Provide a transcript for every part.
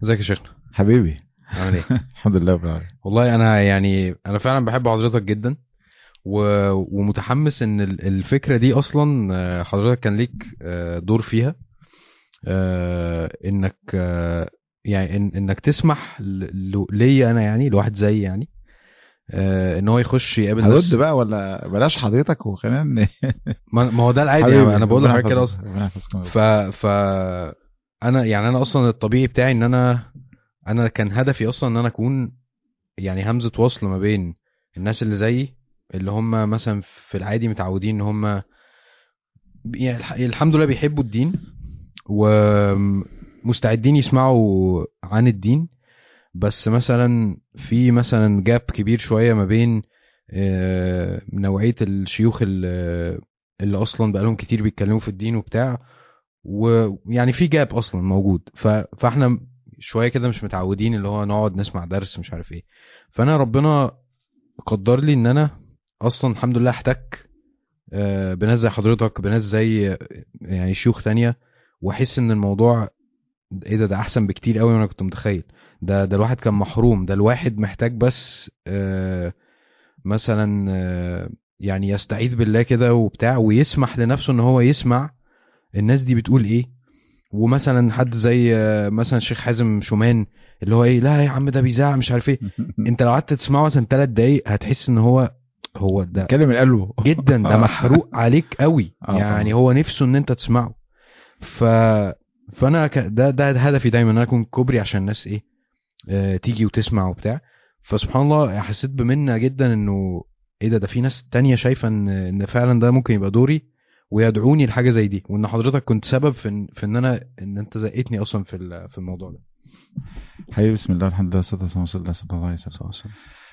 ازيك يا شيخنا؟ حبيبي. عامل ايه؟ الحمد لله رب العالمين. والله انا فعلا بحب حضرتك جدا و... ومتحمس ان الفكره دي اصلا حضرتك كان ليك دور فيها، انك يعني انك تسمح ليا انا، يعني لواحد زي يعني ان هو يخش يقابل هرد ناس. بقى ولا بلاش حضرتك وخلينا ما هو ده العادي، يعني حبيبي انا بقول ربنا لحضرتك كده يحفظك، اصلا. ربنا يحفظكم يا رب. ف ف انا اصلا الطبيعي بتاعي ان انا كان هدفي اصلا ان انا اكون يعني همزة وصل ما بين الناس اللي زيي، اللي هم مثلا في العادي متعودين ان هم يعني الحمد لله بيحبوا الدين ومستعدين يسمعوا عن الدين، بس مثلا في مثلا جاب كبير شوية ما بين نوعية الشيوخ اللي اصلا بقالهم كتير بيتكلموا في الدين وبتاع، ويعني في جاب اصلا موجود. فاحنا شوية كده مش متعودين اللي هو نقعد نسمع درس مش عارف ايه. فانا ربنا قدر لي ان انا اصلا الحمد لله احتك بناس زي حضرتك، بناس زي يعني شيوخ تانية، واحس ان الموضوع ايه ده احسن بكتير قوي من انا كنت متخيل. ده الواحد كان محروم، ده الواحد محتاج بس مثلا يعني يستعيذ بالله كده وبتاع، ويسمح لنفسه ان هو يسمع الناس دي بتقول ايه. ومثلا حد زي مثلا الشيخ حازم شومان، اللي هو ايه، لا يا عم ده بيزعق مش عارف ايه. انت لو قعدت تسمعه مثلا 3 دقايق هتحس ان هو ده بيتكلم من قلبه. جدا، ده محروق عليك قوي، يعني طبعا. هو نفسه ان انت تسمعه. ف فانا ده هدفي دايما ان انا اكون كوبري عشان الناس ايه تيجي وتسمع وبتاع. فسبحان الله حسيت بمنة جدا انه ايه ده في ناس تانية شايفة ان فعلا ده ممكن يبقى دوري، ويدعوني لحاجة زي دي، وان حضرتك كنت سبب في ان انت زقتني اصلا في الموضوع ده. حبيبي، بسم الله الحمد لله والصلاة والسلام على رسول الله صلى الله عليه وسلم.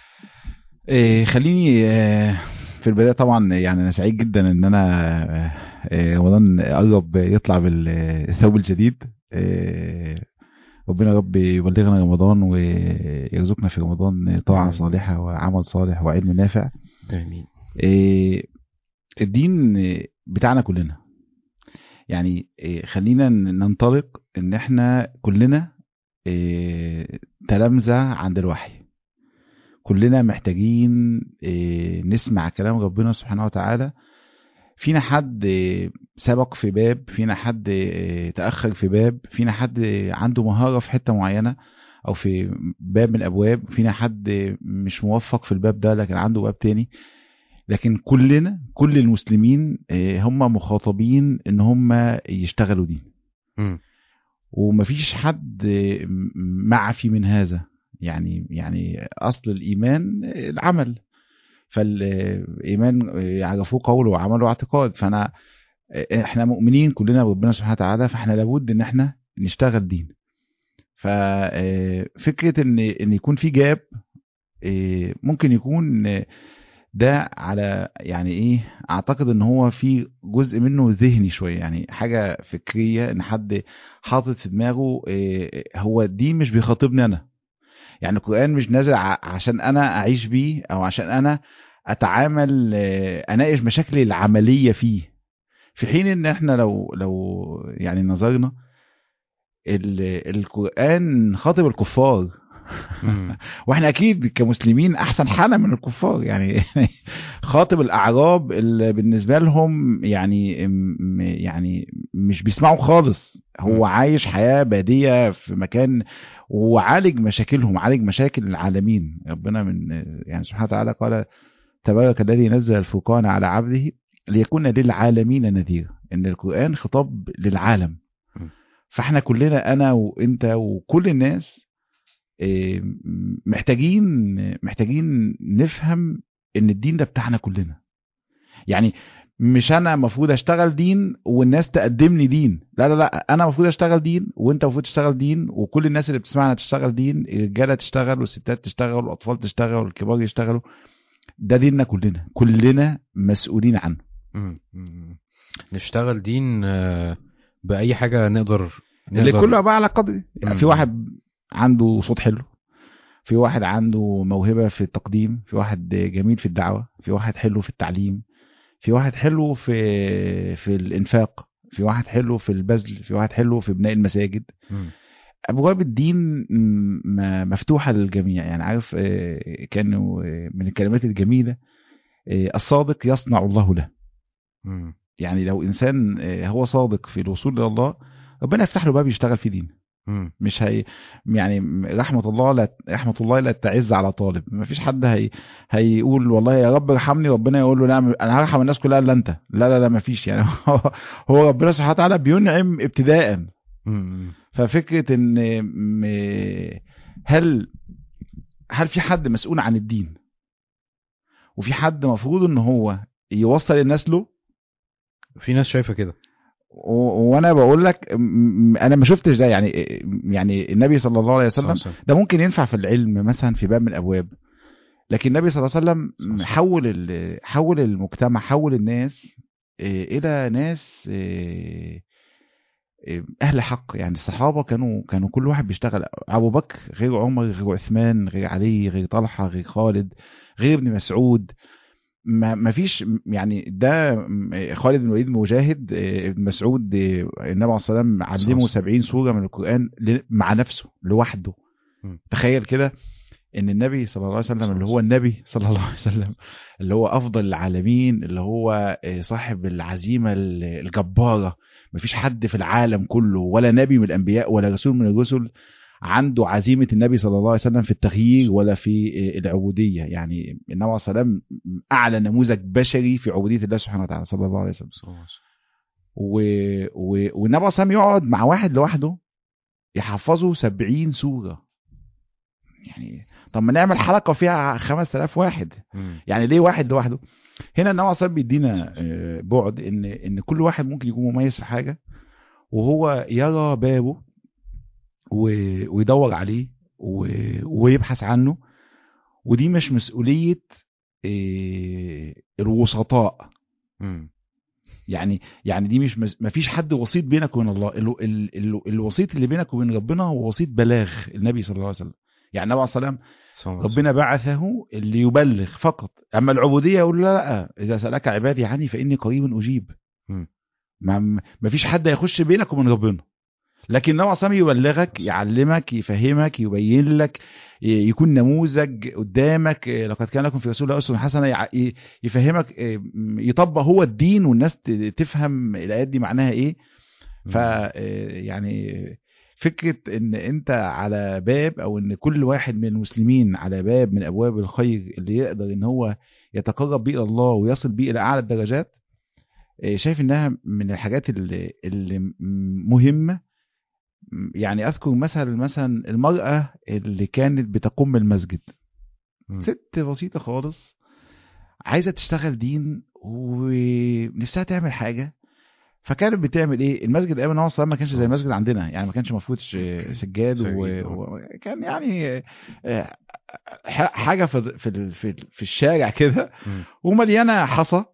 خليني في البداية طبعا يعني أنا سعيد جدا إن أنا رمضان قرب يطلع بالثوب الجديد. ربنا يا رب يبلغنا رمضان ويرزقنا في رمضان طاعة صالحة وعمل صالح وعلم نافع. امين. آه، الدين بتاعنا كلنا، يعني خلينا ننطلق ان احنا كلنا تلامذة عند الوحي. كلنا محتاجين نسمع كلام ربنا سبحانه وتعالى. فينا حد سبق في باب، فينا حد تأخر في باب، فينا حد عنده مهارة في حتة معينة او في باب من الابواب، فينا حد مش موفق في الباب ده لكن عنده باب تاني. لكن كلنا كل المسلمين هم مخاطبين ان هم يشتغلوا دين، مم. ومفيش حد معفي من هذا. يعني اصل الايمان العمل، فالايمان يعرفوه قول وعمل واعتقاد. احنا مؤمنين كلنا بربنا سبحانه وتعالى، فاحنا لابد ان احنا نشتغل دين. ففكره ان يكون في جاب ممكن يكون ده على يعني ايه، اعتقد ان هو في جزء منه ذهني شويه، يعني حاجه فكريه ان حد حاطط في دماغه هو دي مش بيخاطبني انا. يعني القران مش نازل عشان انا اعيش بيه او عشان انا اتعامل اناقش مشاكلي العمليه فيه. في حين ان احنا لو يعني نظرنا القران خاطب الكفار. مم. واحنا اكيد كمسلمين احسن حاله من الكفار يعني. خاطب الاعراب اللي بالنسبه لهم يعني مش بيسمعوا خالص، مم. هو عايش حياه باديه في مكان وعالج مشاكلهم، عالج مشاكل العالمين. ربنا من يعني سبحانه وتعالى قال تبارك الذي نزل الفرقان على عبده ليكون للعالمين نذيرا، ان القران خطاب للعالم. مم. فاحنا كلنا انا وانت وكل الناس محتاجين نفهم ان الدين ده بتاعنا كلنا. يعني مش انا المفروض اشتغل دين والناس تقدم لي دين، لا لا لا، انا المفروض اشتغل دين وانت المفروض تشتغل دين وكل الناس اللي بتسمعنا تشتغل دين، الرجاله تشتغل والستات تشتغل والاطفال تشتغل والكبار يشتغلوا. ده ديننا كلنا، كلنا مسؤولين عنه. مم. مم. نشتغل دين بأي حاجة اللي كله نقدر. بقى على قدر، يعني في مم. واحد عنده صوت حلو، في واحد عنده موهبة في التقديم، في واحد جميل في الدعوة، في واحد حلو في التعليم، في واحد حلو في الإنفاق، في واحد حلو في البذل، في واحد حلو في بناء المساجد. مم. ابواب الدين مفتوحه للجميع. يعني عارف كانوا من الكلمات الجميله الصادق يصنع الله له. مم. يعني لو انسان هو صادق في الوصول الى الله، ربنا يفتح له باب يشتغل في دين. مم. مش هي يعني رحمه الله لا تعز على طالب. ما فيش حد هيقول والله يا رب ارحمني، ربنا يقول له نعم انا هرحم الناس كلها الا انت. لا لا لا، ما فيش يعني. هو ربنا سبحانه وتعالى بينعم ابتداء. مم. ففكره ان هل في حد مسؤول عن الدين وفي حد مفروض ان هو يوصل الناس له؟ في ناس شايفه كده. وانا بقول لك انا ما شفتش ده. يعني النبي صلى الله عليه وسلم صح. ده ممكن ينفع في العلم مثلا في باب من الابواب، لكن النبي صلى الله عليه وسلم صح. حول المجتمع، حول الناس الى ناس اهل حق. يعني الصحابه كانوا كل واحد بيشتغل. ابو بكر غير عمر غير عثمان غير علي غير طلحه غير خالد غير ابن مسعود. ما فيش يعني ده خالد بن الوليد مجاهد، ابن مسعود النبي عليه الصلاه والسلام علمه 70 سوره من القران مع نفسه لوحده. تخيل كده ان النبي صلى الله عليه وسلم اللي هو النبي صلى الله عليه وسلم اللي هو افضل العالمين، اللي هو صاحب العزيمه الجباره. مفيش حد في العالم كله ولا نبي من الانبياء ولا رسول من الرسل عنده عزيمه النبي صلى الله عليه وسلم في التغيير ولا في العبوديه. يعني النبي عليه الصلاه والسلام اعلى نموذج بشري في عبوديه الله سبحانه وتعالى صلى الله عليه وسلم. والنبي عليه الصلاه والسلام يقعد مع واحد لوحده يحفظه 70 سوره. يعني طب ما نعمل حلقه فيها 5000 واحد. يعني ليه واحد لوحده؟ هنا النبي عليه الصلاه والسلام بيدينا بعد ان كل واحد ممكن يكون مميز في حاجه وهو يرى بابه ويدور عليه ويبحث عنه. ودي مش مسؤوليه الوسطاء. يعني دي مش ما فيش حد وسيط بينك وبين الله. الوسيط اللي بينك وبين ربنا هو وسيط بلاغ النبي صلى الله عليه وسلم. يعني النبي عليه الصلاه والسلام ربنا بعثه اللي يبلغ فقط. اما العبوديه يقول لا اذا سالك عبادي عني فاني قريب اجيب. ما فيش حد يخش بينك وبين ربنا، لكن النبي عليه الصلاه والسلام يبلغك، يعلمك، يفهمك، يبين لك، يكون نموذج قدامك. لقد كان لكم في رسول الله اسوه حسنه. يفهمك، يطبق هو الدين والناس تفهم الايات دي معناها ايه. ف يعني فكره ان انت على باب او ان كل واحد من المسلمين على باب من ابواب الخير اللي يقدر ان هو يتقرب بيه الى الله ويصل بيه الى اعلى الدرجات، شايف انها من الحاجات اللي مهمه. يعني اذكر مثلا المرأة اللي كانت بتقوم المسجد، ست بسيطة خالص عايزة تشتغل دين ونفسها تعمل حاجة. فكانت بتعمل ايه؟ المسجد ايام النبي صلى الله عليه وسلم ما كانش زي المسجد عندنا. يعني ما كانش مفروض سجاد وكان يعني حاجة في الشارع كده ومليانة حصى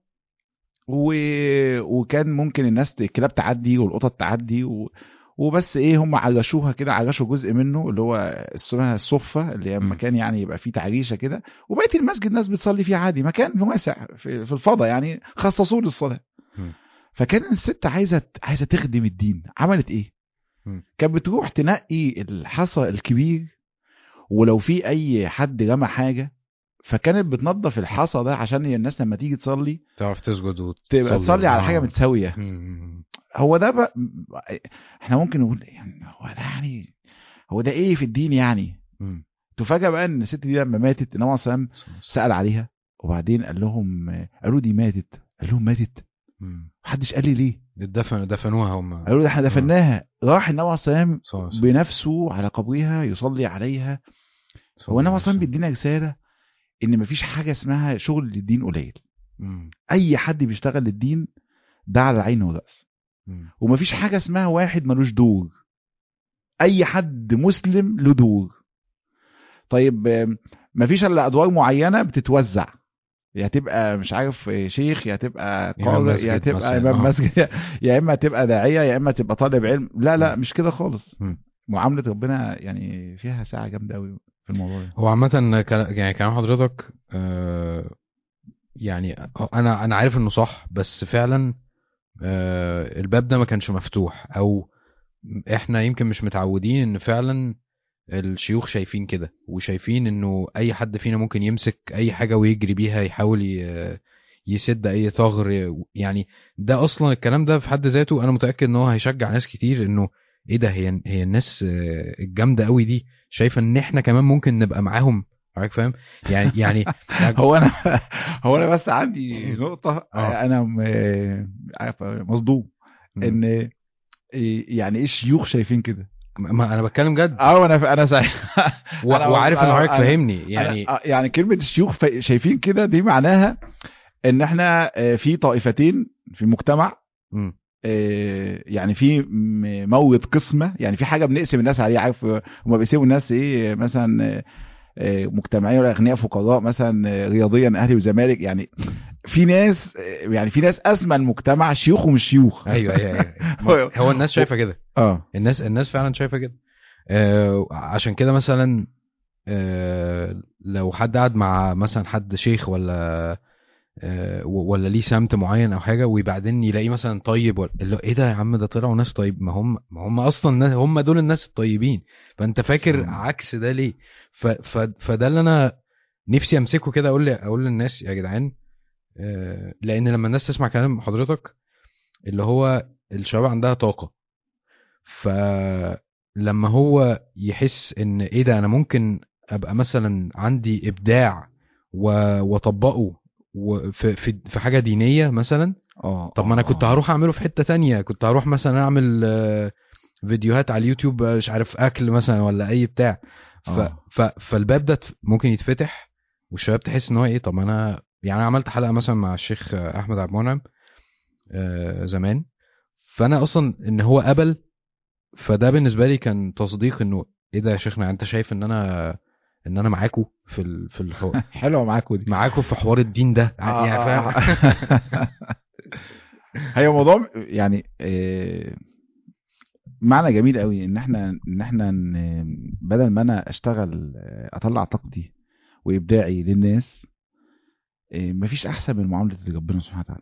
وكان ممكن الناس الكلاب تعدي والقطط تعدي وبس ايه هم عرشوها كده، عرشوا جزء منه اللي هو اسمها الصفه اللي هي مكان يعني يبقى فيه تعريشه كده، وبقيه المسجد ناس بتصلي فيه عادي، مكان واسع في الفضاء يعني خصصوه للصلاه. فكان الست عايزه تخدم الدين. عملت ايه؟ كانت بتروح تنقي الحصى الكبير، ولو في اي حد رمى حاجه فكانت بتنظف الحصى ده عشان الناس لما تيجي تصلي تعرف تسجد وتبقى تصلي على حاجه متساويه. هو ده بقى احنا ممكن نقول يعني هو ده ايه في الدين يعني. تفاجأ بقى ان الست دي لما ماتت النبي صلى الله عليه وسلم سأل عليها، وبعدين قالوا دي ماتت. قال لهم ماتت؟ محدش قال لي ليه. دفنوها هم. قالوا ده احنا دفناها. راح النبي صلى الله عليه وسلم بنفسه على قبرها يصلي عليها. هو النبي صلى الله عليه وسلم بيدينا رسالة ان مفيش حاجة اسمها شغل للدين قليل. اي حد بيشتغل للدين ده على العين والرأس. ومفيش حاجة اسمها واحد ملوش دور. اي حد مسلم له دور. طيب مفيش الا ادوار معينة بتتوزع، يا تبقى مش عارف شيخ، يا تبقى قارئ، يا تبقى امام مسجد، يا اما تبقى داعية، يا اما تبقى طالب علم. لا مش كده خالص. معاملة ربنا يعني فيها ساعة جامدة قوي في الموضوع ده. هو عامة يعني كلام حضرتك يعني انا عارف انه صح، بس فعلا الباب ده ما كانش مفتوح، او احنا يمكن مش متعودين ان فعلا الشيوخ شايفين كده، وشايفين انه اي حد فينا ممكن يمسك اي حاجة ويجري بيها، يحاول يسد اي ثغر يعني. ده اصلا الكلام ده في حد ذاته انا متأكد ان هو هيشجع ناس كتير، انه ايه ده، هي الناس الجامدة قوي دي شايفة ان احنا كمان ممكن نبقى معاهم. حضرتك فاهم يعني هو انا هو انا بس عندي نقطة، اه انا عارف مصدوم مم. ان يعني ايه الشيوخ شايفين كده. ما انا بتكلم جد، اه انا سعيد. وعارف ان حضرتك انا فاهمني يعني. يعني كلمة الشيوخ شايفين كده دي معناها ان احنا في طائفتين في المجتمع، مم. يعني في موت قسمة، يعني في حاجة بنقسم الناس عليها. عارف هما بيقسموا الناس ايه مثلا؟ مجتمعيا ولا اغنياء فقراء مثلا، رياضيا اهلي وزمالك يعني. في ناس يعني في ناس اسمى المجتمع شيوخ ومش شيوخ. ايوه ايوه ايوه أيوة. ما هو الناس شايفه كده، اه الناس فعلا شايفه كده. عشان كده مثلا لو حد قعد مع مثلا حد شيخ ولا ليه سمت معين او حاجه، وبعدين يلاقيه مثلا طيب، ولا اللي هو ايه ده يا عم، ده طلعوا ناس طيب، ما هم اصلا هم دول الناس الطيبين، فانت فاكر سبحان الله. عكس ده ليه؟ فده اللي انا نفسي امسكه كده، اقول للناس يا جدعان، لان لما الناس تسمع كلام حضرتك، اللي هو الشباب عندها طاقه، فلما هو يحس ان ايه ده، انا ممكن ابقى مثلا عندي ابداع واطبقه في حاجه دينيه مثلا. اه طب ما انا اه كنت اه هروح اعمله في حته تانية، كنت هروح مثلا اعمل فيديوهات على اليوتيوب، مش عارف اكل مثلا ولا اي بتاع. اه فالباب ده ممكن يتفتح، والشباب تحس ان هو ايه، طب انا يعني عملت حلقه مثلا مع الشيخ احمد عبد المنعم زمان، فانا اصلا ان هو قبل، فده بالنسبه لي كان تصديق انه ايه ده يا شيخنا، انت شايف ان انا معاكو في الحوار، حلوه معاكوا دي. معاكو في حوار الدين ده يعني فاهم. هي موضوع يعني معنى جميل قوي ان احنا بدل ما انا اشتغل اطلع طاقتي وابداعي للناس، مفيش احسن من معامله ربنا سبحانه وتعالى.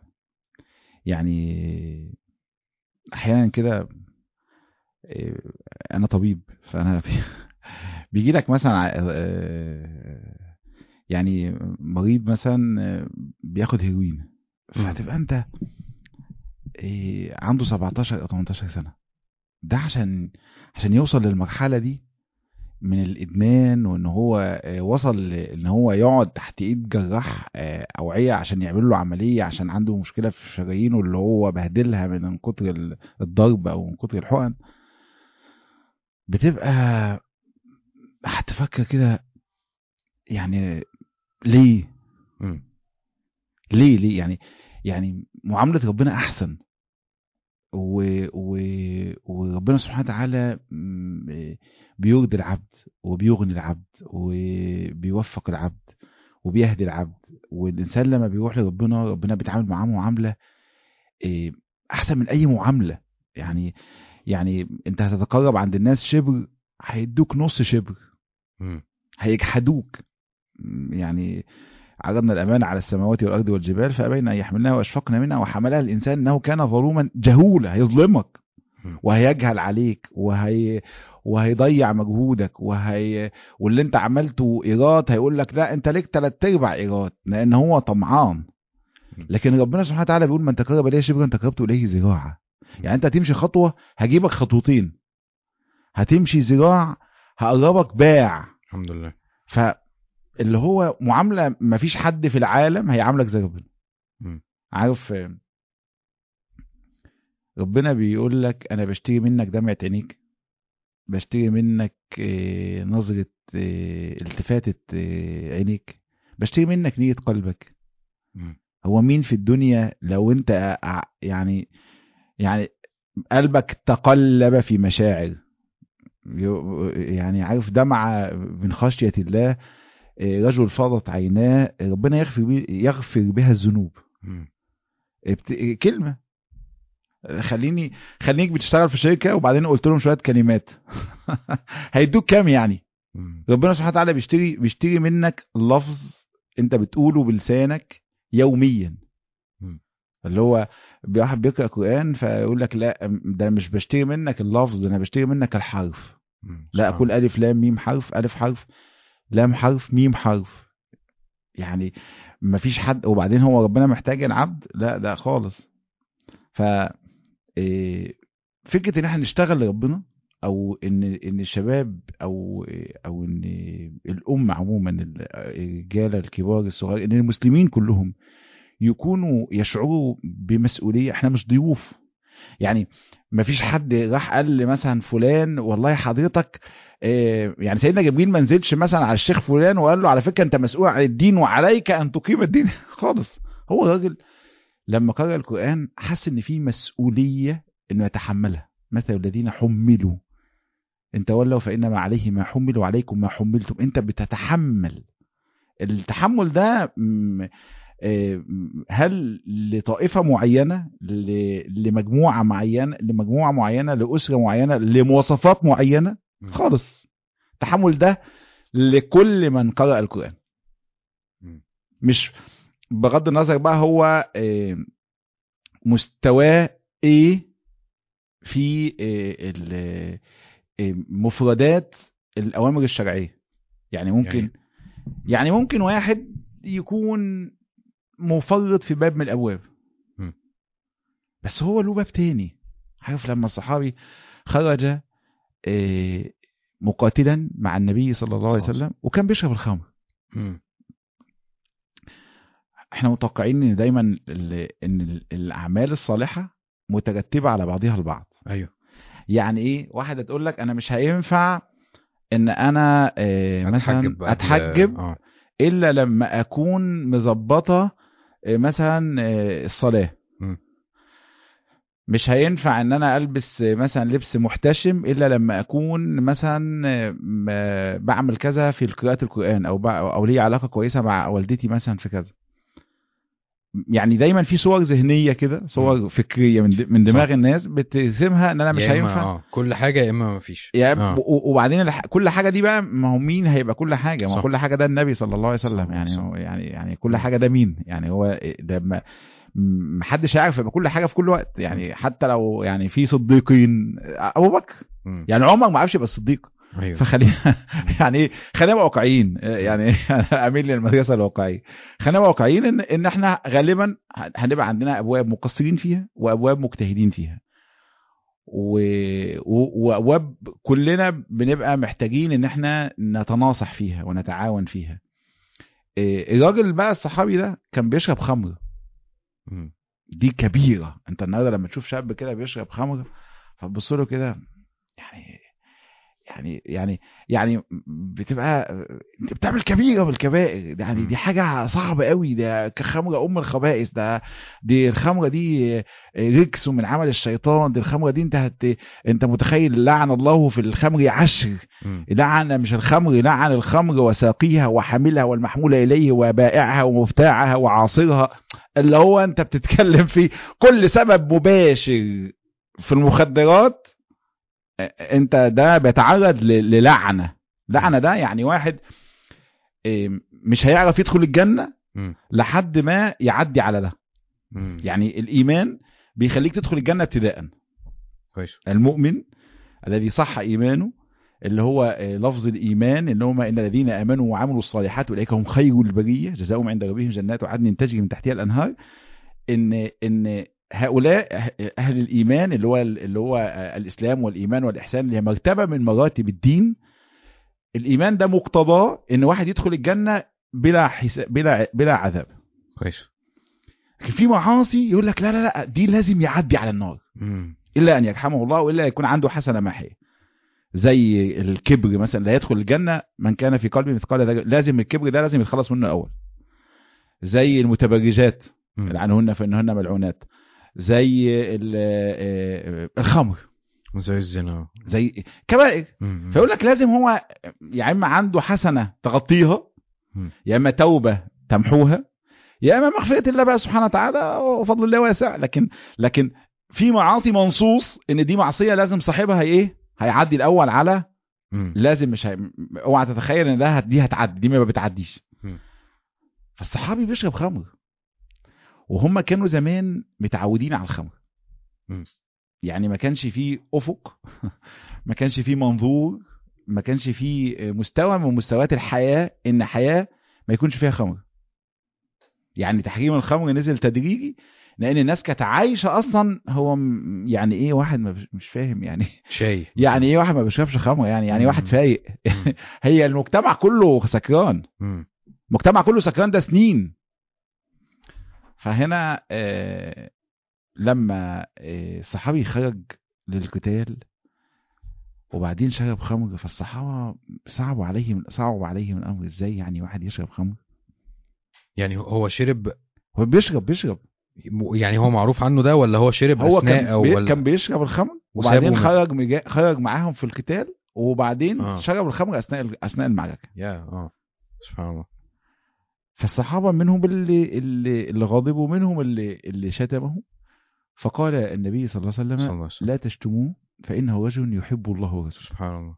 يعني احيانا كده آه، انا طبيب، فانا بيجي لك مثلا يعني مريض مثلا بياخد هيروين، مم. فهتبقى انت عنده 17 او 18 سنه. ده عشان يوصل للمرحله دي من الادمان، وان هو وصل ان هو يقعد تحت ايد جراح اوعيه عشان يعمل له عمليه، عشان عنده مشكله في شرايينه اللي هو بهدلها من كتر الضرب او من كتر الحقن. بتبقى هتفكر كده يعني ليه مم. ليه يعني معامله ربنا احسن. و... و... وربنا سبحانه وتعالى بيرضي العبد وبيغني العبد وبيوفق العبد وبيهدي العبد. والإنسان لما بيروح لربنا، ربنا بيتعامل معاه معاملة أحسن من أي معاملة. يعني يعني أنت هتتقرب عند الناس شبر، هيدوك نص شبر، مم. هيجحدوك. يعني عرضنا الأمانة على السماوات والأرض والجبال فأبين أن يحملنها وأشفقنا منها وحملها الإنسان إنه كان ظلوما جهولا. هيظلمك مم. وهيجهل عليك وهيضيع مجهودك واللي انت عملته ايراد هيقول لك لا انت ليك 3/4 ايراد، لان هو طمعان. مم. لكن ربنا سبحانه وتعالى بيقول من تقرب اليه شبرا تقربت اليه ذراعا. يعني انت هتمشي خطوه هجيبك خطوتين، هتمشي ذراع هقربك باع. الحمد لله. فاللي هو معامله ما فيش حد في العالم هيعاملك زي ربنا. مم. عارف ربنا بيقول لك انا بشتري منك دمعة عينيك، بشتري منك نظرة التفاتة عينيك، بشتري منك نية قلبك. مم. هو مين في الدنيا لو انت يعني قلبك تقلب في مشاعر، يعني عارف دمعة من خشية الله، رجل فاضت عيناه، ربنا يغفر بها الذنوب. مم. كلمة خليك بتشتغل في شركة وبعدين قلت لهم شوية كلمات هيدوك كام يعني؟ مم. ربنا سبحانه وتعالى بيشتري منك لفظ انت بتقوله بلسانك يوميا. مم. اللي هو واحد بيقرأ قرآن فيقول لك لا ده انا مش بشتري منك اللفظ، ده انا بشتري منك الحرف. لا اقول الف لام ميم حرف، الف حرف لام حرف ميم حرف. يعني مفيش حد، وبعدين هو ربنا محتاج العبد؟ لا ده خالص. ف فكره ان احنا نشتغل لربنا، او ان الشباب او ان الامه عموما، الرجاله الكبار الصغار، ان المسلمين كلهم يكونوا يشعروا بمسؤوليه. احنا مش ضيوف. يعني مفيش حد راح قال مثلا فلان والله حضرتك يعني سيدنا جبريل ما نزلش مثلا على الشيخ فلان وقال له على فكره انت مسؤول عن الدين وعليك ان تقيم الدين خالص. هو راجل لما قرأ القرآن حس ان في مسؤوليه انه يتحملها. مثل الذين حملوا ان تولوا فانما عليه ما حملوا وعليكم ما حملتم. انت بتتحمل. التحمل ده هل لطائفة معينة، لمجموعة معينة، لأسرة معينة، لمواصفات معينة؟ خالص. التحمل ده لكل من قرأ القرآن. مش بغض النظر بقى هو مستواه ايه في مفردات الأوامر الشرعية. يعني ممكن واحد يكون مفرط في باب من الابواب، بس هو له باب تاني. عارف لما الصحابي خرج مقاتلا مع النبي صلى الله عليه وسلم وكان بيشرب الخمر، احنا متوقعين ان دايما ان الاعمال الصالحه مترتبه على بعضها البعض. ايوه. يعني ايه؟ واحد تقول لك انا مش هينفع ان انا مثلا اتحجب الا لما اكون مظبطه مثلا الصلاه. مش هينفع ان انا البس مثلا لبس محتشم الا لما اكون مثلا بعمل كذا في قراءة القرآن او لي علاقة كويسة مع والدتي مثلا في كذا. يعني دايما في صور ذهنية كده، صور فكرية من دماغ الناس بترسمها ان انا مش هينفع كل حاجة يا اما ما فيش. وبعدين كل حاجة دي بقى، ما هو مين هيبقى كل حاجة؟ ما هو كل حاجة ده النبي صلى الله عليه وسلم. يعني كل حاجة ده مين؟ يعني هو ده محدش هيعرف يبقى كل حاجه في كل وقت. يعني حتى لو يعني في صديقين، ابو بكر يعني عمر ما عرفش يبقى الصديق. أيوه. فخلينا يعني خلينا واقعيين. يعني اميل للمدرسه الواقعيه. خلينا واقعيين ان احنا غالبا هنبقى عندنا ابواب مقصرين فيها وابواب مجتهدين فيها، وابواب كلنا بنبقى محتاجين ان احنا نتناصح فيها ونتعاون فيها. الراجل بقى الصحابي ده كان بيشرب خمر، دي كبيرة. انت النهارده لما تشوف شاب كده بيشرب خمر فتبص له كده، يعني بتبقى انت بتعمل كبيرة بالكبائر. يعني دي حاجة صعبة قوي. ده كخمرة ام الخبائث. دي الخمرة دي رجس من عمل الشيطان. دي الخمرة دي انت متخيل لعن الله في الخمر 10. لعن مش الخمر، لعن الخمر وساقيها وحاملها والمحمول اليه وبائعها ومفتاعها وعاصرها. اللي هو انت بتتكلم فيه كل سبب مباشر في المخدرات انت ده بيتعرض للعنة. لعنة ده يعني واحد مش هيعرف يدخل الجنة لحد ما يعدي على ده. يعني الإيمان بيخليك تدخل الجنة ابتداء. المؤمن الذي صح إيمانه، اللي هو لفظ الإيمان اللي هم إن الذين آمنوا وعملوا الصالحات أولئك هم خير البرية جزاؤهم عند ربهم جنات عدن تجري من تحتها الأنهار. إن هؤلاء أهل الإيمان اللي هو الإسلام والإيمان والإحسان، اللي هي مرتبة من مراتب الدين. الإيمان ده مقتضاه إن واحد يدخل الجنة بلا حساب بلا عذاب. كويس. في معاصي يقول لك لا لا لا دي لازم يعدي على النار إلا أن يرحمه الله وإلا يكون عنده حسنة ماحية. زي الكبر مثلا، لا يدخل الجنة من كان في قلبه مثقال ذرة. لازم الكبر ده لازم يتخلص منه أول. زي المتبرجات لعنهن فإنهن ملعونات. زي الخمر، زي الزنا، زي كبائر. فيقول لك لازم هو يا اما عنده حسنه تغطيها، يا اما توبه تمحوها، يا اما مغفره الله بقى سبحانه وتعالى وفضل الله واسع. لكن في معاصي منصوص ان دي معصيه لازم صاحبها هيعدي الاول على لازم. مش اوعى تتخيل ان دي هتعدي، دي ما بتعديش. فالصحابي بيشرب خمر وهم كانوا زمان متعودين على الخمر. م. يعني ما كانش فيه افق ما كانش فيه منظور، ما كانش فيه مستوى من مستويات الحياة ان حياة ما يكونش فيها خمر. يعني تحريم الخمر نزل تدريجي لان الناس كانت عايشه اصلا. هو يعني ايه واحد مش فاهم يعني شاي يعني ايه واحد ما بيشربش خمر؟ يعني واحد مم. فايق مم. هي المجتمع كله سكران، مم. المجتمع كله سكران ده سنين. فهنا لما الصحابي خرج للقتال وبعدين شرب خمر، فالصحابه صعبوا عليهم الامر. ازاي يعني واحد يشرب خمر؟ يعني هو شرب، هو بيشرب يعني هو معروف عنه ده، ولا هو شرب هو اثناء او كان ولا بيشرب الخمر وسابه وبعدين خرج معاهم في القتال وبعدين اه شرب الخمر اثناء المعركه. سبحان الله. فالصحابه منهم اللي غضبوا، منهم اللي شتمه. فقال النبي صلى الله عليه صلى وسلم الله عليه وسلم. لا تشتموه فانه رجل يحب الله ورسوله. سبحان الله.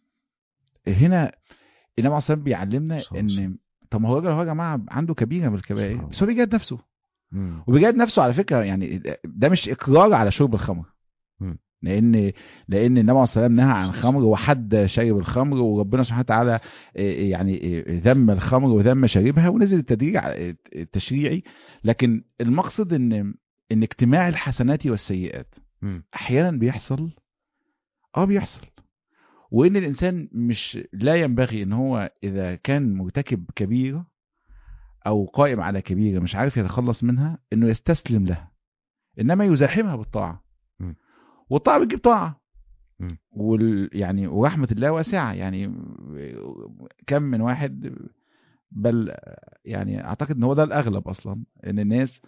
هنا النبي عليه الصلاه والسلام بيعلمنا صلى الله عليه ان طب ما هو الراجل هو يا جماعه عنده كبيره من الكبائر سبحان بس الله. هو بيجاهد نفسه. مم. وبيجاهد نفسه على فكره، يعني ده مش اقرار على شرب الخمر. مم. لان النبي عليه الصلاه والسلام نهى عن الخمر وحد شارب الخمر، وربنا سبحانه وتعالى يعني ذم الخمر وذم شاربها، ونزل التدريج التشريعي. لكن المقصد ان اجتماع الحسنات والسيئات مم. احيانا بيحصل. وان الانسان مش لا ينبغي ان هو اذا كان مرتكب كبيره او قائم على كبيره مش عارف يتخلص منها انه يستسلم لها، انما يزاحمها بالطاعه. مم. والطاعه بتجيب طاعه. مم. يعني ورحمة الله واسعة. يعني كم من واحد، بل يعني اعتقد ان هو ده الاغلب اصلا، ان الناس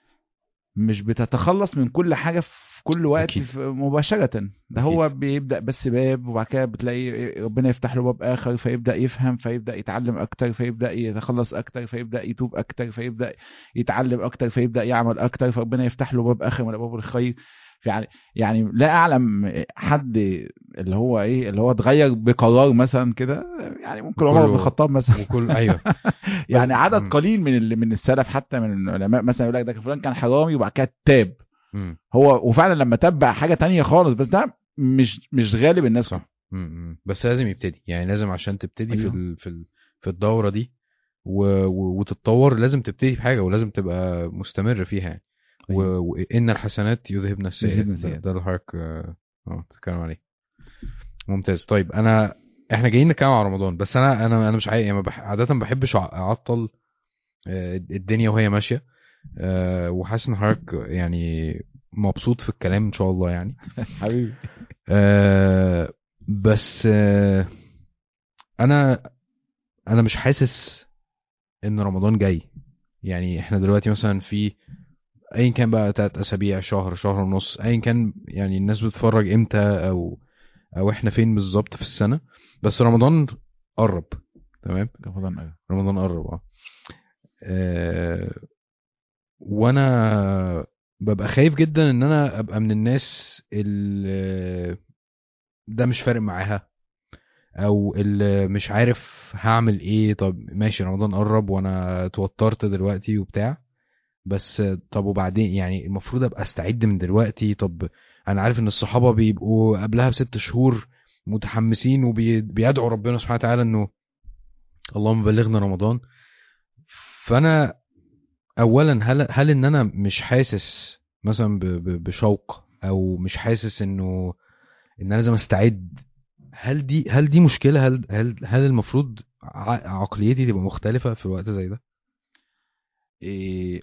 مش بتتخلص من كل حاجة في كل وقت اكيد مباشرة. ده اكيد. هو بيبدأ بس باب، وبعد كده بتلاقي ربنا يفتح له باب اخر، فيبدأ يفهم، فيبدأ يتعلم اكتر، فيبدأ يتخلص اكتر، فيبدأ يتوب اكتر، فيبدأ يتعلم اكتر، فيبدأ يعمل اكتر، فربنا يفتح له باب اخر من ابواب الخير. يعني لا اعلم حد اللي هو اتغير بقرار مثلا كده. يعني ممكن عمر بن وكله الخطاب مثلا وكل ايوه. يعني عدد مم. قليل من السلف حتى من العلماء مثلا يقول لك ده فلان كان حرامي وبعد كده تاب. مم. هو وفعلا لما تاب بقى حاجه تانية خالص، بس ده مش غالب الناس كده. صح. بس لازم يبتدي، يعني لازم عشان تبتدي ايوه في الدورة دي وتتطور، لازم تبتدي في حاجة ولازم تبقى مستمر فيها يعني. ايوه وإن الحسنات يذهبن السيئات، يزيدنا ده, زياده. ده الحرك تتكلم عليه. ممتاز. طيب احنا جايين نتكلم على رمضان، بس انا مش عايز يعني عادة ما بحبش اعطل الدنيا وهي ماشية. وحاسس ان حضرتك يعني مبسوط في الكلام ان شاء الله يعني. حبيبي بس انا انا مش حاسس ان رمضان جاي. يعني احنا دلوقتي مثلا في ايا كان بقى 3 اسابيع، شهر ونص، ايا كان يعني الناس بتتفرج امتى او احنا فين بالظبط في السنة، بس رمضان قرب. تمام. رمضان ايوه. رمضان قرب آه، وانا ببقى خايف جدا ان انا ابقى من الناس اللي ده مش فارق معاها، او اللي مش عارف هعمل ايه. طب ماشي رمضان قرب وانا اتوترت دلوقتي وبتاع، بس طب وبعدين؟ يعني المفروض ابقى استعد من دلوقتي. طب انا عارف ان الصحابة بيبقوا قبلها ب6 شهور متحمسين وبيدعوا ربنا سبحانه وتعالى انه اللهم بلغنا رمضان. فانا اولا هل ان انا مش حاسس مثلا بشوق، او مش حاسس ان انا لازم استعد؟ هل دي مشكلة؟ هل المفروض عقليتي تبقى مختلفة في وقت زي ده؟ إيه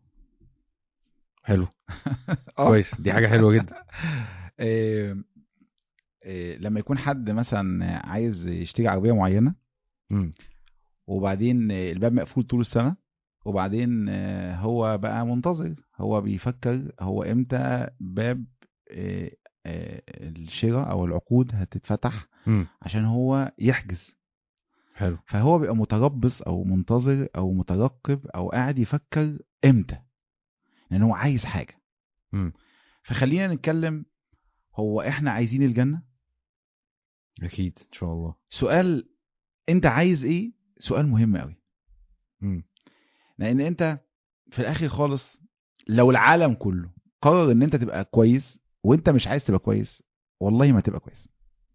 حلو. اه كويس، دي حاجة حلوة جدا. إيه لما يكون حد مثلا عايز يشتري عربيه معينه امم وبعدين الباب مقفول طول السنه، وبعدين هو بقى منتظر، هو بيفكر هو امتى باب الشراء او العقود هتتفتح امم عشان هو يحجز. حلو. فهو بيبقى متربص او منتظر او مترقب او قاعد يفكر امتى، لان هو عايز حاجه. امم فخلينا نتكلم، هو احنا عايزين الجنه؟ اكيد ان شاء الله. سؤال انت عايز ايه سؤال مهم قوي. امم لان انت في الاخر خالص لو العالم كله قرر ان انت تبقى كويس وانت مش عايز تبقى كويس، والله ما تبقى كويس.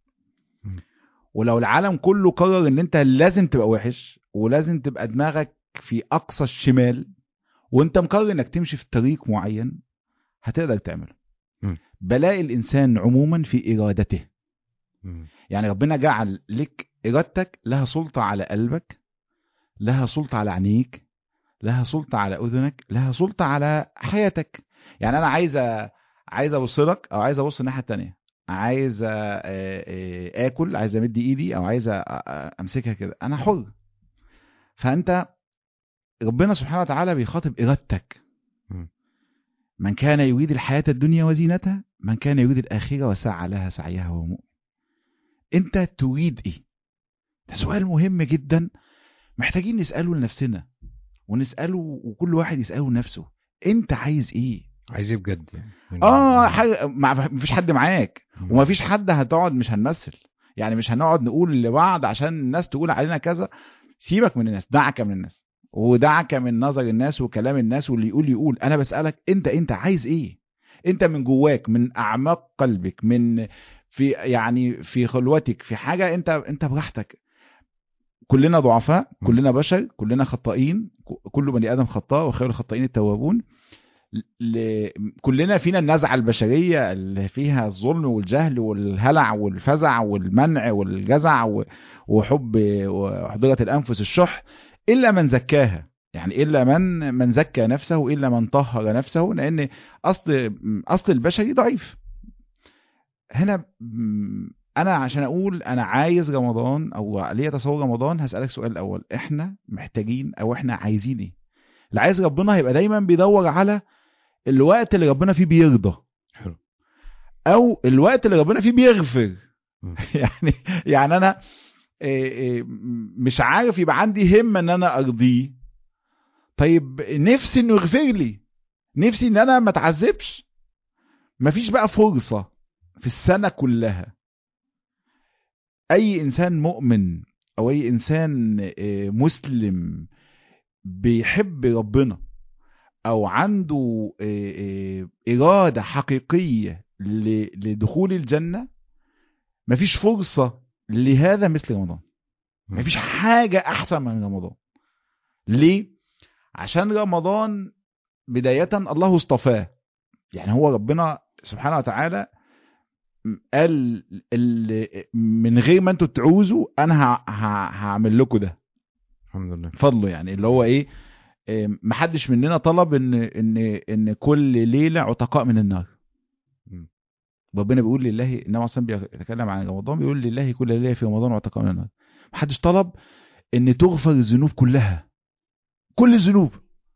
ولو العالم كله قرر ان انت لازم تبقى وحش ولازم تبقى دماغك في اقصى الشمال وانت مقرر انك تمشي في طريق معين، هتقدر تعمله. بلاء الانسان عموما في ارادته. يعني ربنا جعل لك ارادتك لها سلطة على قلبك، لها سلطة على عينيك، لها سلطة على اذنك، لها سلطة على حياتك. يعني انا عايز ابص لك او عايز ابص الناحية التانية، عايز اكل، عايز امد ايدي او عايز امسكها كده، انا حر. فانت ربنا سبحانه وتعالى بيخاطب ارادتك. من كان يريد الحياة الدنيا وزينتها، من كان يريد الآخرة وسعى لها سعيها وهو مؤمن. انت تريد ايه؟ ده سؤال مهم جدا محتاجين نسأله لنفسنا ونسأله، وكل واحد يسأله لنفسه. انت عايز ايه؟ عايز ايه بجد يعني؟ مفيش حد معاك ومفيش حد هتقعد، مش هنمثل يعني، مش هنقعد نقول لبعض عشان الناس تقول علينا كذا. سيبك من الناس، دعك من الناس ودعك من نظر الناس وكلام الناس، واللي يقول. انا بسألك انت عايز ايه؟ انت من جواك، من اعماق قلبك، في خلوتك، في حاجة انت براحتك. كلنا ضعفاء، كلنا بشر، كلنا خطائين، كل بني ادم خطاء وخير الخطائين التوابون. كلنا فينا النزعة البشرية اللي فيها الظلم والجهل والهلع والفزع والمنع والجزع وحب وحضرة الأنفس الشح، إلا من زكاها. يعني إلا من زكى نفسه، إلا من طهر نفسه، لأن أصل البشري ضعيف. هنا أنا عشان أقول أنا عايز رمضان أو ليه تصور رمضان، هسألك سؤال الأول: إحنا محتاجين أو إحنا عايزين إيه؟ اللي عايز ربنا هيبقى دايما بيدور على الوقت اللي ربنا فيه بيرضى، او الوقت اللي ربنا فيه بيغفر. يعني انا مش عارف يبقى عندي همة ان انا ارضيه. طيب نفسي انه يغفر لي، نفسي ان انا ما اتعذبش. مفيش بقى فرصة في السنة كلها اي انسان مؤمن او اي انسان مسلم بيحب ربنا او عنده إرادة حقيقية لدخول الجنة، مفيش فرصة لهذا مثل رمضان. مفيش حاجة احسن من رمضان. ليه؟ عشان رمضان بداية الله اصطفاه. يعني هو ربنا سبحانه وتعالى قال من غير ما انتوا تعوزوا انا هعمل لكم ده. الحمد لله فضله. يعني اللي هو ايه، محدش مننا طلب ان كل ليله عتقاء من النار. ربنا بيقول لله، النبي اصلا بيتكلم عن رمضان بيقول لله كل ليله في رمضان عتقاء من النار. محدش طلب ان تغفر الذنوب كلها، كل الذنوب.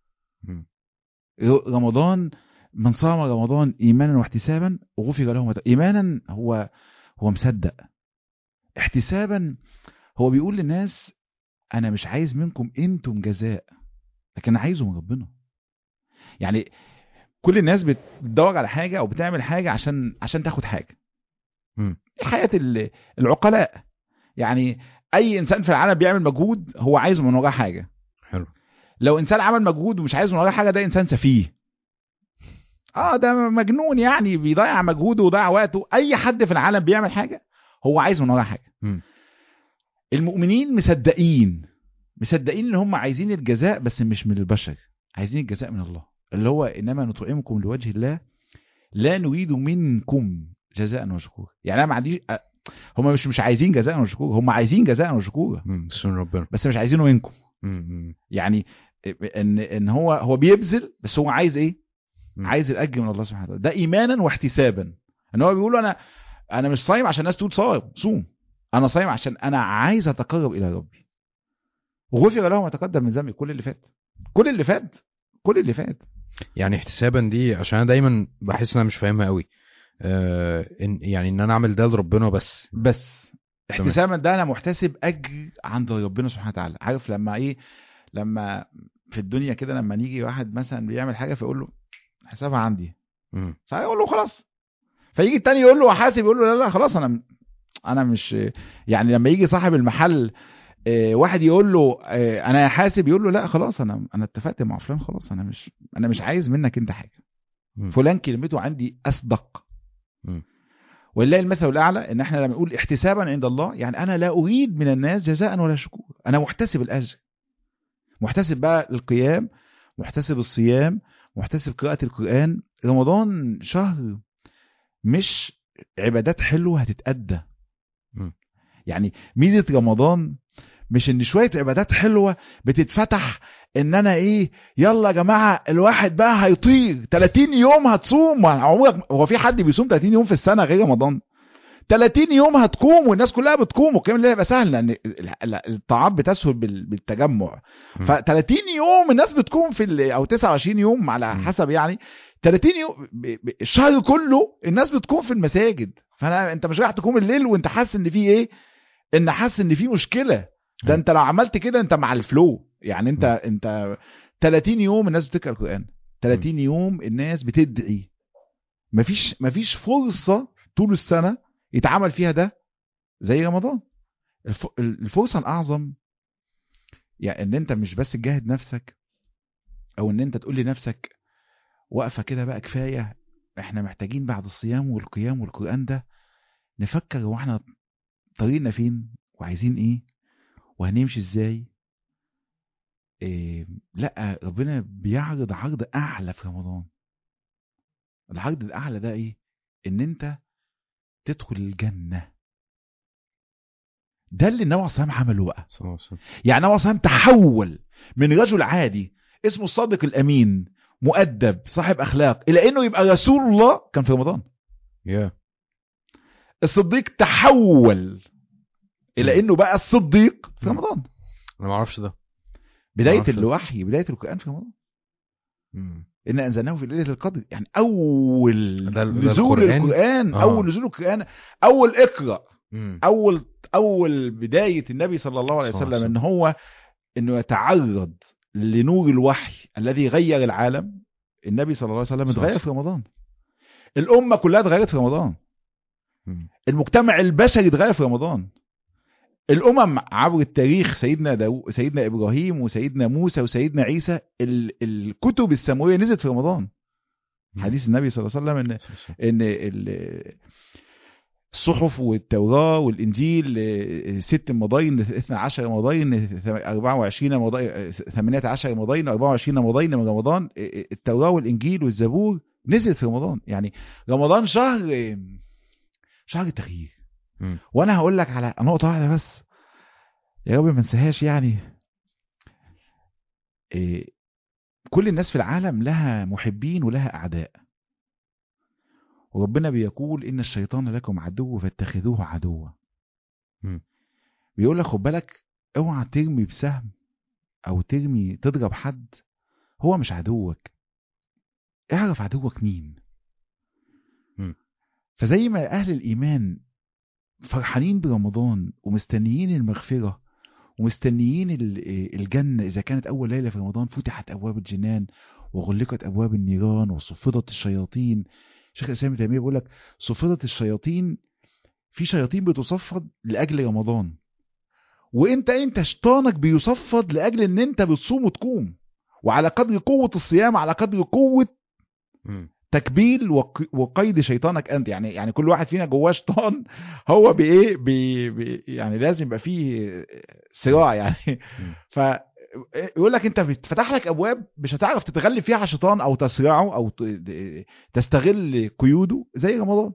رمضان من صام رمضان ايمانا واحتسابا غفر له. ايمانا هو مصدق، احتسابا هو بيقول للناس انا مش عايز منكم انتم جزاء، لكن عايزه من ربنا. يعني كل الناس بتدور على حاجة او بتعمل حاجة عشان تاخد حاجة. حياة العقلاء. يعني اي انسان في العالم بيعمل مجهود هو عايزه من وراه حاجة. حلو. لو انسان عمل مجهود ومش عايز من وراه حاجة، ده انسان سفيه. ده مجنون، يعني بيضيع مجهوده وضيع وقته. اي حد في العالم بيعمل حاجة هو عايز من وراه حاجة. المؤمنين مصدقين ان هم عايزين الجزاء، بس مش من البشر، عايزين الجزاء من الله، اللي هو انما نطعمكم لوجه الله لا نريد منكم جزاء وشكورا. يعني انا ما عنديش، هم مش عايزين جزاء وشكورا، هم عايزين جزاء وشكورا بس مش عايزينه منكم. يعني ان هو بيبذل، بس هو عايز ايه؟ عايز الاجر من الله سبحانه وتعالى. ده ايمانا واحتسابا. ان هو بيقول انا مش صايم عشان الناس تقول صوم، انا صايم عشان انا عايز اتقرب الى ربي. وغفر له ما تقدم من ذنبي، كل اللي فات. يعني احتسابا دي عشان انا دايما بحس ان انا مش فاهمها قوي. ان انا اعمل ده لربنا بس احتسابا ده انا محتسب اجر عند ربنا سبحانه وتعالى. عارف لما في الدنيا كده لما نيجي واحد مثلا بيعمل حاجه فيقول له حسابها عندي، فيقول له خلاص، فيجي التاني يقول له حاسب، يقول له لا خلاص انا مش. يعني لما يجي صاحب المحل واحد يقول له انا حاسب، يقول له لا خلاص انا اتفقت مع فلان، خلاص انا مش عايز منك انت حاجه، فلان كلمته عندي اصدق. ولله المثل الاعلى، ان احنا لما نقول احتسابا عند الله، يعني انا لا اريد من الناس جزاء ولا شكور، انا محتسب الاجر، محتسب بقى القيام، محتسب الصيام، محتسب قراءة القرآن. رمضان شهر مش عبادات حلوة هتتأدى. يعني ميزة رمضان مش ان شوية عبادات حلوة بتتفتح، ان انا ايه يلا يا جماعة الواحد بقى هيطير 30 يوم هتصوم. هو في حد بيصوم 30 يوم في السنة غير رمضان؟ 30 يوم هتقوم والناس كلها بتقوم، والكلام اللي هيبقى سهل لان الطاعات بتسهل بالتجمع. ف30 يوم الناس بتقوم او 29 يوم على حسب، يعني 30 يوم الشهر كله الناس بتقوم في المساجد. انت مش رايح تقوم الليل وانت حاسس ان في ايه، ان حاسس ان في مشكلة. ده انت لو عملت كده انت مع الفلو. يعني انت 30 يوم الناس بتقرأ القرآن، 30 يوم الناس بتدعي. مفيش فرصة طول السنة يتعامل فيها ده زي رمضان. الفرصة الأعظم يعني ان انت مش بس تجاهد نفسك، او ان انت تقول لنفسك وقفة كده بقى كفاية، احنا محتاجين بعد الصيام والقيام والقرآن ده نفكر واحنا طريقنا فين وعايزين ايه وهنمشي ازاي. لا، ربنا بيعرض عرض اعلى في رمضان. العرض الاعلى ده ايه؟ ان انت تدخل الجنة. ده اللي النبي صلى الله عليه وسلم عمله بقى. يعني النبي صلى الله عليه وسلم تحول من رجل عادي اسمه الصادق الامين مؤدب صاحب اخلاق الى انه يبقى رسول الله كان في رمضان. الصديق تحول الى انه بقى الصديق في رمضان. انا ما اعرفش ده. بداية الوحي، بداية القرآن في رمضان. إن أنزلناه في ليلة القدر. يعني أول نزول القرآن، أول نزول القرآن، أول اقرأ، أول بداية النبي صلى الله عليه وسلم إن هو إنه يتعرض لنور الوحي الذي غير العالم. النبي صلى الله عليه وسلم اتغير في رمضان. الأمة كلها اتغيرت في رمضان. المجتمع البشري اتغير في رمضان. الأمم عبر التاريخ، سيدنا إبراهيم وسيدنا موسى وسيدنا عيسى، الكتب السماوية نزلت في رمضان. حديث النبي صلى الله عليه وسلم إن الصحف والتوراة والإنجيل 6 مضاين، 12 مضاين، 24 مضاين، 18 مضاين، 24 مضاين من رمضان. التوراة والإنجيل والزبور نزلت في رمضان. يعني رمضان شهر التغيير. وانا هقول لك على نقطه واحده بس يا رب ما انساهاش. يعني كل الناس في العالم لها محبين ولها اعداء، وربنا بيقول ان الشيطان لكم عدو فاتخذوه عدوا. بيقول لك خد بالك اوعى ترمي بسهم او تضرب حد هو مش عدوك، اعرف عدوك مين. فزي ما اهل الايمان فرحانين برمضان ومستنيين المغفرة ومستنيين الجنة، إذا كانت أول ليلة في رمضان فتحت أبواب الجنان وغلقت أبواب النيران وصفدت الشياطين. شيخ الإسلام ابن تيمية بيقول لك صفدت الشياطين، في شياطين بتصفد لأجل رمضان، وانت شيطانك بيصفد لأجل ان انت بتصوم وتقوم. وعلى قدر قوة الصيام على قدر قوة تكبيل وقيد شيطانك انت. يعني كل واحد فينا جواه شيطان، هو بايه يعني لازم يبقى فيه صراع يعني. فيقول لك انت بتفتح لك ابواب مش هتعرف تتغلب فيها على الشيطان او تسرعه او تستغل قيوده زي رمضان.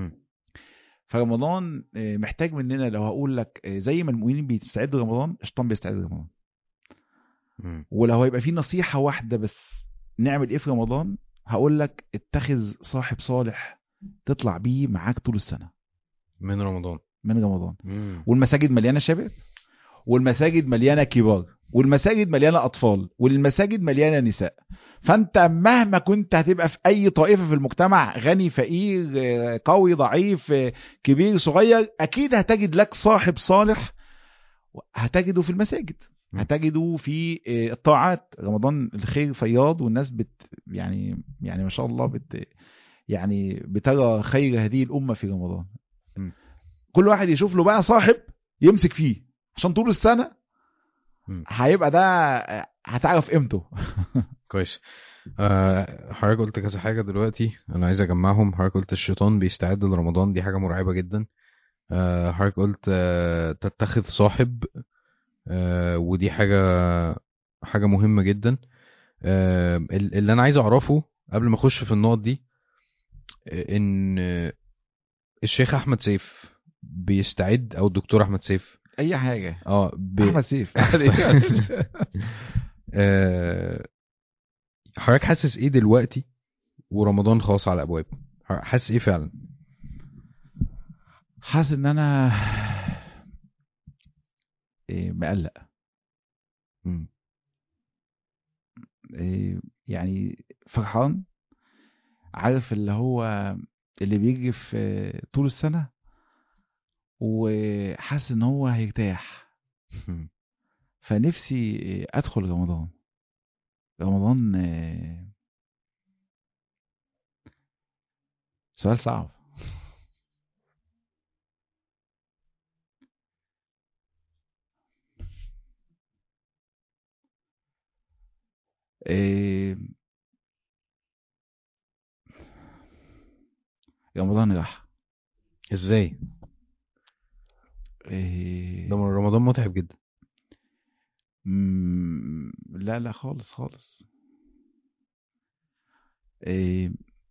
فرمضان محتاج مننا، لو هقول لك زي ما المؤمنين بيستعدوا رمضان، الشيطان بيستعد رمضان. ولو هيبقى فيه نصيحة واحدة بس نعمل ايه في رمضان، هقول لك اتخذ صاحب صالح تطلع بيه معاك طول السنة من رمضان. والمساجد مليانة شباب، والمساجد مليانة كبار، والمساجد مليانة أطفال، والمساجد مليانة نساء. فأنت مهما كنت هتبقى في أي طائفة في المجتمع، غني فقير قوي ضعيف كبير صغير، أكيد هتجد لك صاحب صالح هتجده في المساجد، هتجده في الطاعات. رمضان الخير فياض، والناس يعني ما شاء الله يعني بترى خير هذه الأمة في رمضان. كل واحد يشوف له بقى صاحب يمسك فيه عشان طول السنة مم. هيبقى ده هتعرف قيمته. كويس. حضرتك قلت كذا حاجة دلوقتي أنا عايز أجمعهم. حضرتك قلت الشيطان بيستعد لرمضان، دي حاجة مرعبة جدا. حضرتك قلت تتخذ صاحب، ودي حاجة مهمة جدا. اللي أنا عايز أعرفه قبل ما أخش في النقط دي، إن الشيخ أحمد سيف بيستعد، أو الدكتور أحمد سيف. اي حاجه اه احمد سيف آه، حضرتك حاسس ايه دلوقتي ورمضان خلاص على الابواب؟ حاسس ايه فعلا؟ حاسس ان انا مقلق، مم. يعني فرحان، عارف اللي هو اللي بيجي في طول السنة وحاسس ان هو هيرتاح. فنفسي ادخل رمضان. رمضان سؤال صعب. آه، رمضان راح. ازاي؟ ده آه، رمضان متعب جدا. لا لا خالص خالص. آه،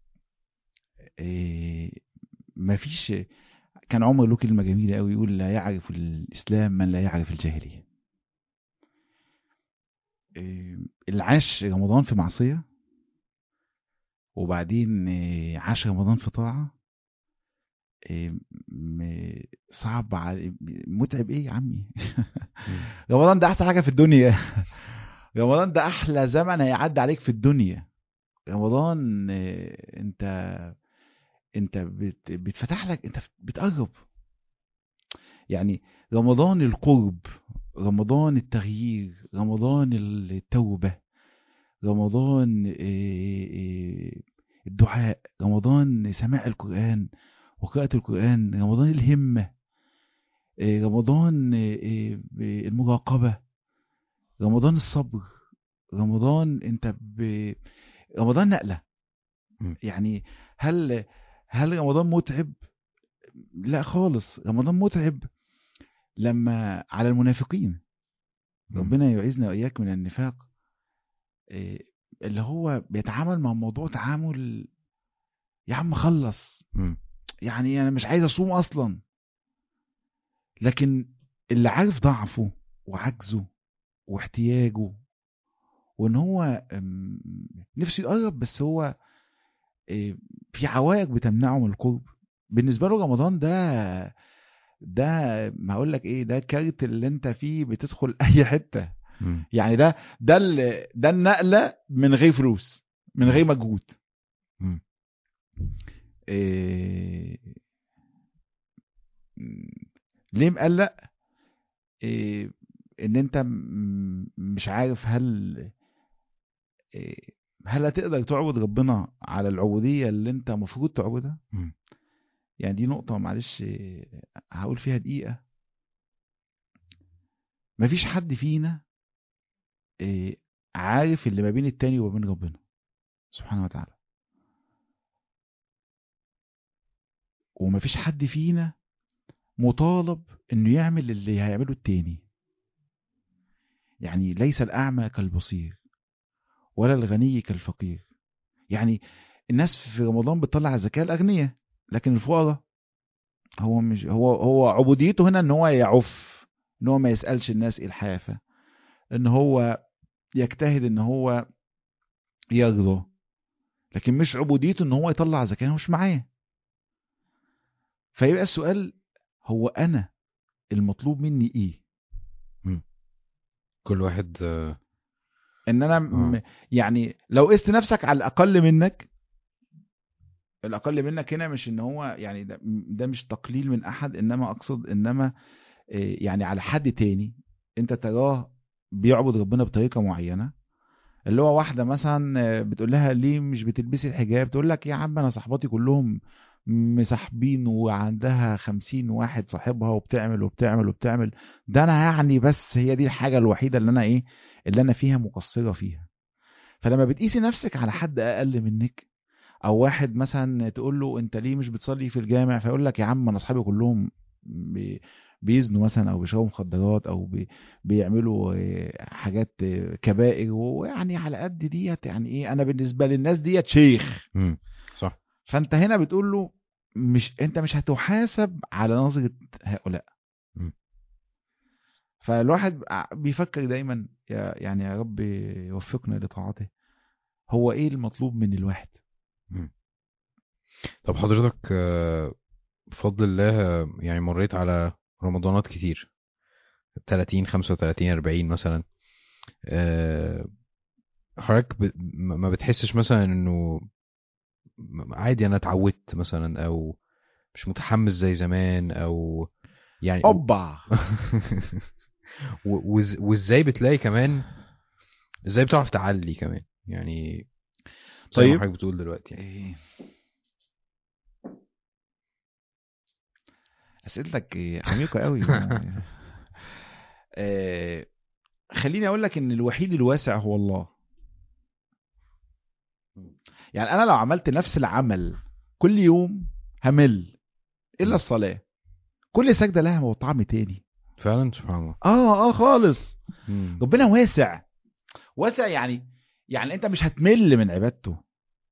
آه، مفيش. كان عمر له كلمة جميلة قوي، يقول لا يعرف الإسلام من لا يعرف الجاهلية. اللي عاش رمضان في معصية وبعدين عاش رمضان في طاعة، صعب متعب ايه يا عمي. مم. رمضان ده احسن حاجة في الدنيا. رمضان ده احلى زمن هيعدي عليك في الدنيا. رمضان انت بتفتح لك، انت بتقرب. يعني رمضان القرب، رمضان التغيير، رمضان التوبة، رمضان الدعاء، رمضان سماع القرآن وقراءة القرآن، رمضان الهمة، رمضان المراقبة، رمضان الصبر، رمضان رمضان نقلة. مم. يعني هل رمضان متعب؟ لا خالص. رمضان متعب لما على المنافقين. مم. ربنا يعيذنا وإياك من النفاق، إيه، اللي هو بيتعامل مع الموضوع تعامل يا عم خلص، مم. يعني انا مش عايز اصوم اصلا. لكن اللي عارف ضعفه وعجزه واحتياجه، وان هو نفسه يقرب، بس هو إيه، في عوائق بتمنعه من القرب. بالنسبه له رمضان ده ما اقول لك ايه، ده كارت اللي انت فيه بتدخل اي حته. مم. يعني ده النقله من غير فلوس، من مم. غير مجهود. مم. إيه، ليه مقلق؟ إيه، ان انت مش عارف إيه، هل هتقدر تعبد ربنا على العبودية اللي انت المفروض تعبدها. مم. يعني دي نقطة معلش هقول فيها دقيقة. مفيش حد فينا إيه، عارف اللي ما بين التاني وما بين ربنا سبحانه وتعالى. ومفيش حد فينا مطالب انه يعمل اللي هيعمله التاني. يعني ليس الأعمى كالبصير ولا الغني كالفقير. يعني الناس في رمضان بتطلع الزكاة الأغنياء، لكن الفقراء هو مش هو عبوديته هنا ان هو يعف، ان هو ما يسألش الناس ايه الحافة، ان هو يجتهد ان هو يرضى. لكن مش عبوديته ان هو يطلع زكاة هو مش معاه. فيبقى السؤال هو انا المطلوب مني ايه؟ مم. كل واحد ان انا يعني لو قست نفسك على الاقل منك. الاقل منك هنا مش ان هو يعني ده مش تقليل من احد، انما اقصد انما يعني على حد تاني انت تراه بيعبد ربنا بطريقة معينة. اللي هو واحدة مثلا بتقول لها ليه مش بتلبسي الحجاب، تقول لك يا عم انا صحباتي كلهم مصاحبين وعندها 50 واحد صاحبها وبتعمل وبتعمل وبتعمل، ده انا يعني بس هي دي الحاجة الوحيدة اللي انا ايه، اللي انا فيها مقصرة فيها. فلما بتقيسي نفسك على حد اقل منك، او واحد مثلا تقول له انت ليه مش بتصلي في الجامع، فيقول لك يا عم انا اصحابي كلهم بيزنوا مثلا، او بيشربوا مخدرات، او بيعملوا حاجات كبائر، ويعني على قد ديت يعني ايه، انا بالنسبه للناس ديت شيخ. صح. فانت هنا بتقول له انت مش هتحاسب على نظره هؤلاء. فالواحد بيفكر دايما يعني يا رب يوفقنا لطاعته، هو ايه المطلوب من الواحد. طب حضرتك بفضل الله يعني مريت على رمضانات كتير، 30 35 40 مثلا، حضرتك ما بتحسش مثلا انه عادي انا اتعودت مثلا، او مش متحمس زي زمان، او يعني اوبا وازاي بتلاقي كمان، ازاي بتعرف تعلي كمان يعني زي ما طيب حضرتك بتقول دلوقتي يعني. اسئلتك عميقه قوي. خليني اقول لك ان الوحيد الواسع هو الله. يعني انا لو عملت نفس العمل كل يوم همل، الا الصلاه، كل سجده لها طعم تاني. فعلا سبحان الله. خالص. مم. ربنا واسع، واسع يعني انت مش هتمل من عبادته.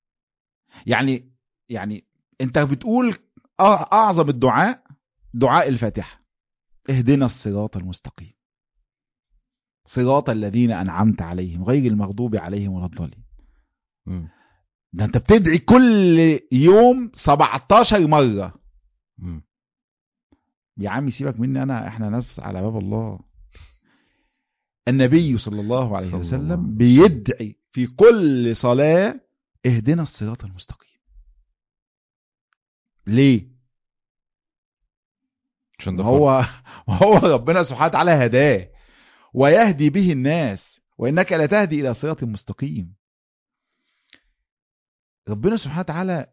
يعني انت بتقول اعظم الدعاء دعاء الفاتحه، اهدنا الصراط المستقيم صراط الذين انعمت عليهم غير المغضوب عليهم ولا الضالين. ده انت بتدعي كل يوم 17 مره. يا عمي سيبك مني انا، احنا ناس على باب الله. النبي صلى الله عليه وسلم بيدعي في كل صلاة اهدنا الصراط المستقيم. ليه؟ عشان هو ربنا سبحانه وتعالى هداه ويهدي به الناس، وإنك لا تهدي إلى صراط مستقيم. ربنا سبحانه وتعالى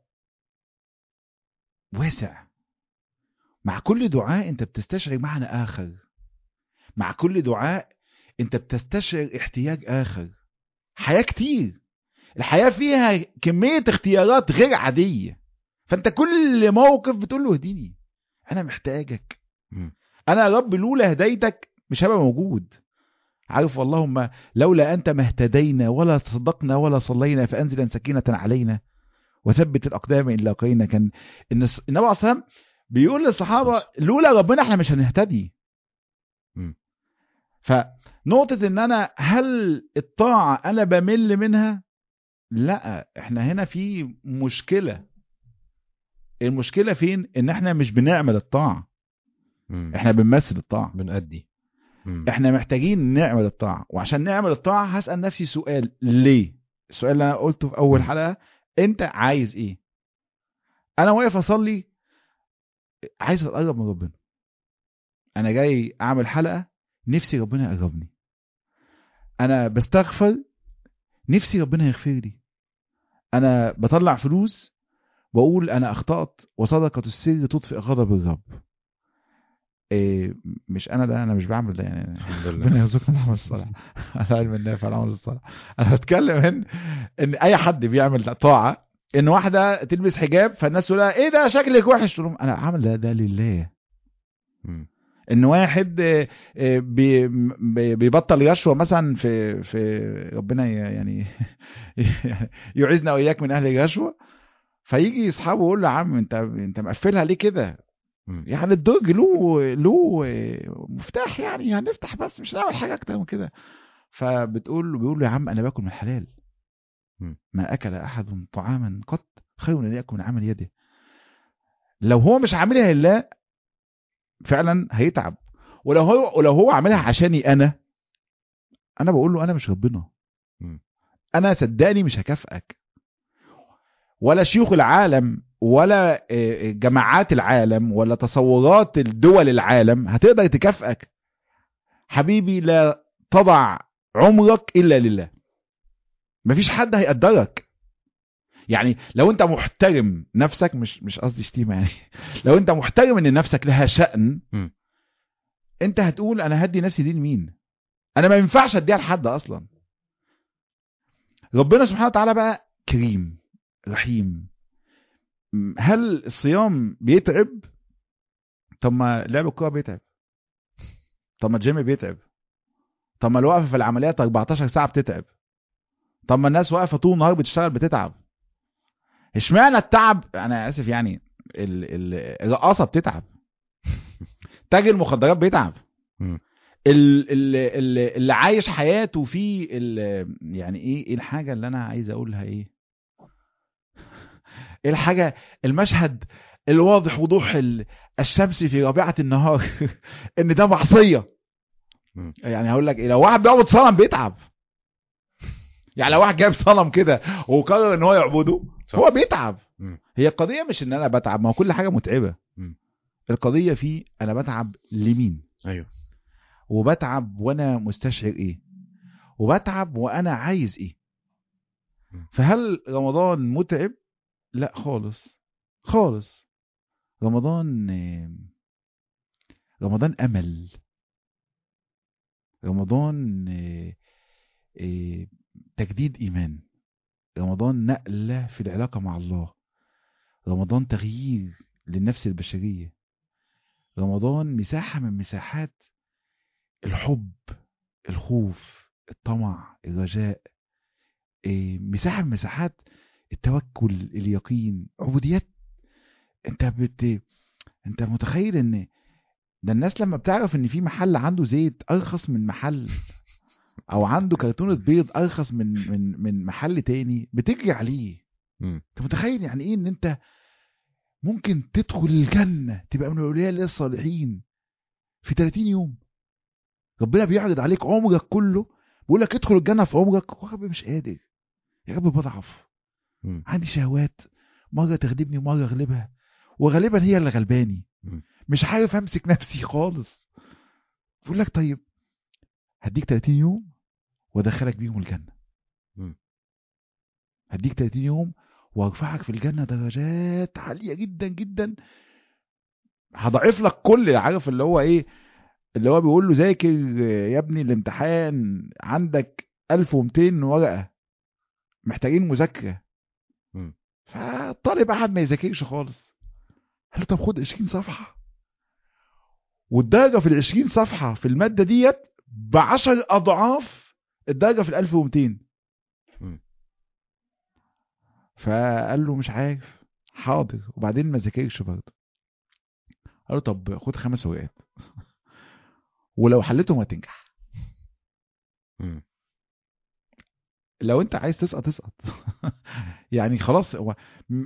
واسع. مع كل دعاء انت بتستشعر معنى آخر، مع كل دعاء انت بتستشعر احتياج آخر. حياة كتير، الحياة فيها كمية اختيارات غير عادية، فانت كل موقف بتقول له اهديني، انا محتاجك. انا يا رب لولا هدايتك مش هبقى موجود. عارف اللهم لولا انت ما اهتدينا ولا تصدقنا ولا صلينا فانزلا سكينة علينا وثبت الاقدام ان لاقينا. كان النبي عليه الصلاه والسلام بيقول للصحابة لولا ربنا احنا مش هنهتدي. فنقطة ان انا هل الطاعة انا بمل منها؟ لا، احنا هنا في مشكلة. المشكلة فين؟ ان احنا مش بنعمل الطاعة، احنا بنمثل الطاعة، بنأدي. احنا محتاجين نعمل الطاعة. وعشان نعمل الطاعة هسأل نفسي سؤال، ليه؟ السؤال اللي انا قلته في اول حلقة، انت عايز ايه؟ انا واقف اصلي عايز اتقرب من ربنا، انا جاي اعمل حلقة نفسي ربنا يقربني، انا بستغفر نفسي ربنا يغفر لي، انا بطلع فلوس بقول انا اخطأت وصدقة السر تطفئ غضب الرب. إيه مش انا ده، انا مش بعمل ده يعني. ربنا يرزقنا العمل الصالح العلم النافع العمل الصالح. انا بتكلم ان اي حد بيعمل طاعه، ان واحده تلبس حجاب فالناس تقول ايه ده شكلك وحش، تقول لهم انا عامل ده لله. ان واحد بيبطل رشوه مثلا في ربنا يعني يعيذنا واياك من اهل الرشوه، فيجي اصحابه يقول له يا عم انت مقفلها ليه كده؟ يعني الدرج له مفتاح، يعني هنفتح بس مش هنعمل حاجه اكتر من كده. بيقول له يا عم انا باكل من الحلال، ما اكل احد طعاما قط خير من ياكل من عمل يده. لو هو مش عاملها لله فعلا هيتعب، ولو هو عاملها عشاني انا بقول له انا مش ربنا، انا صدقني مش هكافئك، ولا شيوخ العالم ولا جماعات العالم ولا تصورات الدول العالم هتقدر تكافئك. حبيبي لا تضع عمرك إلا لله، مفيش حد هيقدرك. يعني لو انت محترم نفسك، مش قصدي شتيمه يعني، لو انت محترم ان نفسك لها شأن، انت هتقول انا هدي نفسي دي لمين؟ انا ما ينفعش اديها لحد اصلا. ربنا سبحانه وتعالى بقى كريم رحيم. هل الصيام بيتعب؟ طب ما لعب الكوره بيتعب، طب ما الجيم بيتعب، طب ما الوقفه في العمليات 14 ساعه بتتعب، طب ما الناس واقفه طول النهار بتشتغل بتتعب. اشمعنى التعب؟ انا اسف يعني، الرقاصه بتتعب، تاجر المخدرات بيتعب، اللي عايش حياته في يعني ايه الحاجه اللي انا عايز اقولها ايه الحاجه، المشهد الواضح وضوح الشمس في رابعه النهار ان ده معصيه. يعني هقول لك ايه، لو واحد بيعبد صنم بيتعب، يعني لو واحد جايب صنم كده وقرر ان هو يعبده هو بيتعب. هي القضيه مش ان انا بتعب، ما هو كل حاجه متعبه. القضيه في انا بتعب لمين؟ ايوه. وبتعب وانا مستشعر ايه، وبتعب وانا عايز ايه. فهل رمضان متعب؟ لا خالص خالص. رمضان رمضان امل، رمضان تجديد ايمان، رمضان نقله في العلاقه مع الله، رمضان تغيير للنفس البشريه، رمضان مساحه من مساحات الحب، الخوف، الطمع، الرجاء، مساحه من مساحات التوكل، اليقين، عبوديات. انت متخيل ان ده الناس لما بتعرف ان في محل عنده زيت ارخص من محل، او عنده كرتونة بيض ارخص من محل تاني بتجري عليه. انت متخيل يعني ايه ان انت ممكن تدخل الجنة تبقى من الاولياء الصالحين في 30 يوم؟ ربنا بيعرض عليك عمرك كله، بيقول لك ادخل الجنة في عمرك. يا رب مش قادر، يا رب بضعف، عندي شهوات مرة تغلبني ومرة اغلبها، وغالبا هي اللي غلباني، مش عارف امسك نفسي خالص. بيقول لك طيب هديك 30 يوم وادخلك بيهم الجنة، هديك 30 يوم وارفعك في الجنة درجات عالية جدا جدا، هضعف لك كل، عارف اللي هو ايه، اللي هو بيقول له ذاكر يا ابني الامتحان عندك 1200 ورقة محتاجين مذاكرة. فالطالب قاعد ما يذاكرش خالص، قال له طب خد 20 صفحة، والدرجة في ال20 صفحة في المادة ديت ب10 أضعاف الدرجة في 1200. فقال له مش عارف، حاضر. وبعدين ما ذاكرش برضه، قال له طب خد 5 ورقات ولو حلتهم هتنجح. لو انت عايز تسقط اسقط. يعني خلاص، هو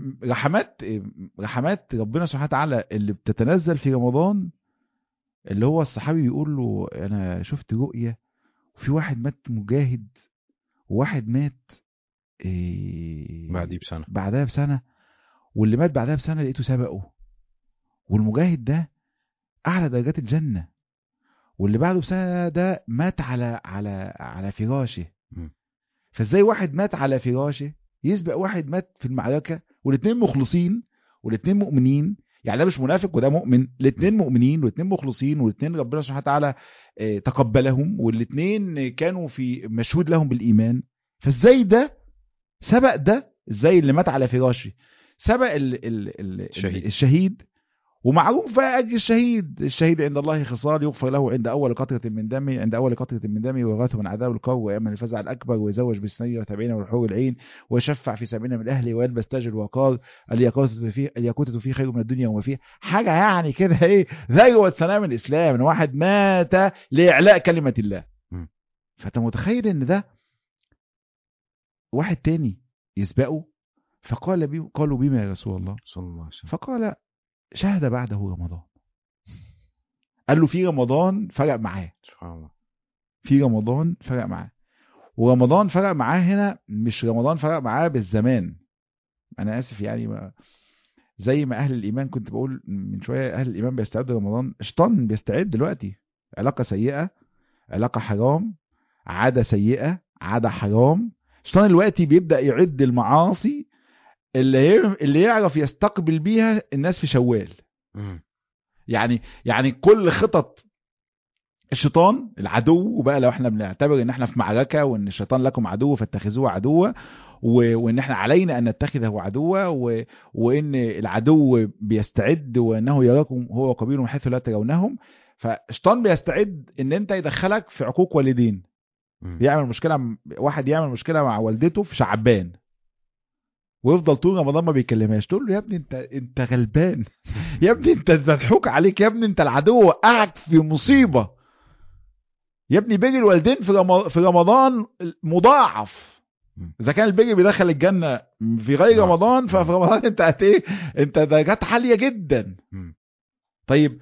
رحمات ربنا سبحانه وتعالى اللي بتتنزل في رمضان، اللي هو الصحابي بيقول له انا شفت رؤية وفي واحد مات مجاهد وواحد مات بعدها بسنة، واللي مات بعدها بسنة لقيته سبقه، والمجاهد ده اعلى درجات الجنة، واللي بعده بسنة ده مات على فراشه. فازاي واحد مات على فراشه يسبق واحد مات في المعركة والاثنين مخلصين والاثنين مؤمنين؟ يعني ده مش منافق وده مؤمن، الاثنين مؤمنين والاثنين مخلصين والاثنين ربنا سبحانه وتعالى تقبلهم، والاثنين كانوا في مشهود لهم بالإيمان. فازاي ده سبق ده؟ ازاي اللي مات على فراشه سبق الشهيد؟ ومعروف بقى اجر الشهيد عند الله خصال، يغفر له عند اول قطره من دمه، ويغاث من عذاب القبر، ويامن الفزع الاكبر، ويزوج بالسنيه وتابعين والحور العين، ويشفع في 70 من اهله، ويلبس تاج الوقار، الياقوتة فيه خير من الدنيا وما فيها. حاجه يعني كده ايه، ذروه سلام الاسلام، ان واحد مات لاعلاء كلمه الله. فانت متخيل ان ده واحد تاني يسبقه؟ قالوا بما يا رسول الله صلى الله عليه وسلم؟ فقال شهد بعده رمضان. قال له في رمضان فرق معاه، سبحان الله، في رمضان فرق معاه. ورمضان فرق معاه هنا مش رمضان فرق معاه بالزمان، انا اسف يعني، زي ما اهل الايمان كنت بقول من شويه، اهل الايمان بيستعدوا رمضان، شيطان بيستعد دلوقتي. علاقه سيئه، علاقه حرام، عاده سيئه، عاده حرام، شيطان دلوقتي بيبدا يعد المعاصي اللي يعرف يستقبل بيها الناس في شوال. مم. يعني كل خطط الشيطان العدو، وبقى لو احنا بنعتبر ان احنا في معركة وان الشيطان لكم عدو فاتخذوه عدوا، وان احنا علينا ان نتخذه عدوا، وان العدو بيستعد وانه يراكم هو وقبيله من حيث لا ترونهم. فالشيطان بيستعد ان انت يدخلك في عقوق والدين. مم. يعمل مشكلة، واحد يعمل مشكلة مع والدته في شعبان ويفضل طول رمضان ما بيكلمهاش، تقول له يا ابني انت غلبان، يا ابني انت مضحوك عليك، يا ابني انت العدو وقعك في مصيبة، يا ابني بر الوالدين في رمضان مضاعف. مم. اذا كان البر بيدخل الجنة في غير ضعف. رمضان، ففي رمضان انت ايه، انت درجات عالية جدا. مم. طيب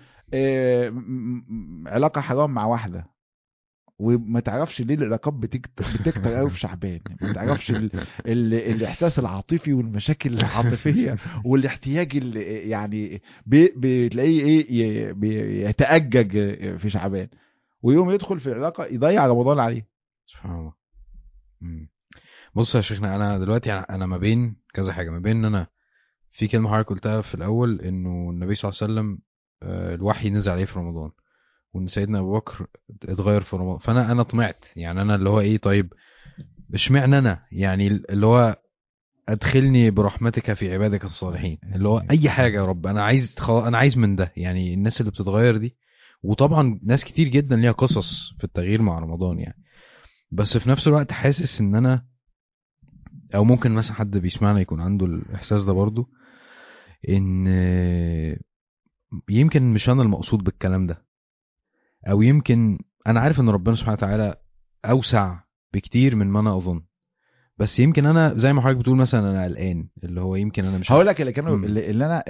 علاقة حرام مع واحدة وما تعرفش ليه العلاقات بتكتر قوي في شعبان، ما تعرفش الاحساس العاطفي والمشاكل العاطفيه والاحتياج اللي يعني بتلاقيه ايه يتأجج في شعبان، ويوم يدخل في علاقه يضيع رمضان عليه. سبحان الله. مم. بص يا شيخنا، انا دلوقتي انا ما بين كذا حاجه، ما بين ان انا في كلمه حضرتك قلتها في الاول انه النبي صلى الله عليه وسلم الوحي نزل عليه في رمضان، وان سيدنا ابو بكر اتغير في رمضان. فانا طمعت، يعني انا اللي هو ايه، طيب اشمعنى انا، يعني اللي هو ادخلني برحمتك في عبادك الصالحين، اللي هو اي حاجه يا رب، انا عايز انا عايز من ده، يعني الناس اللي بتتغير دي. وطبعا ناس كتير جدا ليها قصص في التغيير مع رمضان يعني. بس في نفس الوقت حاسس ان انا، او ممكن مثلا حد بيسمعنا يكون عنده الاحساس ده برضو، ان يمكن مش انا المقصود بالكلام ده، او يمكن انا عارف ان ربنا سبحانه وتعالى اوسع بكتير من ما انا اظن، بس يمكن انا زي ما حضرتك بتقول مثلا انا قلقان، اللي هو يمكن انا مش هقول لك اللي كانوا مم.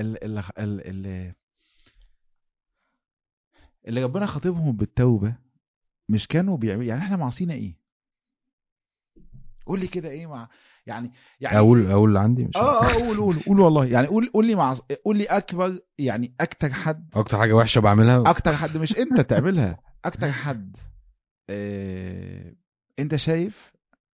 اللي ربنا خاطبهم بالتوبه، مش كانوا بيعملوا يعني احنا معصينا ايه؟ قول لي كده ايه مع يعني اقول اللي عندي مش قول والله، يعني قول لي قول لي اكبر، يعني اكتر حد، اكتر حاجه وحشه بعملها. اكتر حد مش انت تعملها، اكتر حد انت شايف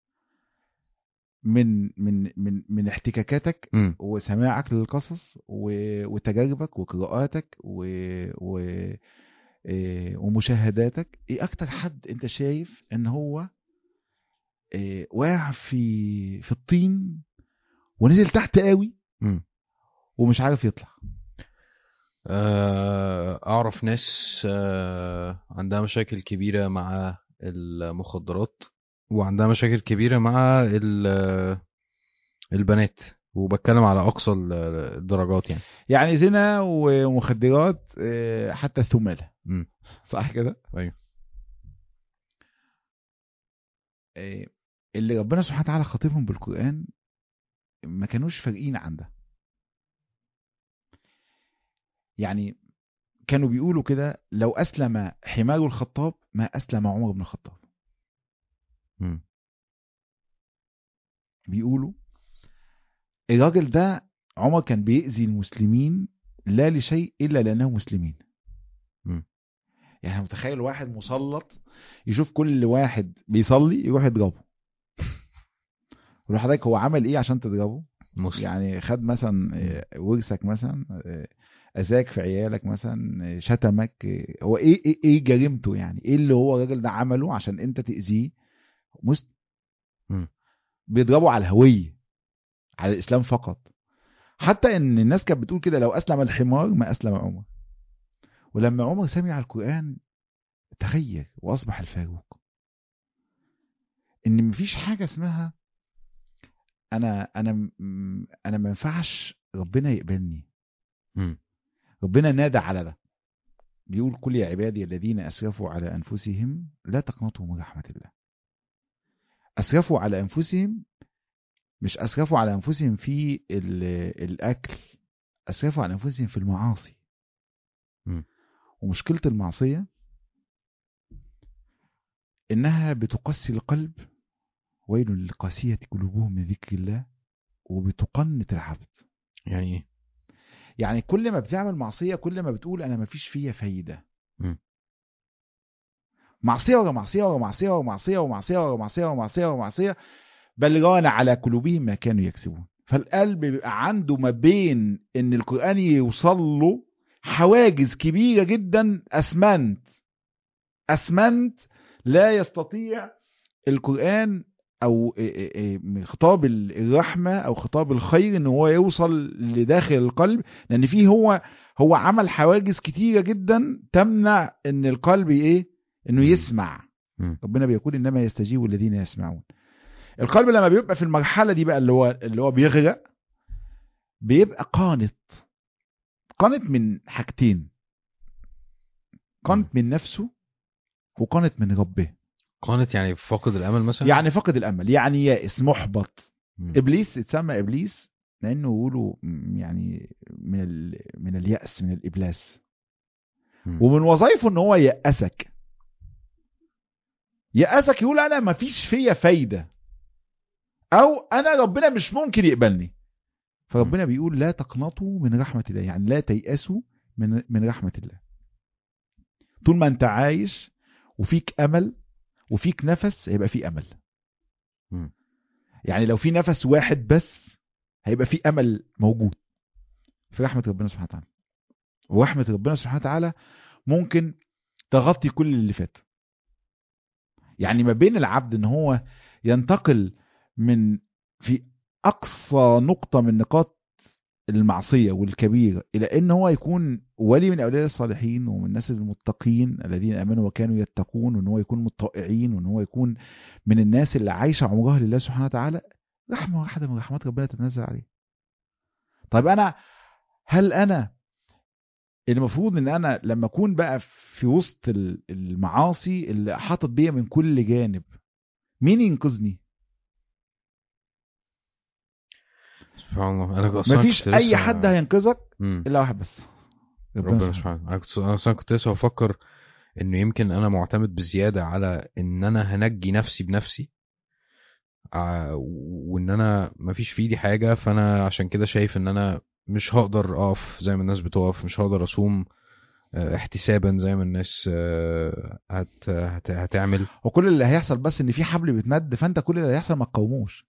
من احتكاكاتك مم. وسماعك للقصص وتجاربك وقراءاتك و ومشاهداتك، ايه اكتر حد انت شايف ان هو واقع في الطين ونزل تحت قوي مم. ومش عارف يطلع؟ اعرف ناس عندها مشاكل كبيره مع المخدرات، وعندها مشاكل كبيره مع البنات، وبتكلم على اقصى الدرجات يعني. يعني زنا ومخدرات، حتى الثمالة، مم. صح كده؟ ايوه. آه، اللي ربنا سبحانه وتعالى خاطبهم بالقرآن ما كانوش فارقين عن ده. يعني كانوا بيقولوا كده لو أسلم حمار الخطاب ما أسلم عمر بن الخطاب. مم. بيقولوا الراجل ده عمر كان بيأذي المسلمين لا لشيء إلا لأنهم مسلمين. مم. يعني متخيل واحد مسلط يشوف كل واحد بيصلي يروح يضربه، يقول حضرتك هو عمل ايه عشان تضربه؟ مسلم. يعني خد مثلا ورثك مثلا، اذاك في عيالك مثلا، شتمك، هو ايه جريمته؟ يعني ايه اللي هو الراجل ده عمله عشان انت تأذيه؟ مسلم. مم. بيضربوا على الهوية، على الاسلام فقط. حتى ان الناس كانت بتقول كده لو اسلم الحمار ما اسلم عمر. ولما عمر سمع القرآن تغير واصبح الفاروق. ان مفيش حاجة اسمها انا ما ينفعش ربنا يقبلني. مم. ربنا نادى على ده، بيقول كل يا عبادي الذين اسرفوا على انفسهم لا تقنطوا من رحمة الله. اسرفوا على انفسهم، مش اسرفوا على انفسهم في الاكل، اسرفوا على انفسهم في المعاصي. مم. ومشكلة المعصية انها بتقسي القلب، ويل للقاسية قلوبهم من ذكر الله، وبتقنط العبد. يعني ايه؟ يعني كل ما بتعمل معصية كل ما بتقول انا مفيش فيا فايدة. مم. معصية ورا معصية ورا معصية ورا معصية ومعصية ورا معصية ومعصية ورا معصية، بل ران على قلوبهم ما كانوا يكسبون. فالقلب بيبقى عنده ما بين ان القرآن يوصل له حواجز كبيرة جدا، اسمنت لا يستطيع القرآن او خطاب الرحمة او خطاب الخير ان هو يوصل لداخل القلب، لان فيه هو عمل حواجز كتيرة جدا تمنع ان القلب انه يسمع. ربنا بيقول انما يستجيب الذين يسمعون. القلب لما بيبقى في المرحلة دي بقى اللي هو بيغرق، بيبقى قانت من حاجتين: قانت من نفسه وقانت من ربه. قانت يعني فاقد الامل مثلا، يعني فقد الامل، يعني يائس، محبط. ابليس اتسمى ابليس لانه يقولوا يعني من اليأس، من الابلاس. ومن وظائفه ان هو يأسك يقول انا ما فيش فيا فايدة، او انا ربنا مش ممكن يقبلني. فربنا بيقول لا تقنطوا من رحمة الله، يعني لا تيأسوا من رحمة الله. طول ما انت عايش وفيك امل وفيك نفس هيبقى فيه امل. يعني لو في نفس واحد بس هيبقى فيه امل موجود في رحمة ربنا سبحانه وتعالى. ورحمة ربنا سبحانه وتعالى ممكن تغطي كل اللي فات. يعني ما بين العبد ان هو ينتقل من في اقصى نقطة من نقاط المعصية والكبيرة الى ان هو يكون ولي من اولياء الصالحين ومن الناس المتقين الذين امنوا وكانوا يتقون، وان هو يكون متطائعين، وان هو يكون من الناس اللي عايشة عمرها لله سبحانه وتعالى، رحمة واحدة من رحمات ربنا تتنزل عليه. طيب هل انا المفروض ان انا لما اكون بقى في وسط المعاصي اللي حاطط بيا من كل جانب، مين ينقذني؟ سبحان الله. انا اصلا مفيش كنت اي لسه حد هينقذك الا واحد بس، ربنا سبحانه. انا اصلا كنت لسه بفكر انه يمكن انا معتمد بزياده على ان انا هنجي نفسي بنفسي، وان انا مفيش في ايدي حاجه، فانا عشان كده شايف ان انا مش هقدر اقف زي ما الناس بتقف، مش هقدر اصوم احتسابا زي ما الناس هتعمل. وكل اللي هيحصل بس ان في حبل بيتمد، فانت كل اللي هيحصل ما تقاوموش.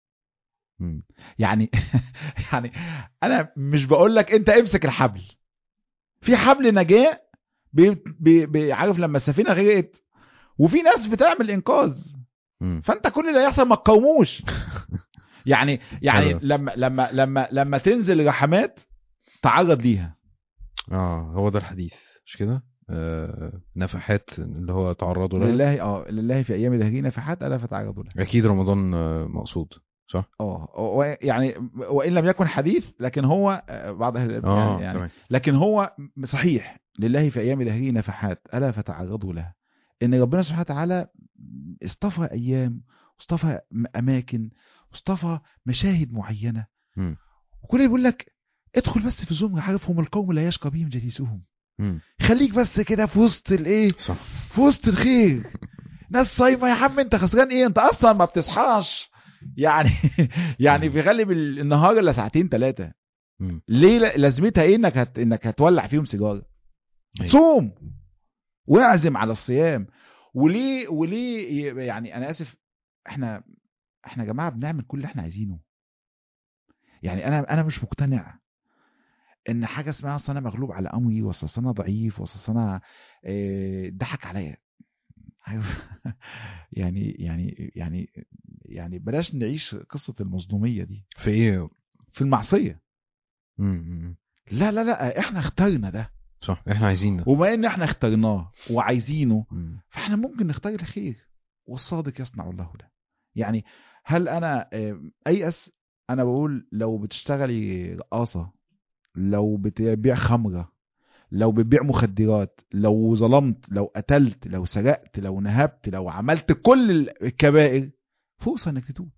يعني يعني انا مش بقول لك انت امسك الحبل، في حبل نجاة عارف لما السفينه غرقت وفي ناس بتعمل انقاذ، فانت كل اللي هيحصل ما تقاوموش. يعني لما تنزل رحمات تعرض ليها. هو ده الحديث مش كده؟ نفحات اللي هو تعرضوا لها لله في ايام دهري نفحات الا فتعرضوا لها. اكيد رمضان مقصود صح؟ يعني وان لم يكن حديث لكن هو بعض يعني لكن هو صحيح، لله في ايام دهري نفحات الا فتعرضوا لها. ان ربنا سبحانه وتعالى اصطفى ايام، واصطفى اماكن، واصطفى مشاهد معينه، وكل اللي بيقول لك ادخل بس في زمره، عارفهم القوم لا يشقى بهم جليسهم. خليك بس كده في وسط في وسط الخير. ناس صايمه يا عم، انت خسران ايه؟ انت اصلا ما بتصحاش يعني. يعني في غالب النهار الا ساعتين 3، ليه لازمتها ايه انك هتولع فيهم سيجاره؟ صوم واعزم على الصيام. وليه يعني انا اسف، احنا يا جماعه بنعمل كل اللي احنا عايزينه. يعني انا مش مقتنع ان حاجه اسمها اصل انا مغلوب على امري، واصل انا ضعيف، واصل انا ضحك عليا. يعني بلاش نعيش قصه المظلوميه دي. في ايه؟ في المعصيه. لا احنا اخترنا ده، صح، احنا عايزين ده، وما ان احنا اخترناه وعايزينه فاحنا ممكن نختار الخير، والصادق يصنع الله له. يعني هل انا ايأس؟ انا بقول لو بتشتغلي رقاصه، لو بتبيع خمره، لو بتبيع مخدرات، لو ظلمت، لو قتلت، لو سرقت، لو نهبت، لو عملت كل الكبائر، فرصه انك تتوب،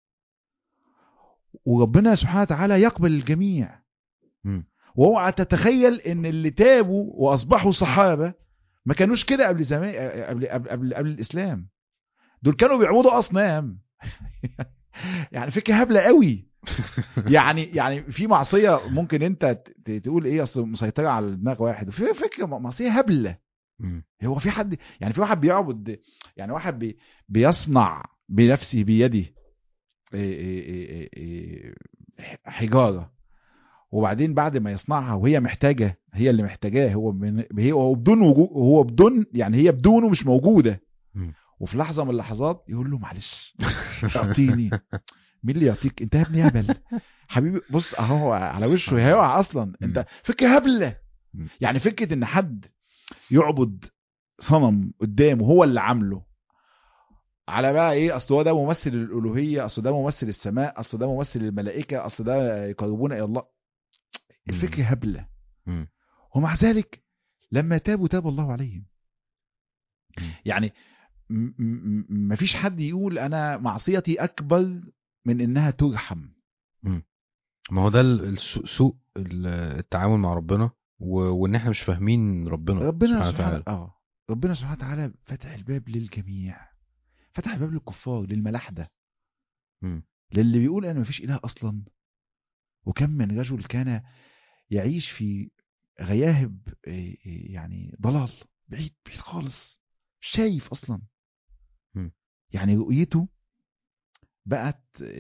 وربنا سبحانه وتعالى يقبل الجميع. واوعى تتخيل ان اللي تابوا واصبحوا صحابه ما كانوش كده قبل زمان، قبل الاسلام. دول كانوا بيعبدوا اصنام. يعني فكره هبله قوي. يعني في معصيه ممكن انت تقول ايه اصل مسيطره على دماغ واحد، وفي فكره معصيه هبله. هو في حد يعني في واحد بيعبد، يعني واحد بيصنع بنفسه بيده حجاره، وبعدين بعد ما يصنعها وهي محتاجه، هي اللي محتاجاه، هو بدون وجود، هو بدون يعني هي بدونه مش موجوده، مم. وفي لحظه من اللحظات يقول له معلش اعطيني. مين اللي يعطيك انت يا ابني هبل حبيبي؟ بص اهو على وشه سبحان الله. هيقع اصلا. مم. انت فكره هبله. مم. يعني فكره ان حد يعبد صنم قدامه هو اللي عامله، على بقى ايه، اصل هو ده ممثل الالوهيه، اصل ده ممثل السماء، اصل ده ممثل الملائكه، اصل ده يقربون الى الله. مم. الفكره هبله. مم. ومع ذلك لما تابوا تاب الله عليهم. مم. يعني مفيش حد يقول انا معصيتي اكبر من انها ترحم. مم. ما هو ده سوء التعامل مع ربنا، وان احنا مش فاهمين ربنا ربنا سبحانه سبحانه وتعالى. ربنا سبحانه وتعالى فتح الباب للجميع، فتح الباب للكفار، للملاحده، مم. للي بيقول انا مفيش اله اصلا. وكم من رجل كان يعيش في غياهب يعني ضلال، بعيد بعيد خالص، مش شايف اصلا. مم. يعني رؤيته بقت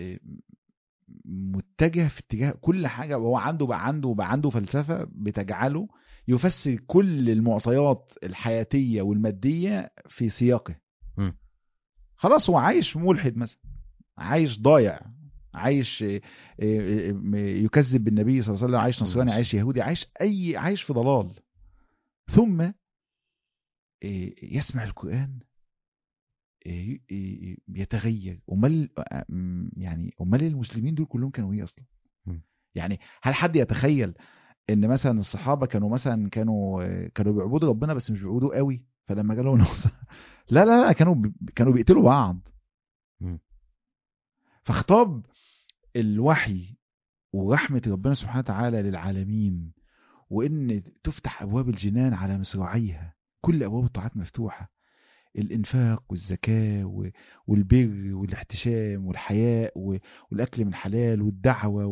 متجه في اتجاه كل حاجه، وهو بقى عنده فلسفه بتجعله يفسر كل المعطيات الحياتيه والماديه في سياقه. مم. خلاص هو عايش ملحد مثلا، عايش ضايع، عايش يكذب بالنبي صلى الله عليه وسلم، عايش نصراني، عايش يهودي، عايش في ضلال. ثم يسمع القرآن يتغير. يعني امال المسلمين دول كلهم كانوا ايه اصلا؟ مم. يعني هل حد يتخيل ان مثلا الصحابه كانوا مثلا كانوا بيعبدوا ربنا بس مش بيعبدوه قوي، فلما جالهم لا لا لا، كانوا بيقتلوا بعض. مم. فخطاب الوحي ورحمه ربنا سبحانه وتعالى للعالمين، وان تفتح ابواب الجنان على مصراعيها، كل ابواب الطاعات مفتوحه، الإنفاق والزكاة والبر والاحتشام والحياء والأكل من حلال والدعوة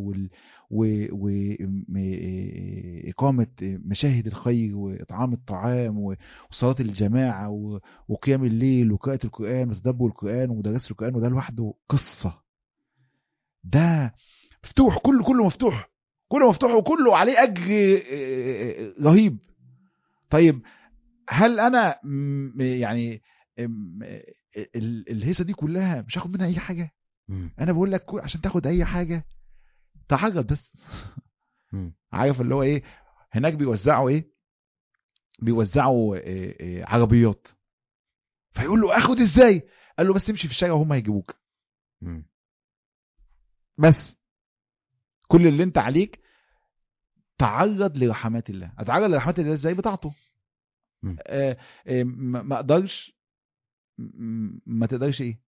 وإقامة مشاهد الخير وإطعام الطعام وصلاة الجماعة وقيام الليل وقراءة القرآن وتدبر القرآن ومدرسة القرآن. وده لوحده قصة. ده مفتوح، كله مفتوح، كله مفتوح، وكله عليه أجر رهيب. طيب هل انا يعني الهيصه دي كلها مش هاخد منها اي حاجه؟ مم. انا بقول لك عشان تاخد اي حاجه تعرض بس. مم. عارف اللي هو ايه؟ هناك بيوزعوا ايه؟ بيوزعوا عربيات. فيقول له اخد ازاي؟ قال له بس امشي في الشارع وهم هيجيبوك. مم. بس كل اللي انت عليك تعرض لرحمات الله. اتعرض لرحمات الله ازاي؟ بتاعته. مم. ما اقدرش، ما تقدرش ايه؟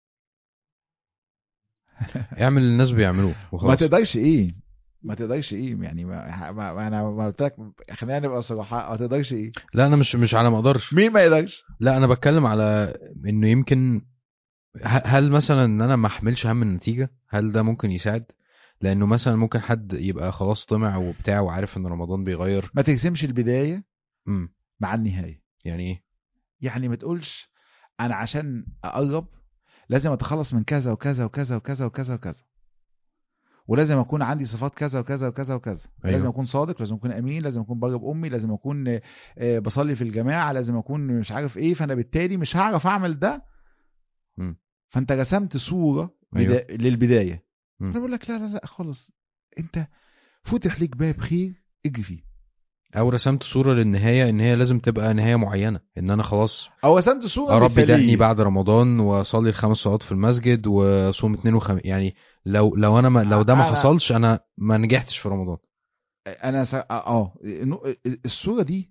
اعمل اللي الناس بيعملوه ما وخلاص. تقدرش ايه؟ ما تقدرش ايه يعني؟ انا ما قلت لك، خلينا نبقى صراحه، ما تقدرش ايه؟ لا انا مش على ما اقدرش. مين ما يقدرش؟ لا انا بتكلم على انه يمكن هل مثلا ان انا ما احملش هم النتيجه، هل ده ممكن يساعد؟ لانه مثلا ممكن حد يبقى خلاص طمع وبتاع وعارف ان رمضان بيغير. ما تقسمش البدايه امم مع النهايه. يعني ايه؟ يعني ما تقولش انا عشان اقرب لازم اتخلص من كذا وكذا وكذا وكذا وكذا وكذا، ولازم اكون عندي صفات كذا وكذا وكذا وكذا، لازم ايوه. اكون صادق، لازم اكون امين، لازم اكون بر بامي، لازم اكون بصلي في الجماعه، لازم اكون مش عارف ايه، فانا بالتالي مش هعرف اعمل ده. امم فانت رسمت صوره ايوه. للبدايه. امم انا بقول لك لا لا لا خالص، انت فتح ليك باب خير، اجري فيه. او رسمت صوره للنهايه ان هي لازم تبقى نهايه معينه، ان انا خلاص او رسمت صوره اربي دقني مثاليه. بعد رمضان واصلي الخمس صلوات في المسجد واصوم اثنين وخميس. يعني لو انا لو ده ما انا حصلش انا ما نجحتش في رمضان. الصوره دي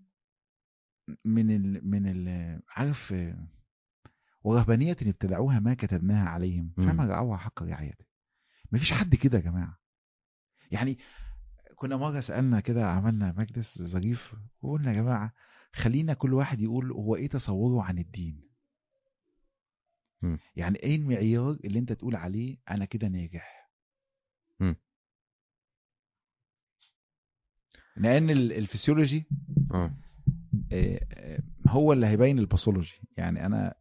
عارف، ورهبانيه ابتدعوها ما كتبناها عليهم فما امم رعوها حق رعايته. مفيش حد كده يا جماعه. يعني كنا مره سالنا كده، عملنا مجلس ظريف وقلنا يا جماعه خلينا كل واحد يقول هو ايه تصوره عن الدين. امم يعني ايه المعيار اللي انت تقول عليه انا كده ناجح؟ امم لان الفسيولوجي اه. هو اللي هيبين الباثولوجي. يعني انا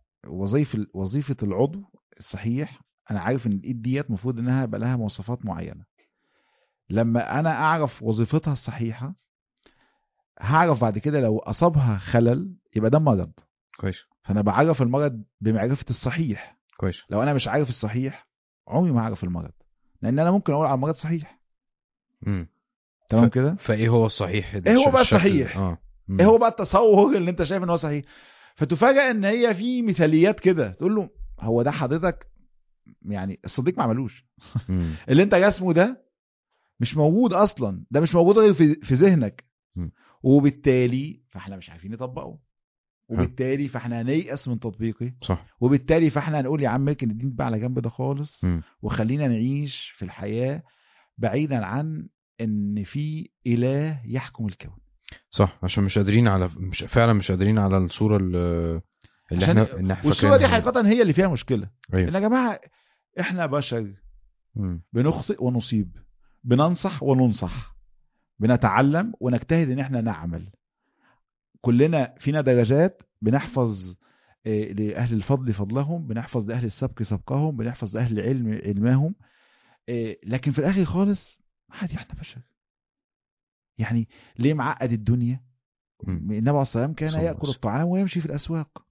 وظيفه العضو الصحيح، انا عارف ان الايد ديت المفروض انها يبقى لها مواصفات معينه. لما انا اعرف وظيفتها الصحيحه هعرف بعد كده لو اصابها خلل يبقى ده مرض. كويس فانا بعرف المرض بمعرفه الصحيح. كويس. لو انا مش عارف الصحيح عمري ما هعرف المرض، لان انا ممكن اقول على المرض صحيح. امم تمام كده. فايه هو الصحيح؟ ايه هو بقى الشكل الصحيح؟ اه ايه هو بقى التصور اللي انت شايف ان هو صحيح؟ فتفاجئ ان هي في مثاليات كده، تقول له هو ده حضرتك يعني الصديق ما عملوش. اللي انت رسمه ده مش موجود اصلا، ده مش موجود غير في ذهنك، وبالتالي فاحنا مش عارفين نطبقه، وبالتالي فاحنا هنيأس من تطبيقه. صح. وبالتالي فاحنا هنقول يا عم ممكن الدين بقى على جنب ده خالص، وخلينا نعيش في الحياة بعيدا عن ان في اله يحكم الكون. صح، عشان مش قادرين على فعلا مش قادرين على الصورة اللي احنا والصورة دي حقيقة هي اللي فيها مشكلة. أيوه. ان يا جماعة احنا بشر، بنخطئ ونصيب، بننصح وننصح، بنتعلم ونجتهد ان احنا نعمل. كلنا فينا درجات، بنحفظ لأهل الفضل فضلهم، بنحفظ لأهل السبق سبقهم، بنحفظ لأهل العلم علمهم، لكن في الآخر خالص عادي احنا بشر. يعني ليه معقد الدنيا؟ النبي عليه الصلاة والسلام كان يأكل الطعام ويمشي في الأسواق.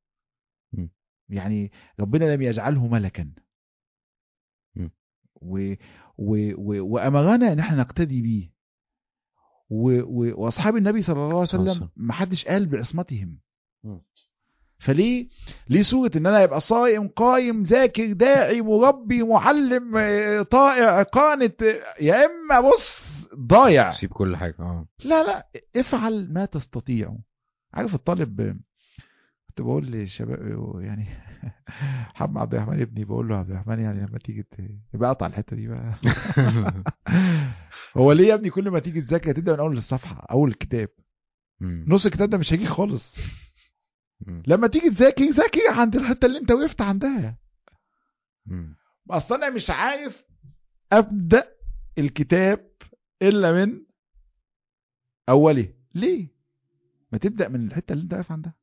يعني ربنا لم يجعله ملكا، وأمرنا ان احنا نقتدي به. واصحاب النبي صلى الله عليه وسلم ما حدش قال بعصمتهم. فليه سورة ان انا يبقى صائم قايم ذاكر داعي مربي معلم طائع قانت، يا اما بص ضايع سيب كل حاجة. لا افعل ما تستطيع. عارف الطالب، كنت بقول للشباب يعني حب عبد الرحمن ابني، بقول له عبد الرحمن يعني لما تيجي يبقى اقطع الحته دي بقى هو ليه يا ابني كل ما تيجي تذاكر تبدا من اول الصفحه اول الكتاب؟ نص الكتاب ده مش هيجي خالص. لما تيجي ذاكر عند الحته اللي انت وقفت عندها. اصلا انا مش عارف ابدا الكتاب الا من اوله. ليه ما تبدا من الحته اللي انت واقف عندها؟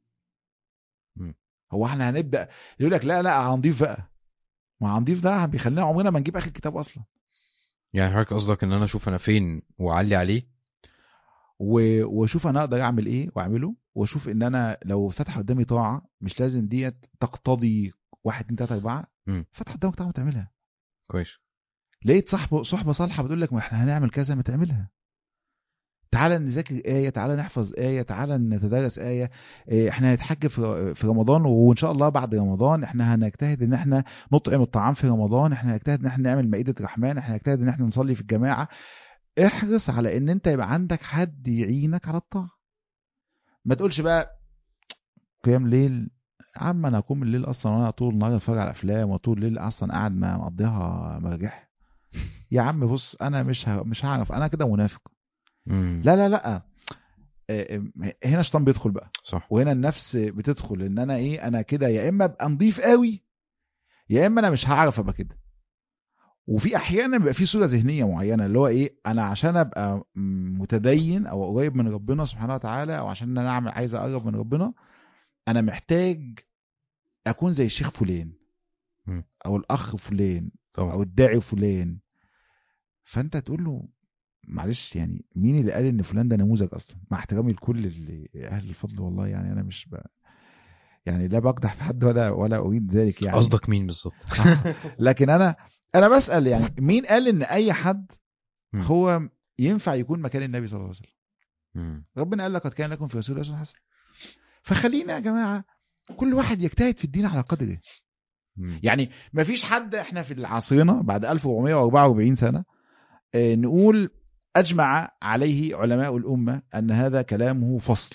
هو احنا هنبدا يقول لك لا هنضيف بقى، ما هنضيف ده بيخلينا عمرنا ما نجيب اخر الكتاب اصلا. يعني حضرتك قصدك ان انا اشوف انا فين واعلي عليه، واشوف انا اقدر اعمل ايه واعمله، واشوف ان انا لو فتح قدامي طاعه مش لازم ديت تقتضي 1 2 3 4، فتح قدامك طاعه تعملها. كويس. لقيت صحبه صالحه بتقول لك ما احنا هنعمل كذا، ما تعملها. تعالى نذاكر آية، تعالى نحفظ آية، تعالى نتدرس آية. احنا هنتحج في رمضان، وان شاء الله بعد رمضان احنا هنجتهد ان احنا نطعم الطعام في رمضان، احنا هنجتهد ان احنا نعمل مائدة الرحمن، احنا هنجتهد ان احنا نصلي في الجماعة. احرص على ان انت يبقى عندك حد يعينك على الطاعة. ما تقولش بقى قيام ليل، عم انا هقوم الليل اصلا وانا طول النهار اتفرج على افلام، وطول الليل اصلا قاعد ما مقضيها مراجح. يا عم بص انا مش هعرف، انا كده منافق. لا هنا الشيطان بيدخل بقى. صح. وهنا النفس بتدخل ان انا ايه، انا كده يا اما ابقى نضيف قوي يا اما انا مش هعرف ابقى كده. وفي احيانا بيبقى في صوره ذهنيه معينه اللي هو ايه، انا عشان ابقى متدين او قريب من ربنا سبحانه وتعالى، او عشان انا اعمل عايز اقرب من ربنا، انا محتاج اكون زي الشيخ فلان او الاخ فلان طبعا. او الداعي فلان. فانت تقول له معلش يعني مين اللي قال ان فلان ده نموذج اصلا؟ مع احترامي لكل اهل الفضل والله، يعني انا مش يعني لا بقدح في حد ولا اريد ذلك يعني. قصدك مين بالظبط؟ لكن انا بسأل يعني مين قال ان اي حد هو ينفع يكون مكان النبي صلى الله عليه وسلم؟ ربنا قال لقد كان لكم في رسول الله اسوة حسنة. فخلينا يا جماعة كل واحد يجتهد في الدين على قدره. يعني مفيش حد احنا في عصرنا بعد 1444 سنة نقول أجمع عليه علماء الأمة أن هذا كلامه فصل،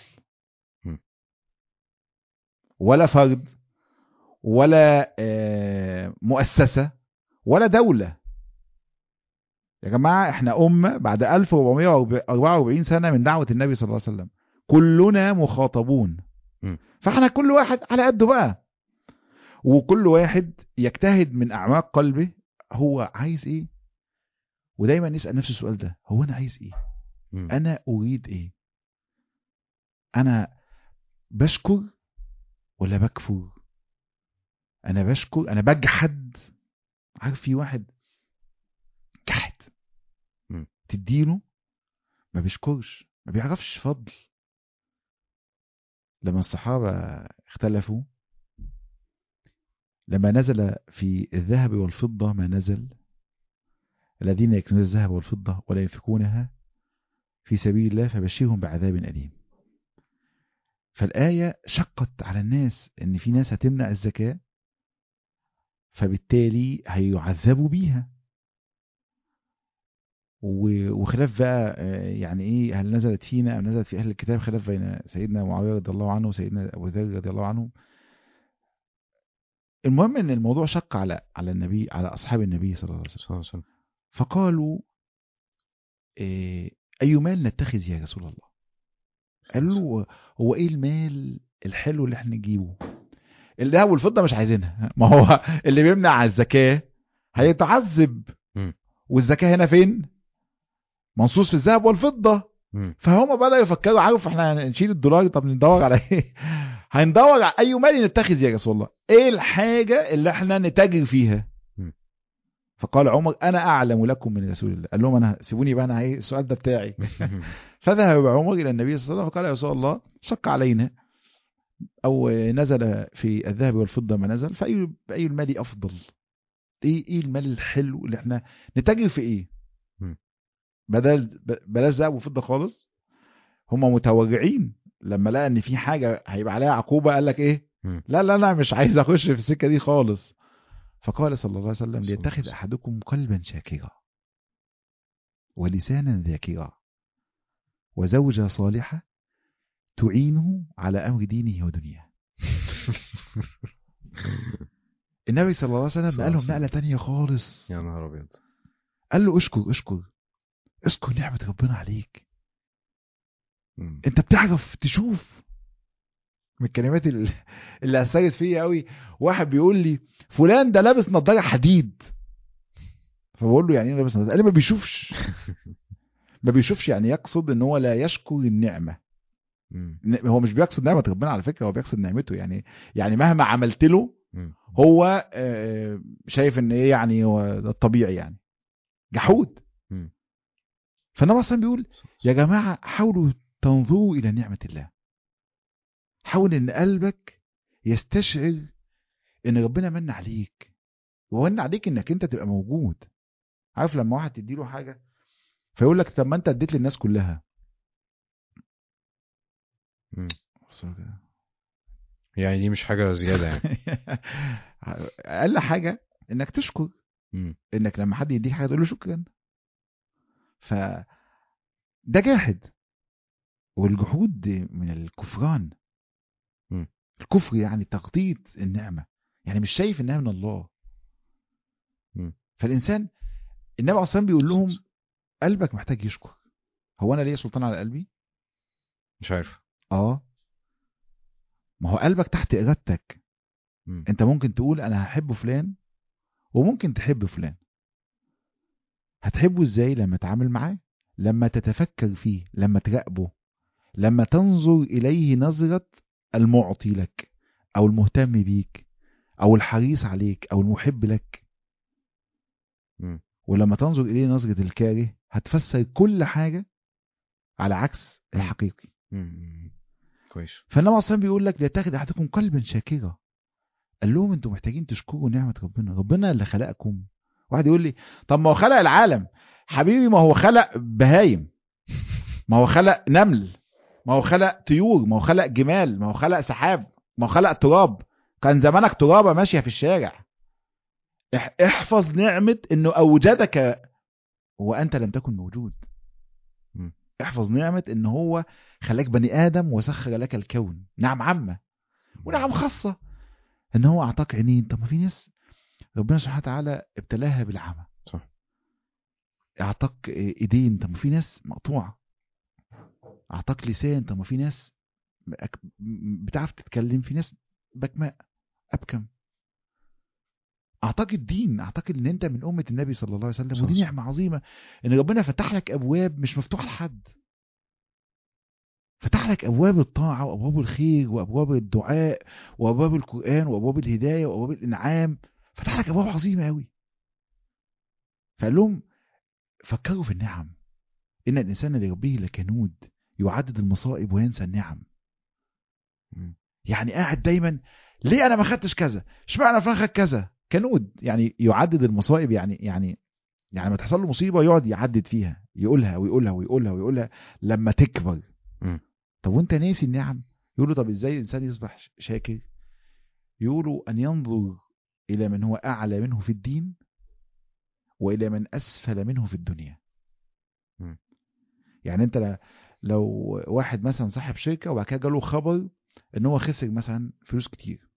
ولا فرد ولا مؤسسة ولا دولة. يا جماعة احنا أمة بعد 1444 سنة من دعوة النبي صلى الله عليه وسلم، كلنا مخاطبون. فاحنا كل واحد على قده بقى، وكل واحد يجتهد من أعماق قلبه هو عايز ايه. ودايما نسأل نفس السؤال ده، هو أنا عايز ايه؟ أنا أريد ايه؟ أنا بشكر ولا بكفر؟ أنا بشكر، أنا بجحد. عارف في واحد جحد تديله ما بيشكرش، ما بيعرفش فضل. لما الصحابة اختلفوا، لما نزل في الذهب والفضة ما نزل، الذين يكنزون الذهب والفضة ولا ينفقونها في سبيل الله فبشرهم بعذاب أليم. فالآية شقت على الناس إن في ناس هتمنع الزكاة، فبالتالي هيعذبوا بيها. وخلاف بقى يعني ايه، هل نزلت فينا ام نزلت في اهل الكتاب، خلاف بين سيدنا معاويه رضي الله عنه وسيدنا ابو ذر رضي الله عنه. المهم ان الموضوع شق على النبي، على اصحاب النبي صلى الله عليه وسلم. فقالوا اي مال نتخذ يا رسول الله؟ قال له هو ايه المال الحلو اللي احنا نجيبه؟ الذهب والفضه مش عايزينها، ما هو اللي بيمنع على الزكاه هيتعذب. والزكاه هنا فين؟ منصوص في الذهب والفضه. فهم بدأوا يفكروا، عارف احنا نشيل الدولار، طب ندور على ايه؟ هندور على اي مال نتخذ يا رسول الله، ايه الحاجة اللي احنا نتاجر فيها؟ فقال عمر انا اعلم لكم من رسول الله. قال لهم انا سيبوني بقى، انا السؤال ده بتاعي. فذهب عمر الى النبي صلى الله عليه وسلم فقال يا رسول الله شق علينا، او نزل في الذهب والفضة ما نزل، فاي المال افضل؟ ايه المال الحلو اللي احنا نتاجر في ايه؟ بلاش ذهب وفضة خالص. هم متوجعين لما لقى ان في حاجة هيبقى عليها عقوبة، قال لك ايه؟ لا انا مش عايز اخش في السكة دي خالص. فقال صلى الله عليه وسلم ليتخذ احدكم قلبا شاكرا ولسانا ذاكرا وزوجة صالحة تعينه على امر دينه ودنياه. النبي صلى الله عليه وسلم قال لهم نقلة تانية خالص. يا نهار ابيض. قال له اشكر نعمة ربنا عليك. انت بتعرف تشوف؟ من الكلمات اللي اثرت فيا قوي، واحد بيقول لي فلان ده لابس نظاره حديد، فبقول له يعني ايه لابس نظاره؟ قال لي ما بيشوفش. ما بيشوفش يعني يقصد ان هو لا يشكر النعمه. هو مش بيقصد نعمه ربنا على فكره، هو بيقصد نعمته. يعني مهما عملت له هو شايف ان ايه، يعني هو ده الطبيعي، يعني جحود. فالنبي اصلا بيقول يا جماعه حاولوا تنظروا الى نعمه الله، حاول ان قلبك يستشعر ان ربنا من عليك، ومن عليك انك انت تبقى موجود. عارف لما واحد تديله حاجه فيقول لك طب ما انت اديت للناس كلها. يعني دي مش حاجه زياده يعني. اقل حاجه انك تشكر، انك لما حد يديك حاجه تقول له شكرا. ف ده جاحد، والجحود من الكفران. الكفر يعني تغطية النعمة، يعني مش شايف انها من الله. فالإنسان النبي أصلا بيقول لهم قلبك محتاج يشكر. هو أنا ليه سلطان على قلبي؟ مش عارف. ما هو قلبك تحت إرادتك. انت ممكن تقول أنا هحب فلان، وممكن تحب فلان. هتحبه ازاي؟ لما تعامل معاه، لما تتفكر فيه، لما تراقبه، لما تنظر إليه نظرة المعطي لك، أو المهتم بيك، أو الحريص عليك، أو المحب لك. ولما تنظر إليه نظرة الكاره هتفسر كل حاجة على عكس الحقيقي. كويس. فالنبي اصلا بيقول لك ليتخذ احدكم قلبا شاكرا. قال لهم انتوا محتاجين تشكروا نعمة ربنا اللي خلقكم. واحد يقول لي طب ما هو خلق العالم. حبيبي ما هو خلق بهايم، ما هو خلق نمل، ما هو خلق طيور، ما هو خلق جمال، ما هو خلق سحاب، ما هو خلق تراب. كان زمانك ترابة ماشية في الشارع. احفظ نعمة انه اوجدك وانت لم تكن موجود. احفظ نعمة ان هو خلاك بني ادم وسخر لك الكون. نعم عامة ونعم خاصة، ان هو اعطاك عينين. طب ما في ناس ربنا سبحانه وتعالى ابتلاها بالعمى. صح. اعطاك ايدين، طب ما في ناس مقطوعة. اعطاك لسان، طب ما في ناس بتعرف تتكلم، في ناس بكماء ابكم. اعطاك الدين، اعطاك ان انت من امة النبي صلى الله عليه وسلم. ودي نعمة عظيمة ان ربنا فتح لك ابواب مش مفتوحة لحد. فتح لك ابواب الطاعة وابواب الخير وابواب الدعاء وابواب القرآن وابواب الهداية وابواب الانعام. فتح لك ابواب عظيمة قوي. فقال لهم فكروا في النعم، إن الإنسان لربه لكنود يعدد المصائب وينسى النعم. يعني قاعد دايما ليه أنا ما خدتش كذا، اشمعنى فلان خد كذا، كنود يعني يعدد المصائب، يعني ما تحصل له مصيبة يقعد يعدد فيها، يقولها ويقولها ويقولها ويقولها لما تكبر. طب وانت ناسي النعم؟ يقولوا طب ازاي الإنسان يصبح شاكر؟ يقولوا أن ينظر إلى من هو أعلى منه في الدين وإلى من أسفل منه في الدنيا. يعني أنت لو واحد مثلا صاحب شركة وبعد كده جاله خبر إن هو خسر مثلا فلوس كتير،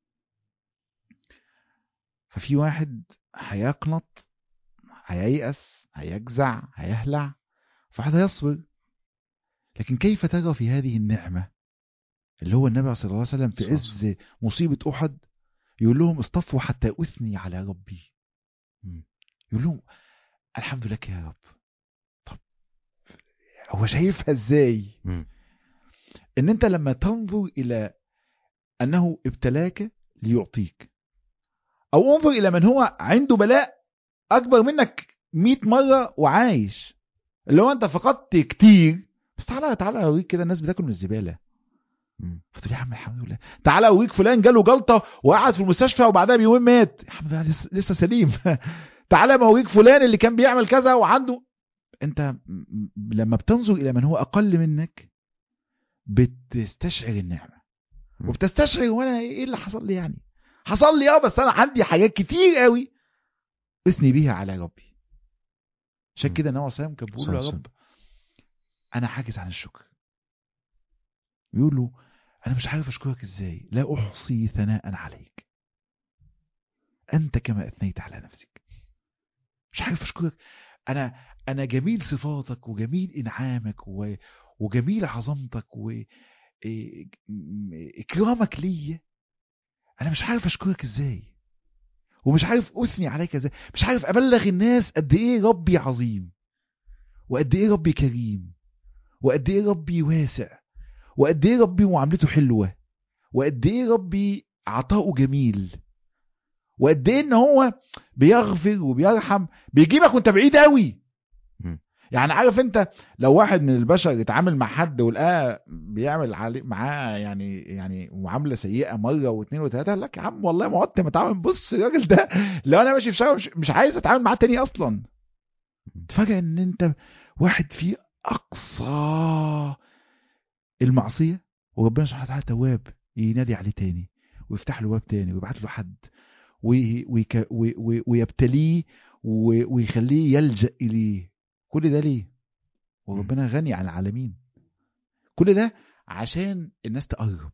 ففي واحد هيقنط، هييأس، هيجزع، هيهلع، فواحد هيصبر. لكن كيف ترى في هذه النعمة اللي هو النبي صلى الله عليه وسلم في عز مصيبة أحد يقول لهم اصطفوا حتى أثني على ربي، يقول لهم الحمد لك يا رب. طب هو شايفها ازاي؟ ان انت لما تنظر الى انه ابتلاك ليعطيك، او انظر الى من هو عنده بلاء اكبر منك 100 مرة وعايش، اللي هو انت فقدت كتير بس تعالى اوريك كده الناس بتاكل من الزبالة، فتقول يا عم الحمد لله. تعالى اوريك فلان جاله جلطة وقعد في المستشفى وبعدها بيومين مات، الحمد لله لسه سليم. تعالى ما اوريك فلان اللي كان بيعمل كذا وعنده. انت لما بتنظر الى من هو اقل منك بتستشعر النعمة وبتستشعر وانا ايه اللي حصل لي، يعني حصل لي بس انا عندي حاجات كتير قوي اثني بيها على ربي. عشان كده النبي صلى الله عليه وسلم كان بيقول له يا رب انا حاجز عن الشكر. بيقول له انا مش عارف اشكرك ازاي، لا احصي ثناء عليك انت كما اثنيت على نفسك. مش عارف اشكرك، انا جميل صفاتك وجميل انعامك وجميل عظمتك واكرامك ليا، انا مش عارف اشكرك ازاي، ومش عارف اثني عليك ازاي، مش عارف ابلغ الناس قد ايه ربي عظيم، وقد ايه ربي كريم، وقد ايه ربي واسع، وقد ايه ربي معاملته حلوه، وقد ايه ربي عطاؤه جميل، وقد ايه ان هو بيغفر وبيرحم، بيجيبك وانت بعيد قوي. يعني عارف انت لو واحد من البشر يتعامل مع حد ولقاه بيعمل عليه معاه يعني معامله سيئه مره واثنين وثلاثه، لك يا عم والله ما عدت متعامل، بص الراجل ده لو انا ماشي في شارع مش عايز اتعامل معاه تاني اصلا. تفاجئ ان انت واحد في اقصى المعصيه وربنا سبحانه وتعالى تواب، ينادي عليه تاني ويفتح له باب تاني ويبعت له حد ويبتليه ويخليه يلجأ اليه. كل ده ليه؟ وربنا غني عن العالمين. كل ده عشان الناس تقرب.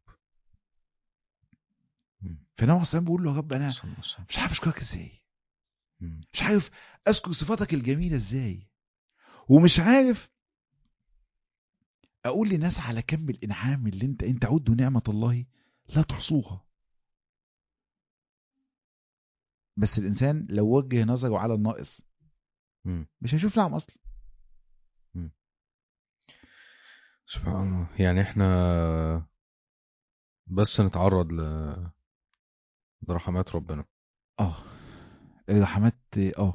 فالنبي عليه بيقول له يا رب انا مش عارف اشكرك ازاي، مش عارف اذكر صفاتك الجميله ازاي، ومش عارف اقول للناس على كم الانعام اللي انت تعدوا نعمه الله لا تحصوها. بس الانسان لو وجه نظره على الناقص مش هيشوف نعم اصلا. سبحان الله. يعني احنا بس نتعرض لرحمات ربنا. الرحمات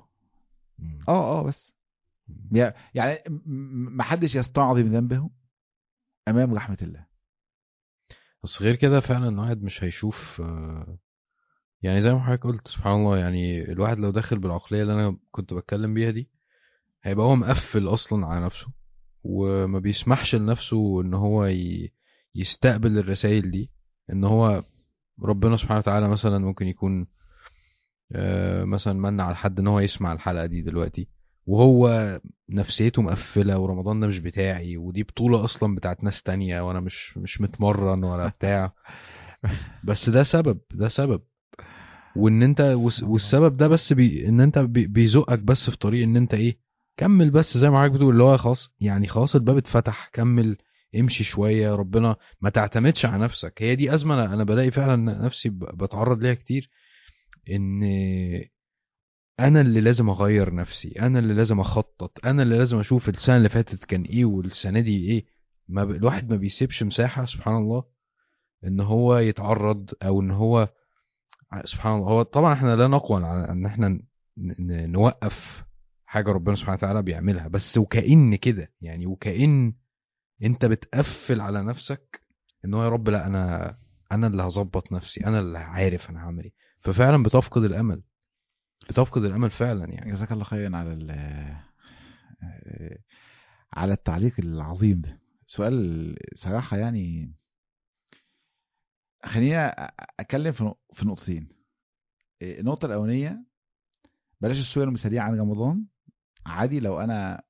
بس يعني ما حدش يستعظم ذنبه امام رحمة الله. بس غير كده فعلا الواحد مش هيشوف، يعني زي ما حضرتك قلت سبحان الله، يعني الواحد لو داخل بالعقلية اللي انا كنت بتكلم بيها دي هيبقى هو مقفل اصلا على نفسه وما بيسمحش لنفسه ان هو يستقبل الرسائل دي. ان هو ربنا سبحانه وتعالى مثلا ممكن يكون مثلا منع على حد ان هو يسمع الحلقة دي دلوقتي وهو نفسيته مقفلة، ورمضان ده مش بتاعي، ودي بطولة اصلا بتاعت ناس تانية وانا مش متمرن ولا بتاع. بس ده سبب. وان انت والسبب ده بس ان انت بيزقك بس في طريق ان انت ايه، كمل بس زي ما حضرتك بتقول اللي هو خلاص، يعني خلاص الباب اتفتح، كمل امشي شوية. ربنا ما تعتمدش على نفسك. هي دي أزمة أنا بلاقي فعلا نفسي بتعرض ليها كتير، إن أنا اللي لازم أغير نفسي، أنا اللي لازم أخطط، أنا اللي لازم أشوف السنة اللي فاتت كان إيه والسنة دي إيه. الواحد ما بيسيبش مساحة سبحان الله إن هو يتعرض، أو إن هو سبحان الله. هو طبعا احنا لا نقوى على ان احنا نوقف حاجه ربنا سبحانه وتعالى بيعملها، بس وكأن كده يعني، وكأن انت بتقفل على نفسك ان هو يا رب لا، انا اللي هظبط نفسي، انا اللي عارف انا هعمل ايه. ففعلا بتفقد الامل، بتفقد الامل فعلا يعني. جزاك الله خيرا على التعليق العظيم ده. سؤال صراحة يعني، خلينا أتكلم في نقطتين. النقطة الأولانية، بلاش الصورة المثالية عن رمضان. عادي لو أنا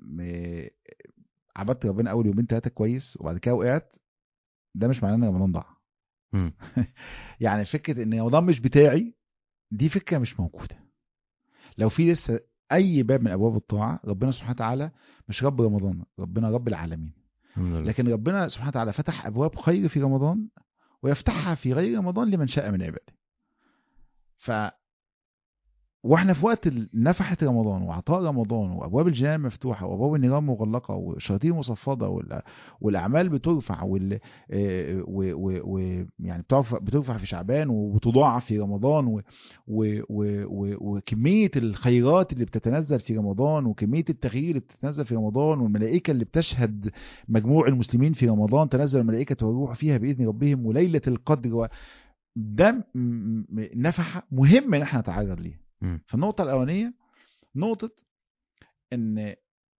عبدت ربنا أول يومين 3 كويس وبعد كده وقعت، ده مش معناه إن رمضان ضاع. مم. يعني فكرة إن رمضان مش بتاعي، دي فكرة مش موجودة. لو في لسه أي باب من أبواب الطاعة، ربنا سبحانه وتعالى مش رب رمضان، ربنا رب العالمين. الحمد لله. لكن ربنا سبحانه وتعالى فتح أبواب خير في رمضان، ويفتحها في غير رمضان لمن شاء من عباده. واحنا في وقت نفحة رمضان وعطاء رمضان وابواب الجنان مفتوحه وابواب النيران مغلقه والشياطين مصفده والاعمال بترفع يعني بترفع في شعبان وبتضاعف في رمضان وكميه الخيرات اللي بتتنزل في رمضان وكميه التغيير اللي بتتنزل في رمضان والملائكه اللي بتشهد مجموع المسلمين في رمضان، تنزل الملائكه والروح فيها باذن ربهم وليله القدر. ده نفحه مهم ان احنا نتعرض ليه. فالنقطة الأولانية نقطة إن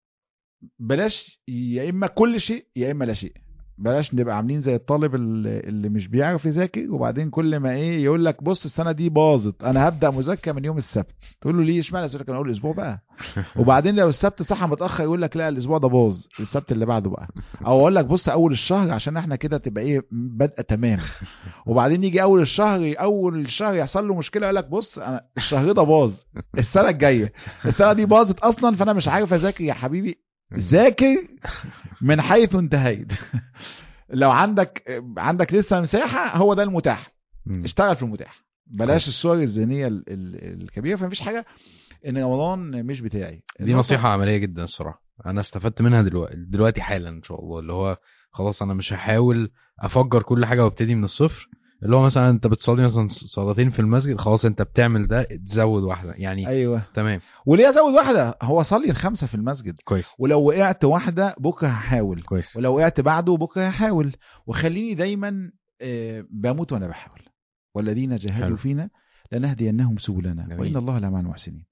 بلاش يا إما كل شيء يا إما لا شيء. بلاش نبقى عاملين زي الطالب اللي مش بيعرف يذاكر، وبعدين كل ما ايه يقول لك بص السنه دي باظت، انا هبدا مذاكره من يوم السبت. تقول له ليه؟ اشمعنى؟ يقول لك انا اقول الاسبوع بقى. وبعدين لو السبت صح متاخر يقول لك لا الاسبوع ده باظ، السبت اللي بعده بقى. او اقول لك بص اول الشهر عشان احنا كده تبقى ايه بادئه تمام. وبعدين يجي اول الشهر يحصل له مشكله يقول لك بص انا الشهر ده باظ، السنه الجايه السنه دي باظت اصلا فانا مش عارف اذاكر. يا حبيبي ذاكر من حيث انتهيت. لو عندك لسه مساحه هو ده المتاح، اشتغل في المتاح. بلاش الصور الذهنيه الكبيره. فمفيش حاجه ان رمضان مش بتاعي. دي نصيحه عمليه جدا الصراحه، انا استفدت منها دلوقتي حالا ان شاء الله. اللي هو خلاص انا مش هحاول افجر كل حاجه وابتدي من الصفر. اللي هو مثلا انت بتصلي مثلا صلاتين في المسجد، خلاص انت بتعمل ده، تزود واحده يعني. ايوه تمام. وليه ازود واحده؟ هو صلي ال5 في المسجد كويس. ولو وقعت واحده بكره هحاول كويس. ولو وقعت بعده بكره هحاول. وخليني دايما بموت وانا بحاول. والذين جاهدوا فينا لنهدينهم سبلنا وان الله لمع المحسنين.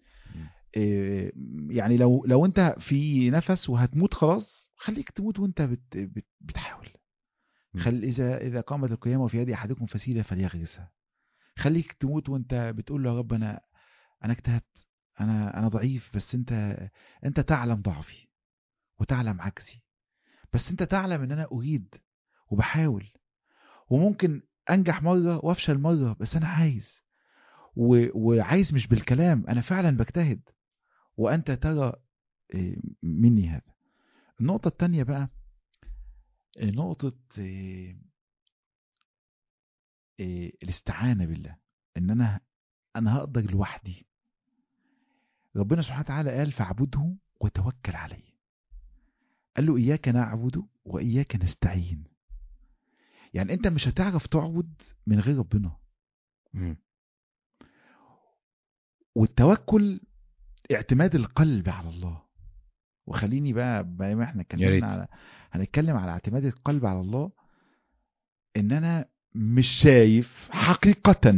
يعني لو انت في نفس وهتموت خلاص، خليك تموت وانت بتحاول. اذا قامت القيامه وفي يد احدكم فسيله فليغرسها. خليك تموت وانت بتقول له يا رب انا اجتهدت، انا ضعيف، بس انت تعلم ضعفي وتعلم عجزي، بس انت تعلم ان انا اريد وبحاول، وممكن انجح مره وافشل مره، بس انا عايز وعايز مش بالكلام، انا فعلا بجتهد وانت ترى مني هذا. النقطه الثانيه بقى نقطه الاستعانه بالله. ان انا هقدر لوحدي. ربنا سبحانه وتعالى قال فاعبده وتوكل عليه. قال له إياك نعبد وإياك نستعين. يعني أنت مش هتعرف تعبد من غير ربنا. والتوكل اعتماد القلب على الله. وخليني بقى ما احنا هنتكلم على اعتماد القلب على الله. ان انا مش شايف حقيقة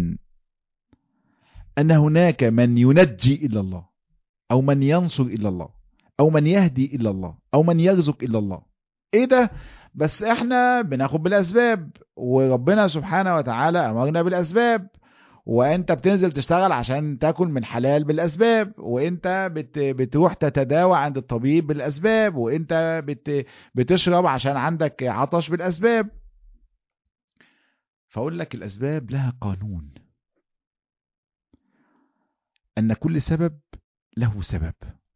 ان هناك من ينجي الا الله، او من ينصر الا الله، او من يهدي الا الله، او من يرزق الا الله. ايه ده؟ بس احنا بناخد بالاسباب، وربنا سبحانه وتعالى امرنا بالاسباب، وانت بتنزل تشتغل عشان تاكل من حلال بالاسباب، وانت بتروح تتداوى عند الطبيب بالاسباب، وانت بتشرب عشان عندك عطش بالاسباب. فاقول لك الاسباب لها قانون، ان كل سبب له سبب،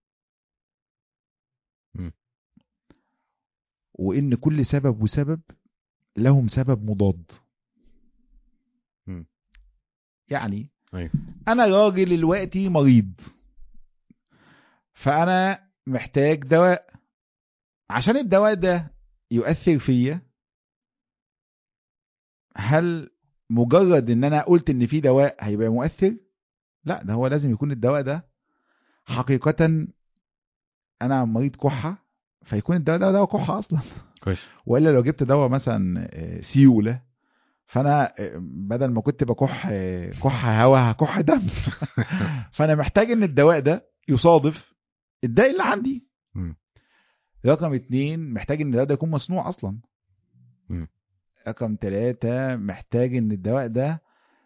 وان كل سبب وسبب لهم سبب مضاد. يعني انا راجل دلوقتي مريض، فانا محتاج دواء. عشان الدواء ده يؤثر فيا، هل مجرد ان انا قلت ان في دواء هيبقى مؤثر؟ لا، ده هو لازم يكون الدواء ده حقيقة انا مريض كحه، فيكون الدواء ده دواء كحه اصلا. كويس. والا لو جبت دواء مثلا سيوله، فانا بدل ما كنت بكح هوا هكح دم. فانا محتاج ان الدواء ده يصادف الداء اللي عندي. مم. رقم 2 محتاج ان الدواء ده يكون مصنوع اصلا. مم. رقم 3 محتاج ان الدواء ده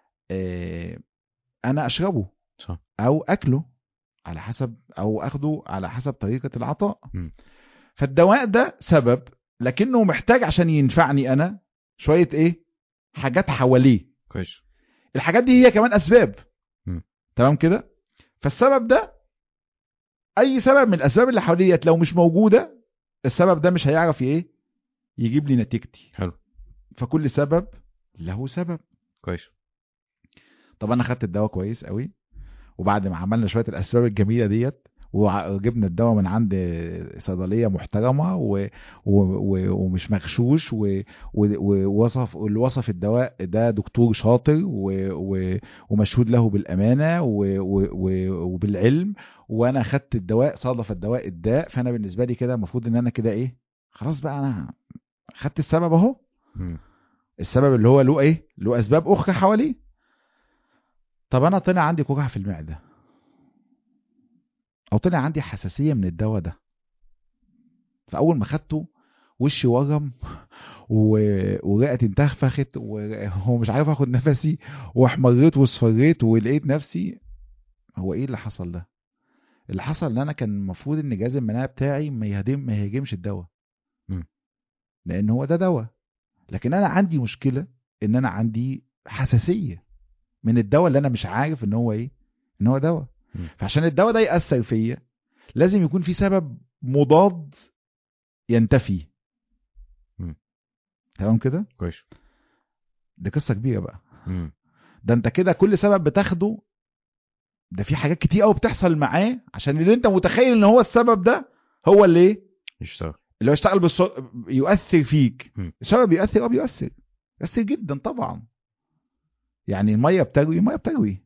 انا اشربه صح. او اكله على حسب، او اخده على حسب طريقة العطاء. مم. فالدواء ده سبب، لكنه محتاج عشان ينفعني انا شوية حاجات حواليه. كويس. الحاجات دي هي كمان اسباب. مم. تمام كده. فالسبب ده، اي سبب من الاسباب اللي حواليا لو مش موجودة، السبب ده مش هيعرف يجيب لي نتيجتي. حلو. فكل سبب له سبب. كويس. طب انا خدت الدواء كويس قوي، وبعد ما عملنا شويه الاسباب الجميله ديت وجبنا الدواء من عند صيدليه محترمه ومش مغشوش ووصف اللي وصف الدواء ده دكتور شاطر ومشهود له بالامانه وبالعلم، وانا خدت الدواء صادف الدواء الداء، فانا بالنسبه لي كده المفروض ان انا كده خلاص بقى انا خدت السبب اهو. السبب اللي هو له اسباب اخرى حواليه. طب انا طلع عندي قرحه في المعده، او طلع عندي حساسيه من الدواء ده، فاول ما خدته وشي ورم ورئتي انتفخت ومش عارف اخد نفسي واحمريت واصفريت ولقيت نفسي. هو ايه اللي حصل ده؟ اللي حصل ان انا كان المفروض ان جهاز المناعه بتاعي ما يهاجمش الدواء، لان هو ده دواء. لكن انا عندي مشكله ان انا عندي حساسيه من الدواء اللي انا مش عارف ان هو ان هو دواء. فعشان الدواء ده يأثر فيا لازم يكون في سبب مضاد ينتفي. تمام كده. كويس. دي قصه كبيره بقى. ده انت كده كل سبب بتاخده ده في حاجات كتير قوي بتحصل معاه عشان اللي انت متخيل ان هو السبب ده هو اللي يشتغل، اللي هو يشتغل يؤثر فيك. السبب بيؤثر بيؤثر جدا طبعا. يعني الميه بتروي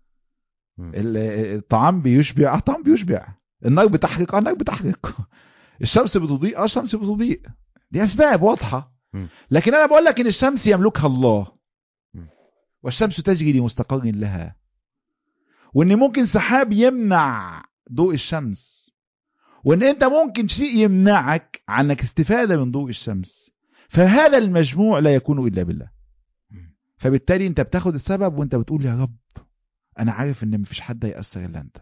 الطعام بيشبع، الطعام بيشبع. النار بتحرق، النار بتحرق. الشمس بتضيء، الشمس بتضيء. دي اسباب واضحه. لكن انا بقول لك ان الشمس يملكها الله، والشمس تجري لمستقر لها، وان ممكن سحاب يمنع ضوء الشمس، وان انت ممكن شيء يمنعك عنك استفادة من ضوء الشمس. فهذا المجموع لا يكون الا بالله. فبالتالي انت بتاخد السبب وانت بتقول يا رب انا عارف ان مفيش حد هيأثر الا انت.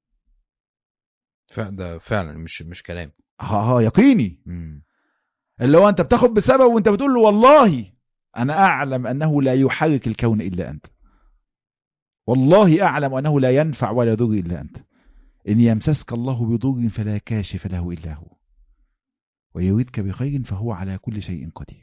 ده فعلا مش كلام. يقيني. اللي هو انت بتاخد بسبب وانت بتقول له والله انا اعلم انه لا يحرك الكون الا انت، والله اعلم انه لا ينفع ولا يضر الا انت. ان يمسسك الله بضر فلا كاشف له الا هو، ويريدك بخير فهو على كل شيء قدير.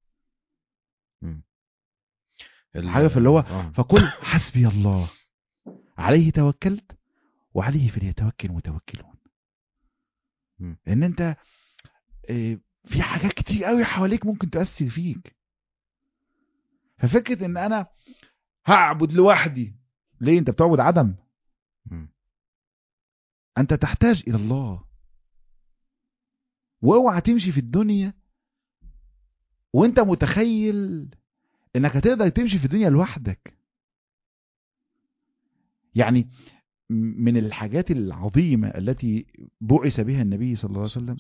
عارف اللي هو فقل حسبي الله عليه توكلت وعليه فليتوكل المتوكلون. لان انت في حاجات كتير قوي حواليك ممكن تأثر فيك. ففكرة ان انا هعبد لوحدي، ليه؟ انت بتعبد عدم. انت تحتاج الى الله. واوعى تمشي في الدنيا وانت متخيل انك هتقدر تمشي في الدنيا لوحدك. يعني من الحاجات العظيمة التي بعث بها النبي صلى الله عليه وسلم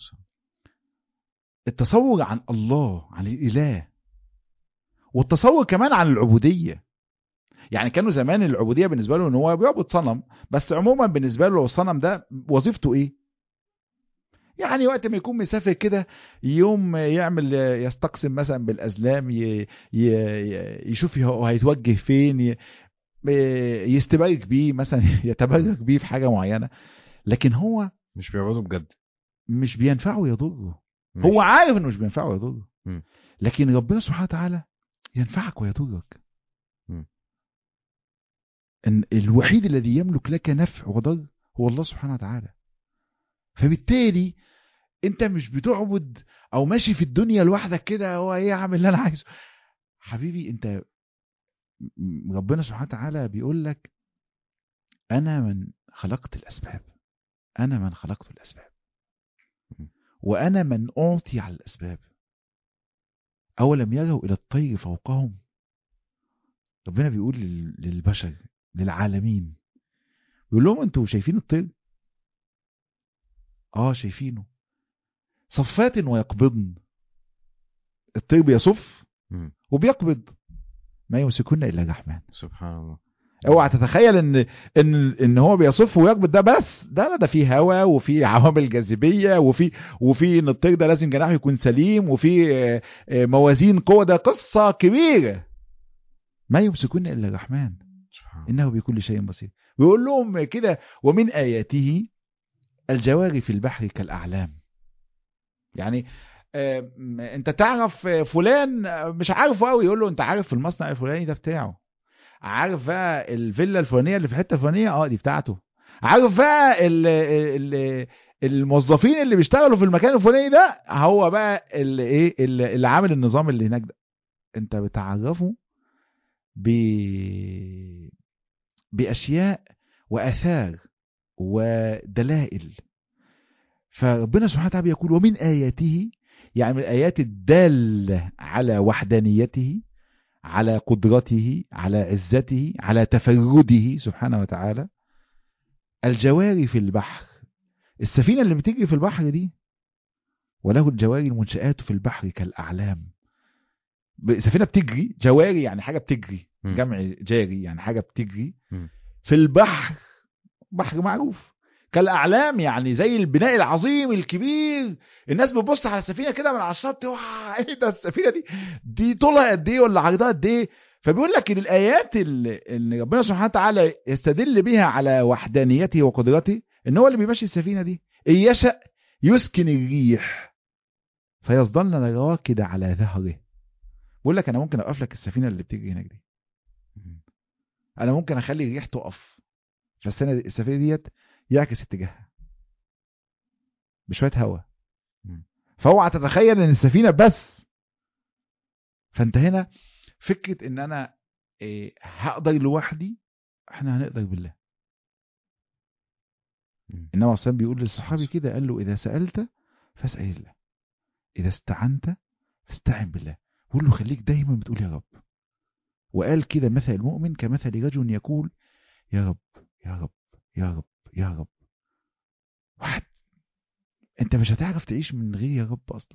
التصور عن الله، عن الإله، والتصور كمان عن العبودية. يعني كانوا زمان العبودية بالنسبة له ان هو بيعبد صنم، بس عموما بالنسبة له الصنم ده وظيفته ايه؟ يعني وقت ما يكون مسافر كده يوم يعمل يستقسم مثلا بالأزلام، يشوف هو هيتوجه فين، يستبارك بيه مثلا، يتبارك بيه في حاجة معينة. لكن هو مش بيعبده بجد، مش بينفعه يضره. هو عارف انه مش بينفعه يضره، لكن ربنا سبحانه وتعالى ينفعك ويضرك. ان الوحيد الذي يملك لك نفع وضر هو الله سبحانه وتعالى. فبالتالي انت مش بتعبد او ماشي في الدنيا لوحدك كده هو اعمل اللي انا عايزه. حبيبي انت ربنا سبحانه وتعالى بيقول لك انا من خلقت الاسباب، انا من خلقت الاسباب. وأنا من أعطي على الأسباب. أولم يروا إلى الطير فوقهم. ربنا بيقول للبشر، للعالمين، بيقول لهم أنتوا شايفين الطير؟ شايفينه. صفات ويقبضن. الطير بيصف وبيقبض. ما يمسكن إلا الرحمن. سبحان الله. اوعى تتخيل ان هو بيصف ويقبض ده بس، ده فيه هواء وفي عوامل جاذبيه وفي ان الطير ده لازم جناحه يكون سليم وفي موازين قوه. ده قصه كبيره. ما يمسكون الا الرحمن انه بكل شيء بصير. ويقول لهم كده ومن اياته الجواري في البحر كالاعلام. يعني انت تعرف فلان مش عارفه قوي، يقول له انت عارف في المصنع الفلاني ده بتاعه. عارف بقى الفيلا الفلانيه اللي في الحته الفلانيه دي بتاعته. عارف بقى الموظفين اللي بيشتغلوا في المكان الفلاني ده هو بقى اللي عامل النظام اللي هناك ده. انت بتعرفه باشياء واثار ودلائل. فربنا سبحانه وتعالى يقول ومن اياته، يعني من الايات الداله على وحدانيته، على قدرته، على عزته، على تفرده سبحانه وتعالى، الجواري في البحر. السفينة اللي بتجري في البحر دي، وله الجواري المنشآت في البحر كالأعلام. سفينة بتجري، جواري يعني حاجة بتجري، جمع جاري يعني حاجة بتجري في البحر. بحر معروف. كالأعلام يعني زي البناء العظيم الكبير. الناس بتبص على السفينة كده من على الشط، ايه ده السفينة دي طولها قد ايه ولا عرضها قد ايه. فبيقول لك ان الايات اللي ربنا سبحانه وتعالى يستدل بيها على وحدانيته وقدرته، ان هو اللي بيمشي السفينة دي. ان يشأ يسكن الريح فيظلن راكد على ظهره. بيقول لك انا ممكن اوقف لك السفينة اللي بتجري هناك دي. انا ممكن اخلي الريح تقف، فالسفينة ديت يعكس اتجاهها بشوية هواء. فاوعى تتخيل ان السفينة بس. فانت هنا فكرة ان انا هقدر لوحدي. احنا هنقدر بالله. انما اصلا بيقول للصحابي كده، قال له اذا سألت فاسأل الله، اذا استعنت فاستعن بالله. بيقول له خليك دايما بتقول يا رب. وقال كده مثل المؤمن كمثل رجل يقول يا رب يا رب يا رب يا رب. واحد، انت مش هتعرف تعيش من غير يا رب اصلا.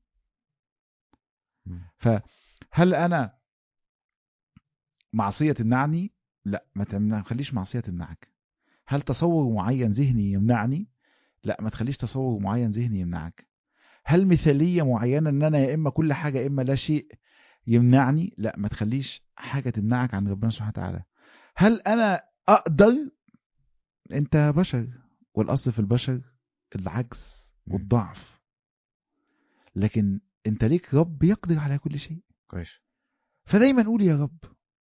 فهل انا معصية تمنعني؟ لا، ما تخليش معصية تمنعك. هل تصور معين ذهني يمنعني؟ لا، ما تخليش تصور معين ذهني يمنعك. هل مثالية معينة ان انا يا اما كل حاجة يا اما لا شيء يمنعني؟ لا، ما تخليش حاجة تمنعك عن ربنا سبحانه وتعالى. هل انا اقدر؟ انت بشر، والاصل في البشر العجز والضعف، لكن انت ليك رب يقدر على كل شيء. كويس. فدايما قول يا رب.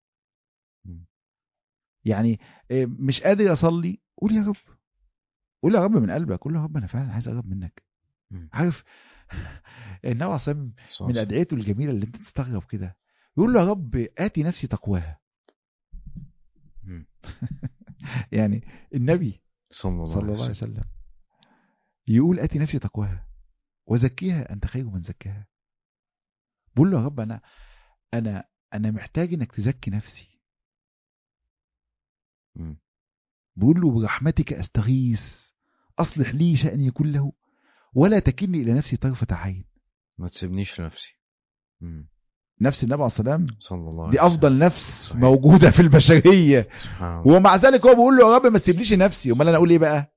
يعني مش قادر اصلي، قول يا رب. قول يا رب من قلبك، قول يا رب انا فعلا عايز اقرب منك. عارف النبي عصام من ادعيته الجميله اللي انت تستغرب كده، يقول له يا رب اتي نفسي تقواها. يعني النبي صلى الله عليه وسلم يقول اتي نفسي تقواها وزكيها انت خير من زكاها. بقول له يا رب انا محتاج انك تزكي نفسي. بقول له برحمتك استغيث اصلح لي شأني كله ولا تكلني الى نفسي طرفة عين. ما تسيبنيش لنفسي. نفس النبي عليه الصلاه صلى الله عليه دي وسلم. افضل نفس صحيح. موجوده في البشريه. ومع ذلك هو بيقول له يا رب ما تسيبليش نفسي. امال انا اقول ايه بقى؟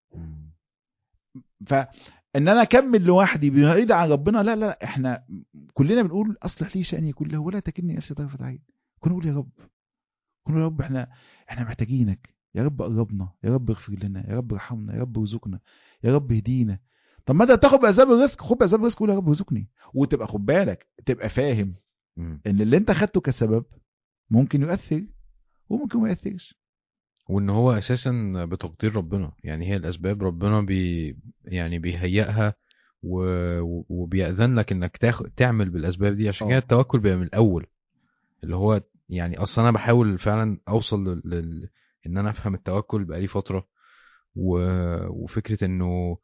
فان انا اكمل لوحدي بعيد عن ربنا، لا لا، احنا كلنا بنقول اصلح لي شأني كله ولا تكلني نفسي طرفة عين. كنا نقول يا رب، كنا يا رب احنا محتاجينك يا رب. قربنا يا رب، اغفر لنا يا رب، ارحمنا يا رب، ارزقنا يا رب، اهدينا. طب ما انت تاخد باسباب الرزق، خد باسباب الرزق، قول يا رب ارزقني. وتبقى خد بالك، تبقى فاهم ان اللي انت خدته كسبب ممكن يؤثر وممكن ما يؤثرش، وان هو اساسا بتقدير ربنا. يعني هي الاسباب ربنا يعني بيهيئها وبيأذن لك انك تعمل بالاسباب دي. عشان كده التوكل بيبقى من الاول، اللي هو يعني اصلا انا بحاول فعلا اوصل ان انا افهم التوكل بقالي فترة. وفكرة انه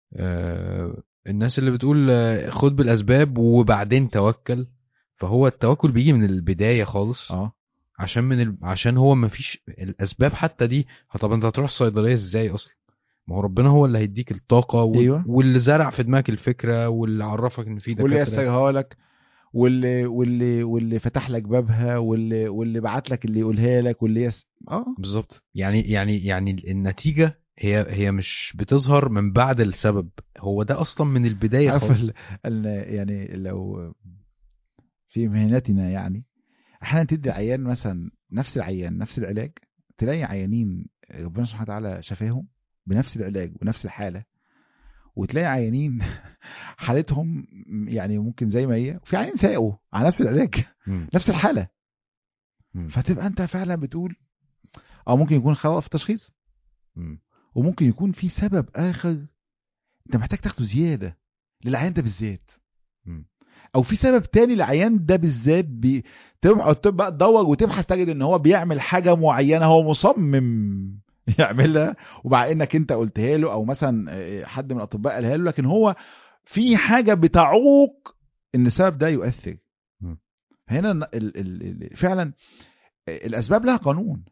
الناس اللي بتقول خد بالاسباب وبعدين توكل، فهو التوكل بيجي من البدايه خالص. اه عشان هو ما فيش الاسباب حتى دي. طب انت هتروح الصيدليه ازاي اصلا؟ ما هو ربنا هو اللي هيديك الطاقه ايوه، واللي زرع في دماغك الفكره واللي عرفك ان في واللي دكاتره. يسرها لك، واللي فتح لك بابها، واللي بعت لك اللي يقولها لك، واللي بالظبط. يعني النتيجه هي مش بتظهر من بعد السبب، هو ده اصلا من البدايه عارف خالص. يعني لو في مهنتنا يعني احيانا تدي عيان مثلا نفس العيان نفس العلاج، تلاقي عيانين ربنا سبحانه وتعالى شفاهم بنفس العلاج ونفس الحاله، وتلاقي عيانين حالتهم يعني ممكن زي ما هي، وفي عيانين ساقوا على نفس العلاج مم. نفس الحاله. مم. فتبقى انت فعلا بتقول او ممكن يكون خطأ في التشخيص، مم. وممكن يكون في سبب اخر انت محتاج تاخده زياده للعيان ده بالذات، مم. او في سبب تاني للعيان ده بالذات تبقى تدور وتبحث تجد ان هو بيعمل حاجه معينه هو مصمم يعملها، ومع انك انت قلتها له او مثلا حد من الاطباء قالها له، لكن هو في حاجه بتعوق ان السبب ده يؤثر. مم. هنا فعلا الاسباب لها قانون،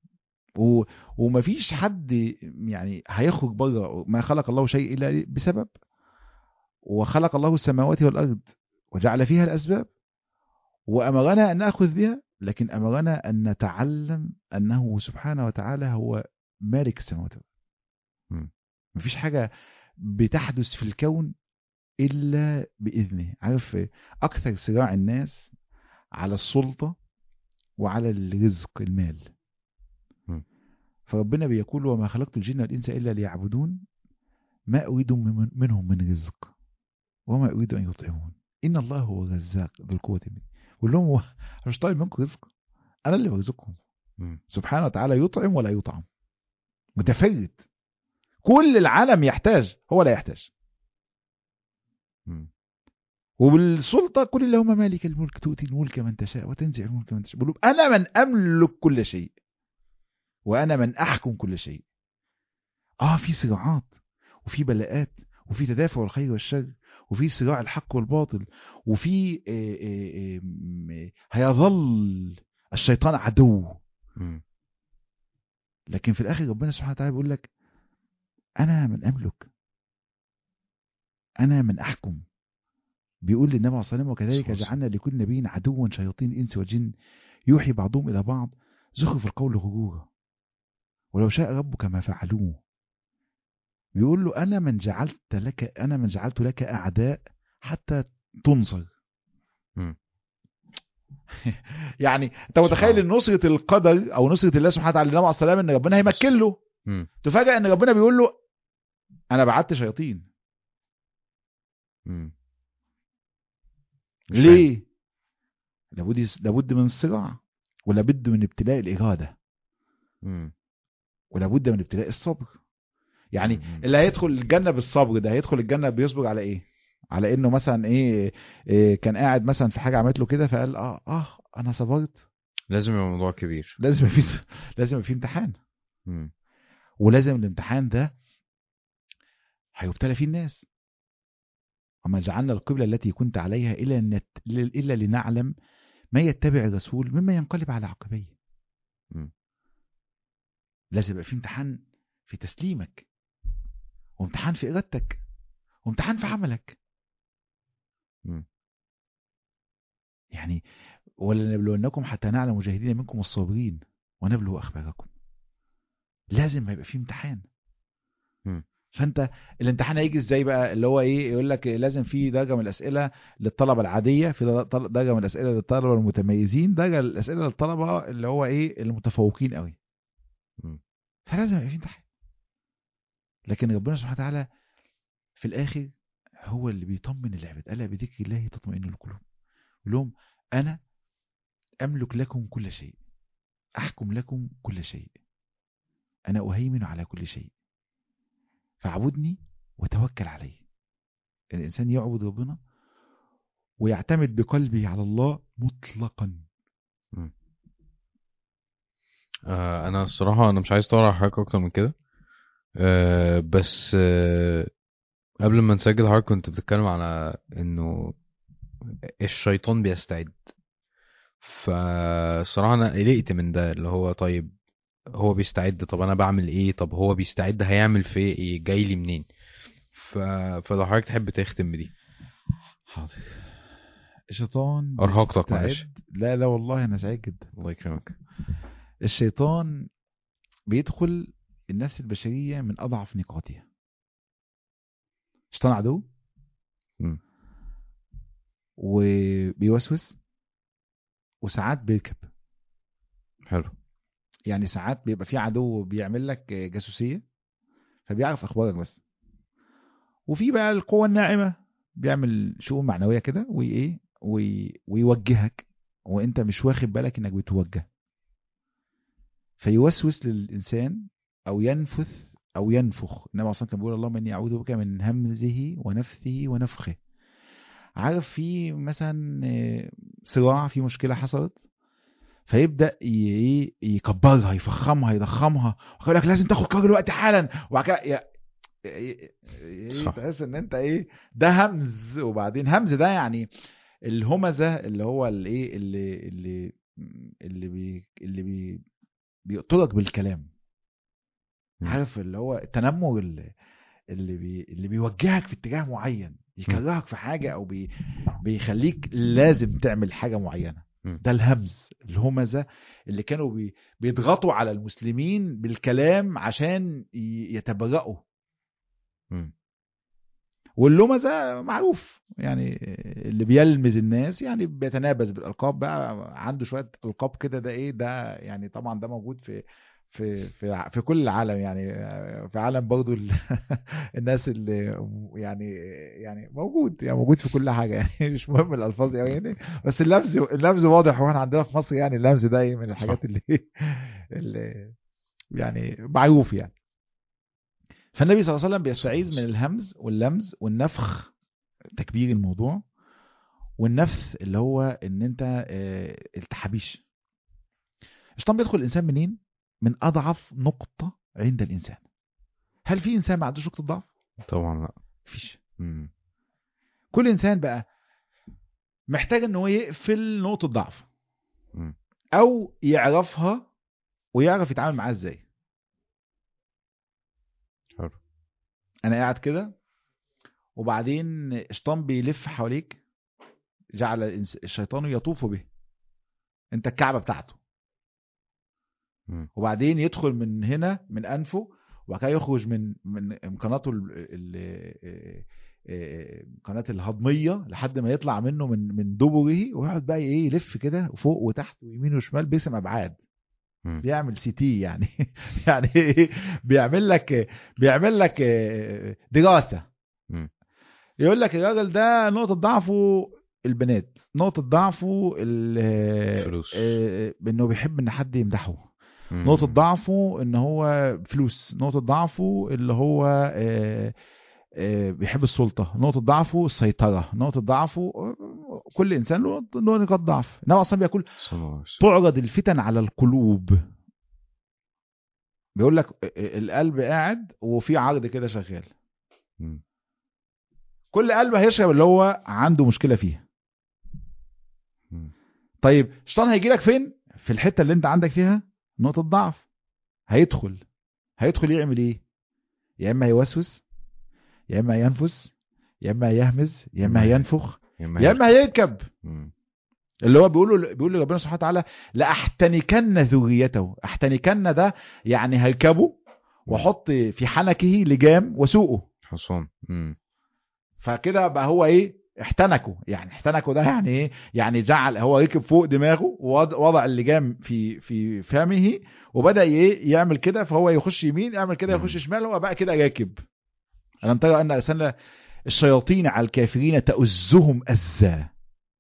ومفيش حد يعني هيخرج بره ما خلق الله شيء الا بسبب، وخلق الله السماوات والارض وجعل فيها الاسباب، وأمرنا أن نأخذ بها، لكن أمرنا أن نتعلم أنه سبحانه وتعالى هو مالك السماوات والأرض. مم. مفيش حاجة بتحدث في الكون إلا بإذنه. عارف أكثر صراع الناس على السلطة وعلى الرزق المال، مم. فربنا بيقول وما خلقت الجن والإنس إلا ليعبدون ما أريد منهم من رزق وما أريد أن يطعمون إن الله هو الرزاق ذو القوة المتين. بقول لهم هو مش طالب منكم رزق، أنا اللي برزقكم مم. سبحانه وتعالى، يطعم ولا يطعم، متفرد. كل العالم يحتاج، هو لا يحتاج. مم. وبالسلطة كل اللهم مالك الملك تؤتي الملك من تشاء وتنزع الملك من تشاء. بقول أنا من أملك كل شيء وأنا من أحكم كل شيء. في صراعات وفي بلاءات وفي تدافع الخير والشر وفي صراع الحق والباطل، وفي هيظل الشيطان عدو، مم. لكن في الآخر ربنا سبحانه وتعالى بيقول لك أنا من أملك، أنا من أحكم. بيقول للنبي عليه الصلاة والسلام وكذلك صوص. جعلنا لكل نبي عدوا شياطين الإنس والجن يوحي بعضهم إلى بعض زخرف القول غرورا ولو شاء ربك ما فعلوه. بيقول له أنا من جعلت لك أعداء حتى تنصر. مم. يعني أنت متخيل سبحان إن نصرة القدر أو نصرة الله سبحانه وتعالى للنبي عليه الصلاة والسلام إن ربنا هيمكن له، مم. تفاجأ إن ربنا بيقول له أنا بعت شياطين. مم. مش فاهم. ليه؟ لابد من الصراع، ولابد من ابتلاء الإرادة، مم. ولابد من ابتلاء الصبر. يعني مم. اللي هيدخل الجنة بالصبر ده هيدخل الجنة بيصبر على ايه؟ على انه مثلا إيه كان قاعد مثلا في حاجة عملت له كده فقال انا صبرت. لازم يبقى موضوع كبير. لازم في لازم في امتحان، مم. ولازم الامتحان ده هيبتلى فيه الناس. وما جعلنا القبلة التي كنت عليها إلا لنعلم ما يتبع الرسول مما ينقلب على عقبيه. مم. لازم يبقى في امتحان في تسليمك، وامتحان في إرادتك، وامتحان في عملك. مم. يعني ولنبلونكم حتى نعلم مجاهدين منكم والصابرين ونبلو أخباركم. لازم هيبقى فيه امتحان. مم. فانت الامتحان هيجي ازاي بقى؟ اللي هو ايه، يقول لك لازم في درجه من الاسئله للطلبه العاديه، في درجه من الاسئله للطلبه المتميزين، درجه الاسئله للطلبه اللي هو ايه المتفوقين قوي. مم. فلازم يبقى في امتحان. لكن ربنا سبحانه وتعالى في الاخر هو اللي بيطمن العباد، الا بذكر الله تطمئن القلوب. يقول لهم انا املك لكم كل شيء، احكم لكم كل شيء، انا اهيمن على كل شيء، فاعبدني وتوكل علي. الإنسان يعبد ربنا ويعتمد بقلبه على الله مطلقا. مم. انا الصراحه انا مش عايز اطول على حاجه اكتر من كده. بس قبل ما نسجل حضرتك كنت بتتكلم على انه الشيطان بيستعد. فالصراحة انا قلقت من ده، اللي هو طيب هو بيستعد، طب انا بعمل ايه؟ طب هو بيستعد هيعمل في ايه؟ جاي لي منين؟ ف... فلو حضرتك تحب تختم بدي. حاضر. الشيطان ارهقتك معلش. بيستعد. لا لا والله انا سعيد جدا. الله يكرمك. الشيطان بيدخل النفس البشرية من اضعف نقاطها. الشيطان عدو مم. وبيوسوس، وساعات بيركب. حلو. يعني ساعات بيبقى في عدو بيعمل لك جاسوسية فبيعرف اخبارك بس، وفي بقى القوة الناعمة بيعمل شؤون معنوية كده وايه ويوجهك وانت مش واخد بالك انك بتوجه، فيوسوس للإنسان أو ينفث أو ينفخ. إنما أصلا كان بيقول اللهم إني أعوذ بك من همزه ونفثه ونفخه. عارف في مثلا صراع، في مشكلة حصلت، فيبدأ يكبرها يفخمها يضخمها ويقول لك لازم تاخد قرار دلوقتي حالا، وبعد كده صح. تحس ان انت ده همز. وبعدين همز ده يعني الهمزة اللي هو الايه اللي بيقتلك بالكلام. مم. عارف اللي هو التنمر اللي بيوجهك في اتجاه معين، مم. يكرهك في حاجة او بيخليك لازم تعمل حاجة معينة. مم. ده الهمز، الهمزة اللي كانوا بيضغطوا على المسلمين بالكلام عشان يتبرئوا. مم. واللمزة معروف يعني اللي بيلمز الناس يعني بيتنابز بالألقاب، بقى عنده شوية ألقاب كده. ده ده يعني طبعا ده موجود في كل العالم يعني. في عالم برضو الناس اللي يعني موجود، يعني موجود في كل حاجة يعني مش مهم الألفاظ يعني، بس اللمز واضح. واحنا عندنا في مصر يعني اللمز ده من صح. الحاجات اللي يعني معروف يعني. فالنبي صلى الله عليه وسلم بيستعيذ من الهمز واللمز والنفخ، تكبير الموضوع، والنفث اللي هو ان انت التحابيش. الشيطان بيدخل الانسان منين؟ من اضعف نقطة عند الانسان. هل في انسان ما عندوش نقطة ضعف؟ طبعا لا. مفيش. مم. كل انسان بقى محتاج ان هو يقفل نقطة ضعف مم. او يعرفها ويعرف يتعامل معاها ازاي. حلو. انا قاعد كده وبعدين الشيطان بيلف حواليك، جعل الشيطان يطوف به، انت الكعبة بتاعته. مم. وبعدين يدخل من هنا من انفه، وبعد كده يخرج من قناته قناة الهضمية لحد ما يطلع منه من دبره، ويقعد بقى يلف كده فوق وتحت ويمين وشمال باسم ابعاد. مم. بيعمل سي تي يعني يعني بيعمل لك دراسة. مم. يقول لك الراجل ده نقطة ضعفه البنات، نقطة ضعفه فلوس. انه بيحب ان حد يمدحه، نقطة مم. ضعفه ان هو فلوس، نقطة ضعفه اللي هو بيحب السلطة، نقطة ضعفه السيطرة، نقطة ضعفه كل انسان له نقاط ضعف. انما اصلا بيقول صناعة. تعرض الفتن على القلوب. بيقول لك القلب قاعد وفي عرض كده شغال، مم. كل قلب هيشرب اللي هو عنده مشكلة فيها. مم. طيب الشيطان هيجي لك فين؟ في الحتة اللي انت عندك فيها نقطة ضعف. هيدخل يعمل ايه؟ يا اما يوسوس، يا اما ينفس، يا اما يهمز، يا اما ينفخ، يا اما يا اما هيركب. يركب. مم. اللي هو بيقول لربنا سبحانه وتعالى لاحتنكن ذريته. احتنكن ده يعني هركبه مم. واحط في حنكه لجام وسوقه. حصان. مم. فكده بقى هو احتنكه. يعني احتنكه ده يعني يعني جعل هو ركب فوق دماغه ووضع اللجام في فمه وبدأ يعمل كده، فهو يخش يمين يعمل كده، يخش مم. شمال، هو بقى كده راكب. ألم ترى أن أرسلنا الشياطين على الكافرين تؤزهم أزا.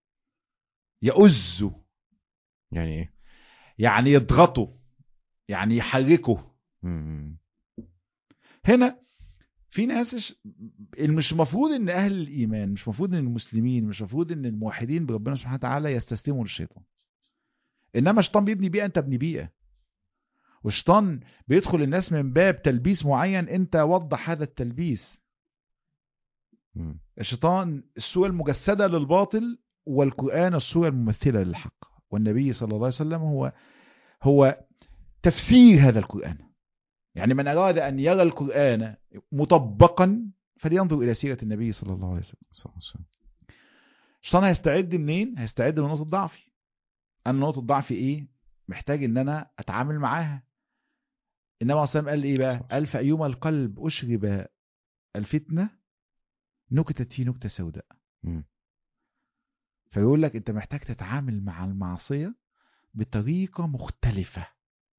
يؤزوا يعني ايه؟ يعني يضغطوا، يعني يحركوا. مم. هنا في ناس مش المفروض ان اهل الايمان، مش المفروض ان المسلمين، مش المفروض ان الموحدين بربنا سبحانه وتعالى يستسلموا للشيطان. انما الشيطان بيبني بيئه، انت ابني بيئه. والشيطان بيدخل الناس من باب تلبيس معين، انت وضح هذا التلبيس. مم. الشيطان الصورة المجسدة للباطل، والقرآن الصورة الممثلة للحق، والنبي صلى الله عليه وسلم هو تفسير هذا القرآن. يعني من أراد أن يرى القرآن مطبقا فلينظر إلى سيرة النبي صلى الله عليه وسلم. صح صح. الشيطان هيستعد منين؟ هيستعد من نقطة ضعفي. أنا نقطة ضعفي إيه؟ محتاج إن أنا أتعامل معاها. إنما أصلا قال إيه بقى؟ قال فأيما القلب أشرب الفتنة نكتت فيه نكتة سوداء. مم. فيقول لك أنت محتاج تتعامل مع المعصية بطريقة مختلفة،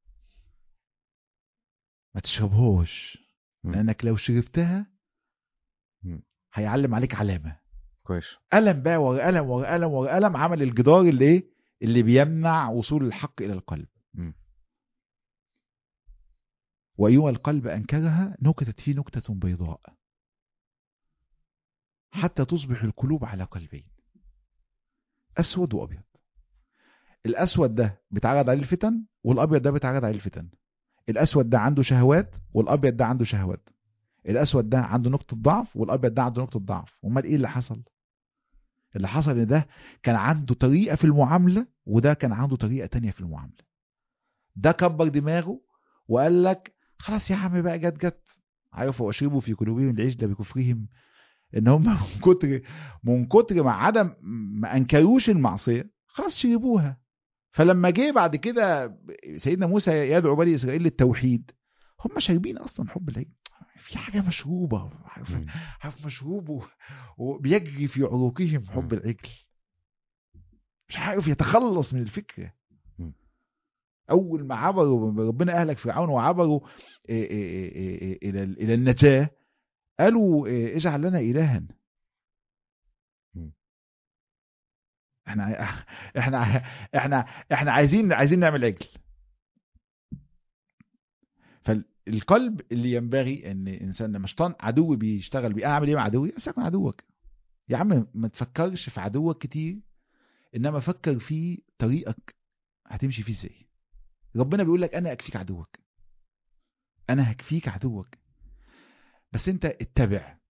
ما تشربهوش، مم. لأنك لو شربتها مم. هيعلم عليك علامة. كويس. ألم بقى ورا ألم ورا ألم ورا ألم، عمل الجدار اللي إيه؟ اللي بيمنع وصول الحق إلى القلب. مم. وأيها القلب أنكرها نكتت فيه نكتة بيضاء حتى تصبح القلوب على قلبين، أسود وأبيض. الأسود ده بيتعرض عليه الفتن، والأبيض ده بيتعرض عليه الفتن. الأسود ده عنده شهوات، والأبيض ده عنده شهوات. الأسود ده عنده نقطة ضعف، والأبيض ده عنده نقطة ضعف. وما إيه اللي حصل؟ اللي حصل إن ده كان عنده طريقة في المعاملة، وده كان عنده طريقة تانية في المعاملة. ده كبر دماغه وقال لك خلاص يا عم بقى، جت عارفوا واشربوا في قلوبهم العجل بكفرهم، ان هم من كتر ما ما انكروش المعصيه خلاص شربوها. فلما جه بعد كده سيدنا موسى يدعو بني اسرائيل للتوحيد، هم شاربين اصلا حب العجل. في حاجه مشروبه، عارف مشروب وبيجري في عروقهم حب العجل، مش عارف يتخلص من الفكره. اول ما عبروا ربنا اهلك فرعون وعبروا الى النجاه، قالوا اجعل لنا الها. احنا احنا احنا احنا عايزين نعمل عجل. فالقلب اللي ينبغي ان الانسان لما شيطان عدو بيشتغل بيه، اعمل ايه مع عدوي؟ اسكن عدوك يا عم، ما تفكرش في عدوك كتير، انما فكر في طريقك هتمشي فيه ازاي. ربنا بيقول لك انا اكفيك عدوك، انا هكفيك عدوك، بس انت اتبع.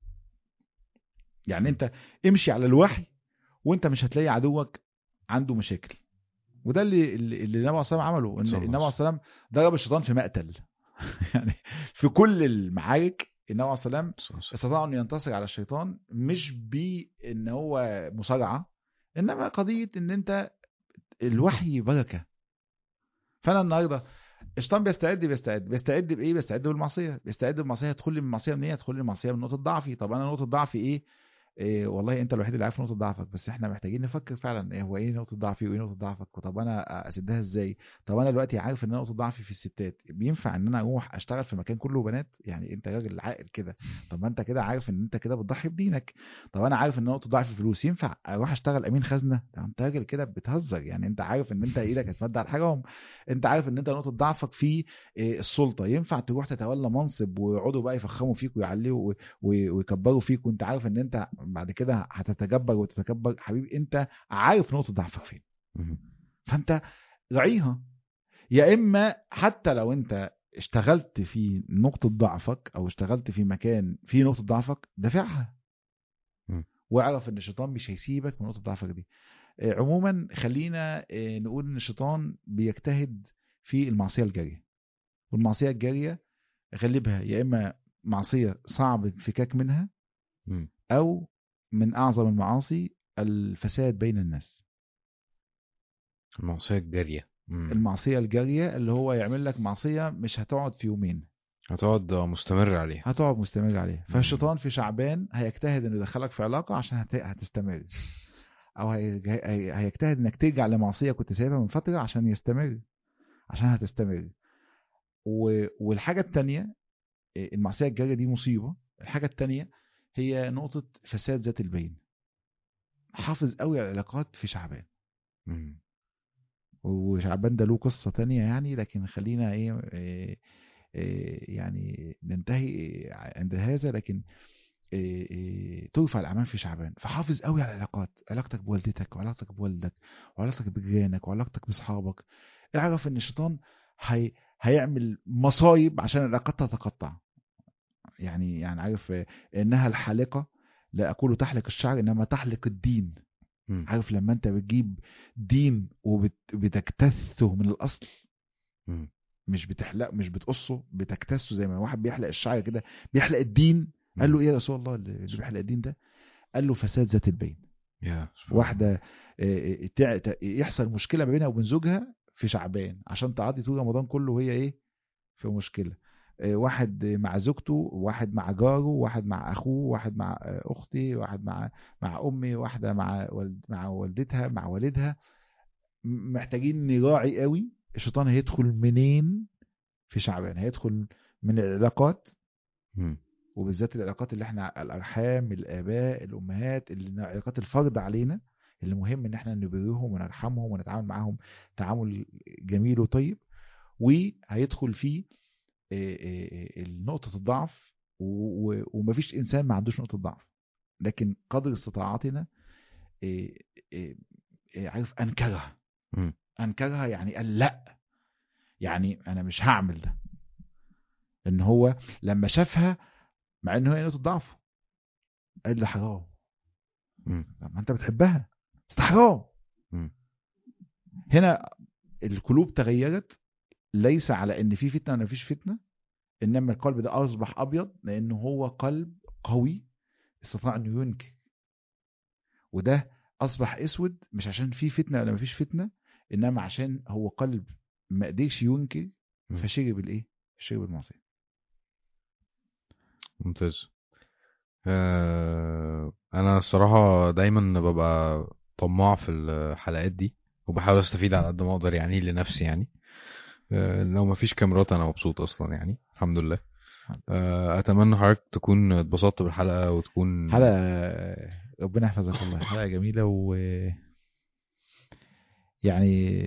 يعني انت امشي على الوحي، وانت مش هتلاقي عدوك عنده مشاكل. وده اللي النبي عليه الصلاه عمله، ان النبي عليه الصلاه ضرب الشيطان في مقتل. يعني في كل المعارك النبي عليه الصلاه استطاع انه ينتصر على الشيطان، مش بان هو مصارعه، انما قضيه ان انت الوحي بركه. فانا النهارده الشيطان بيستعد بايه؟ بيستعد بالمعصيه. تدخل لي من المعصيه منين؟ تدخل لي المعصيه من نقطه ضعفي. طب انا نقطه ضعفي ايه؟ والله انت الوحيد اللي عارف نقطه ضعفك، بس احنا محتاجين نفكر فعلا ايه نقطه ضعفي وايه نقطه ضعفك، وطب انا اسدها ازاي؟ طب انا دلوقتي عارف ان نقطه ضعفي في الستات، بينفع ان انا اروح اشتغل في مكان كله بنات؟ يعني انت راجل عاقل كده، طب ما انت كده عارف ان انت كده بتضحي بدينك. طب انا عارف ان نقطه ضعفي الفلوس، ينفع اروح اشتغل امين خزنه؟ طب انت راجل كده بتهزر، يعني انت عارف ان انت ايدك هتمد على الحرام. انت عارف ان انت نقطه ضعفك في السلطه، ينفع تروح تتولى منصب ويقعدوا بقى يفخموا فيك ويعلوا ويكبروا فيك، وانت عارف ان انت بعد كده هتتجبر وتتكبر؟ حبيبي انت عارف نقطة ضعفك فين، فانت راعيها. يا اما حتى لو انت اشتغلت في نقطة ضعفك او اشتغلت في مكان في نقطة ضعفك، دافعها واعرف ان الشيطان مش هيسيبك من نقطة ضعفك دي. عموما خلينا نقول ان الشيطان بيجتهد في المعصية الجارية، والمعصية الجارية غالبها يا اما معصية صعب الفكاك منها، او من اعظم المعاصي الفساد بين الناس. المعصية الجارية. المعصية الجارية اللي هو يعمل لك معصية مش هتقعد في يومين، هتقعد مستمر عليها، هتقعد مستمر عليها. فالشيطان في شعبان هيجتهد انه يدخلك في علاقة عشان هتستمر، او هيجتهد انك ترجع لمعصية كنت سايبها من فترة عشان هتستمر. والحاجة التانية، المعصية الجارية دي مصيبة. الحاجة التانية هي نقطة فساد ذات البين. حافظ قوي على العلاقات في شعبان. وشعبان ده له قصة تانية يعني، لكن خلينا يعني ننتهي عند هذا. لكن ترفع الأعمال في شعبان. فحافظ قوي على العلاقات، علاقتك بوالدتك وعلاقتك بوالدك وعلاقتك بجيرانك وعلاقتك بأصحابك. اعرف ان الشيطان هيعمل مصايب عشان العلاقات تتقطع. يعني عارف انها الحالقة لا اقول تحلق الشعر انما تحلق الدين. مم. عارف لما انت بتجيب دين وبتكتثه من الاصل، مم. مش بتحلق مش بتقصه، بتكتسه زي ما واحد بيحلق الشعر كده، بيحلق الدين. قال له مم. ايه يا رسول الله اللي بيحلق الدين ده؟ قال له فساد ذات البين. يا سبحان الله. واحده يحصل مشكله ما بينها وبين زوجها في شعبان عشان تعدي طول رمضان كله وهي ايه، في مشكله. واحد مع زوجته، واحد مع جاره، واحد مع اخوه، واحد مع اختي، واحد مع امي، واحده مع والدتها، مع والدها. محتاجين نراعي قوي الشيطان هيدخل منين في شعبان. هيدخل من العلاقات، مم. وبالذات العلاقات اللي احنا الارحام، الاباء، الامهات، اللي علاقات الفرض علينا، اللي مهم ان احنا نبرهم ونرحمهم ونتعامل معاهم تعامل جميل وطيب. وهيدخل فيه نقطة الضعف، ومفيش انسان ما عندوش نقطة ضعف، لكن قدر استطاعتنا عارف انكرها. مم. انكرها يعني قال لا، يعني انا مش هعمل ده. ان هو لما شافها، مع انه هي نقطة ضعف، قال له حرام. مم. ما انت بتحبها بس حرام. مم. هنا القلوب تغيرت، ليس على ان في فتنه ولا مفيش فتنه، انما القلب ده اصبح ابيض لانه هو قلب قوي استطاع انه ينكر. وده اصبح اسود مش عشان في فتنه ولا مفيش فتنه، انما عشان هو قلب ما قدرش ينكر، مم. فشرب الايه، شرب المعصيه. ممتاز. انا الصراحه دايما ببقى طماع في الحلقات دي، وبحاول استفيد على قد ما اقدر يعني لنفسي يعني. لو ما فيش كاميرات انا مبسوط اصلا يعني، الحمد لله. اتمنى حضرتك تكون اتبسطت بالحلقه وتكون حلقه ربنا يحفظك والله، حلقه جميله. و يعني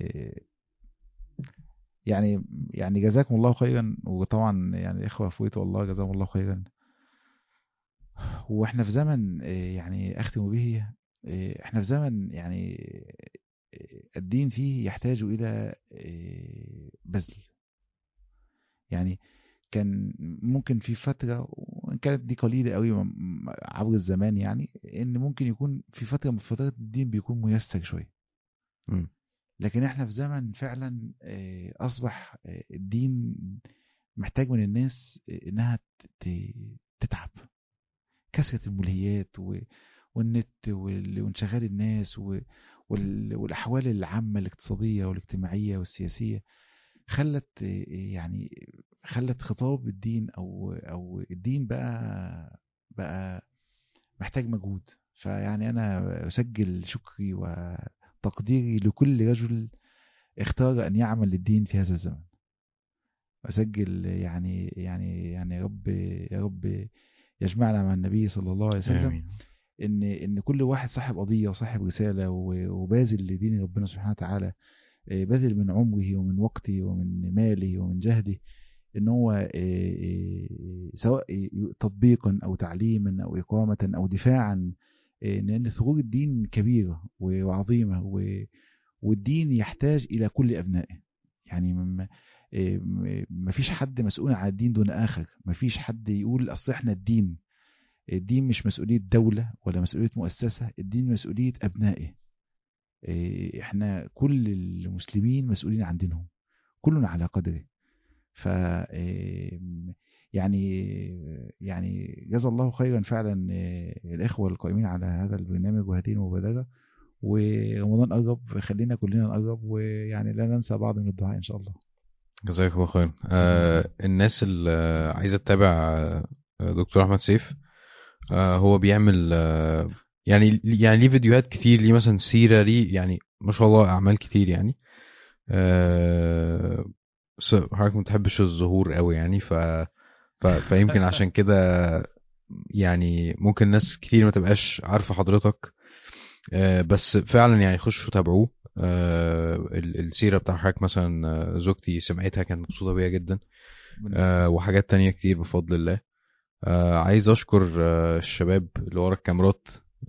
يعني يعني جزاكم الله خيرا. وطبعا يعني الاخوه فويت والله جزاهم الله خيرا. واحنا في زمن يعني اختم به، احنا في زمن يعني الدين فيه يحتاج الى بذل. يعني كان ممكن في فترة، وإن كانت دي قليلة قوي عبر الزمان، يعني إن ممكن يكون في فترة من فترات الدين بيكون ميسر شوية. مم. لكن إحنا في زمن فعلا أصبح الدين محتاج من الناس إنها تتعب. كثرة الملهيات والنت وانشغال الناس والأحوال العامة الاقتصادية والاجتماعية والسياسية خلت يعني خلت خطاب الدين او الدين بقى محتاج مجهود. فيعني انا اسجل شكري وتقديري لكل رجل اختار ان يعمل للدين في هذا الزمن. اسجل يعني يا رب يجمعنا مع النبي صلى الله عليه وسلم، امين. ان كل واحد صاحب قضيه وصاحب رساله وباذل لدين ربنا سبحانه وتعالى، بذل من عمره ومن وقته ومن ماله ومن جهده، ان هو سواء تطبيقا او تعليما او اقامه او دفاعا. لان ثغور الدين كبيره وعظيمه، والدين يحتاج الى كل ابنائه. يعني ما فيش حد مسؤول عن الدين دون اخر. ما فيش حد يقول اصل احنا الدين. الدين مش مسؤوليه دوله ولا مسؤوليه مؤسسه، الدين مسؤوليه ابنائه. احنا كل المسلمين مسؤولين عن دينهم، كلنا على قدره. ف يعني جزا الله خيرا فعلا الإخوة القائمين على هذا البرنامج وهذه المبادرة. ورمضان قرب، خلينا كلنا نقرب، ويعني لا ننسى بعض من الدعاء إن شاء الله. جزاك الله خير. الناس اللي عايزه تتابع دكتور احمد سيف، هو بيعمل يعني ليه فيديوهات كتير، ليه مثلا سيره، ليه يعني ما شاء الله اعمال كتير يعني. بس حضرتك ما بتحبش الظهور قوي يعني، فيمكن عشان كده يعني ممكن ناس كتير ما تبقاش عارفه حضرتك. بس فعلا يعني خشوا تابعوه. السيره بتاع حضرتك مثلا، زوجتي سمعتها كانت مبسوطه بيها جدا. وحاجات تانية كتير بفضل الله. عايز اشكر الشباب اللي ورا الكاميرات.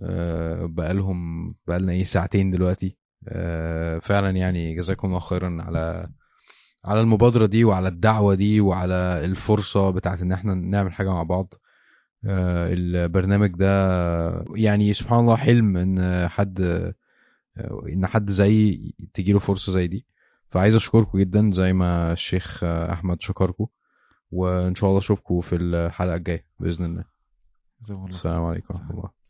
بقالنا ايه ساعتين دلوقتي. فعلا يعني جزاكم الله خيرا على المبادرة دي وعلى الدعوة دي وعلى الفرصة بتاعت ان احنا نعمل حاجة مع بعض. البرنامج ده يعني سبحان الله حلم ان حد زي تجيله فرصة زي دي. فعايز اشكركم جدا زي ما الشيخ احمد شكركم، وان شاء الله اشوفكم في الحلقة الجاية بإذن الله. جزاكم الله السلام عليكم ورحمة خير. الله.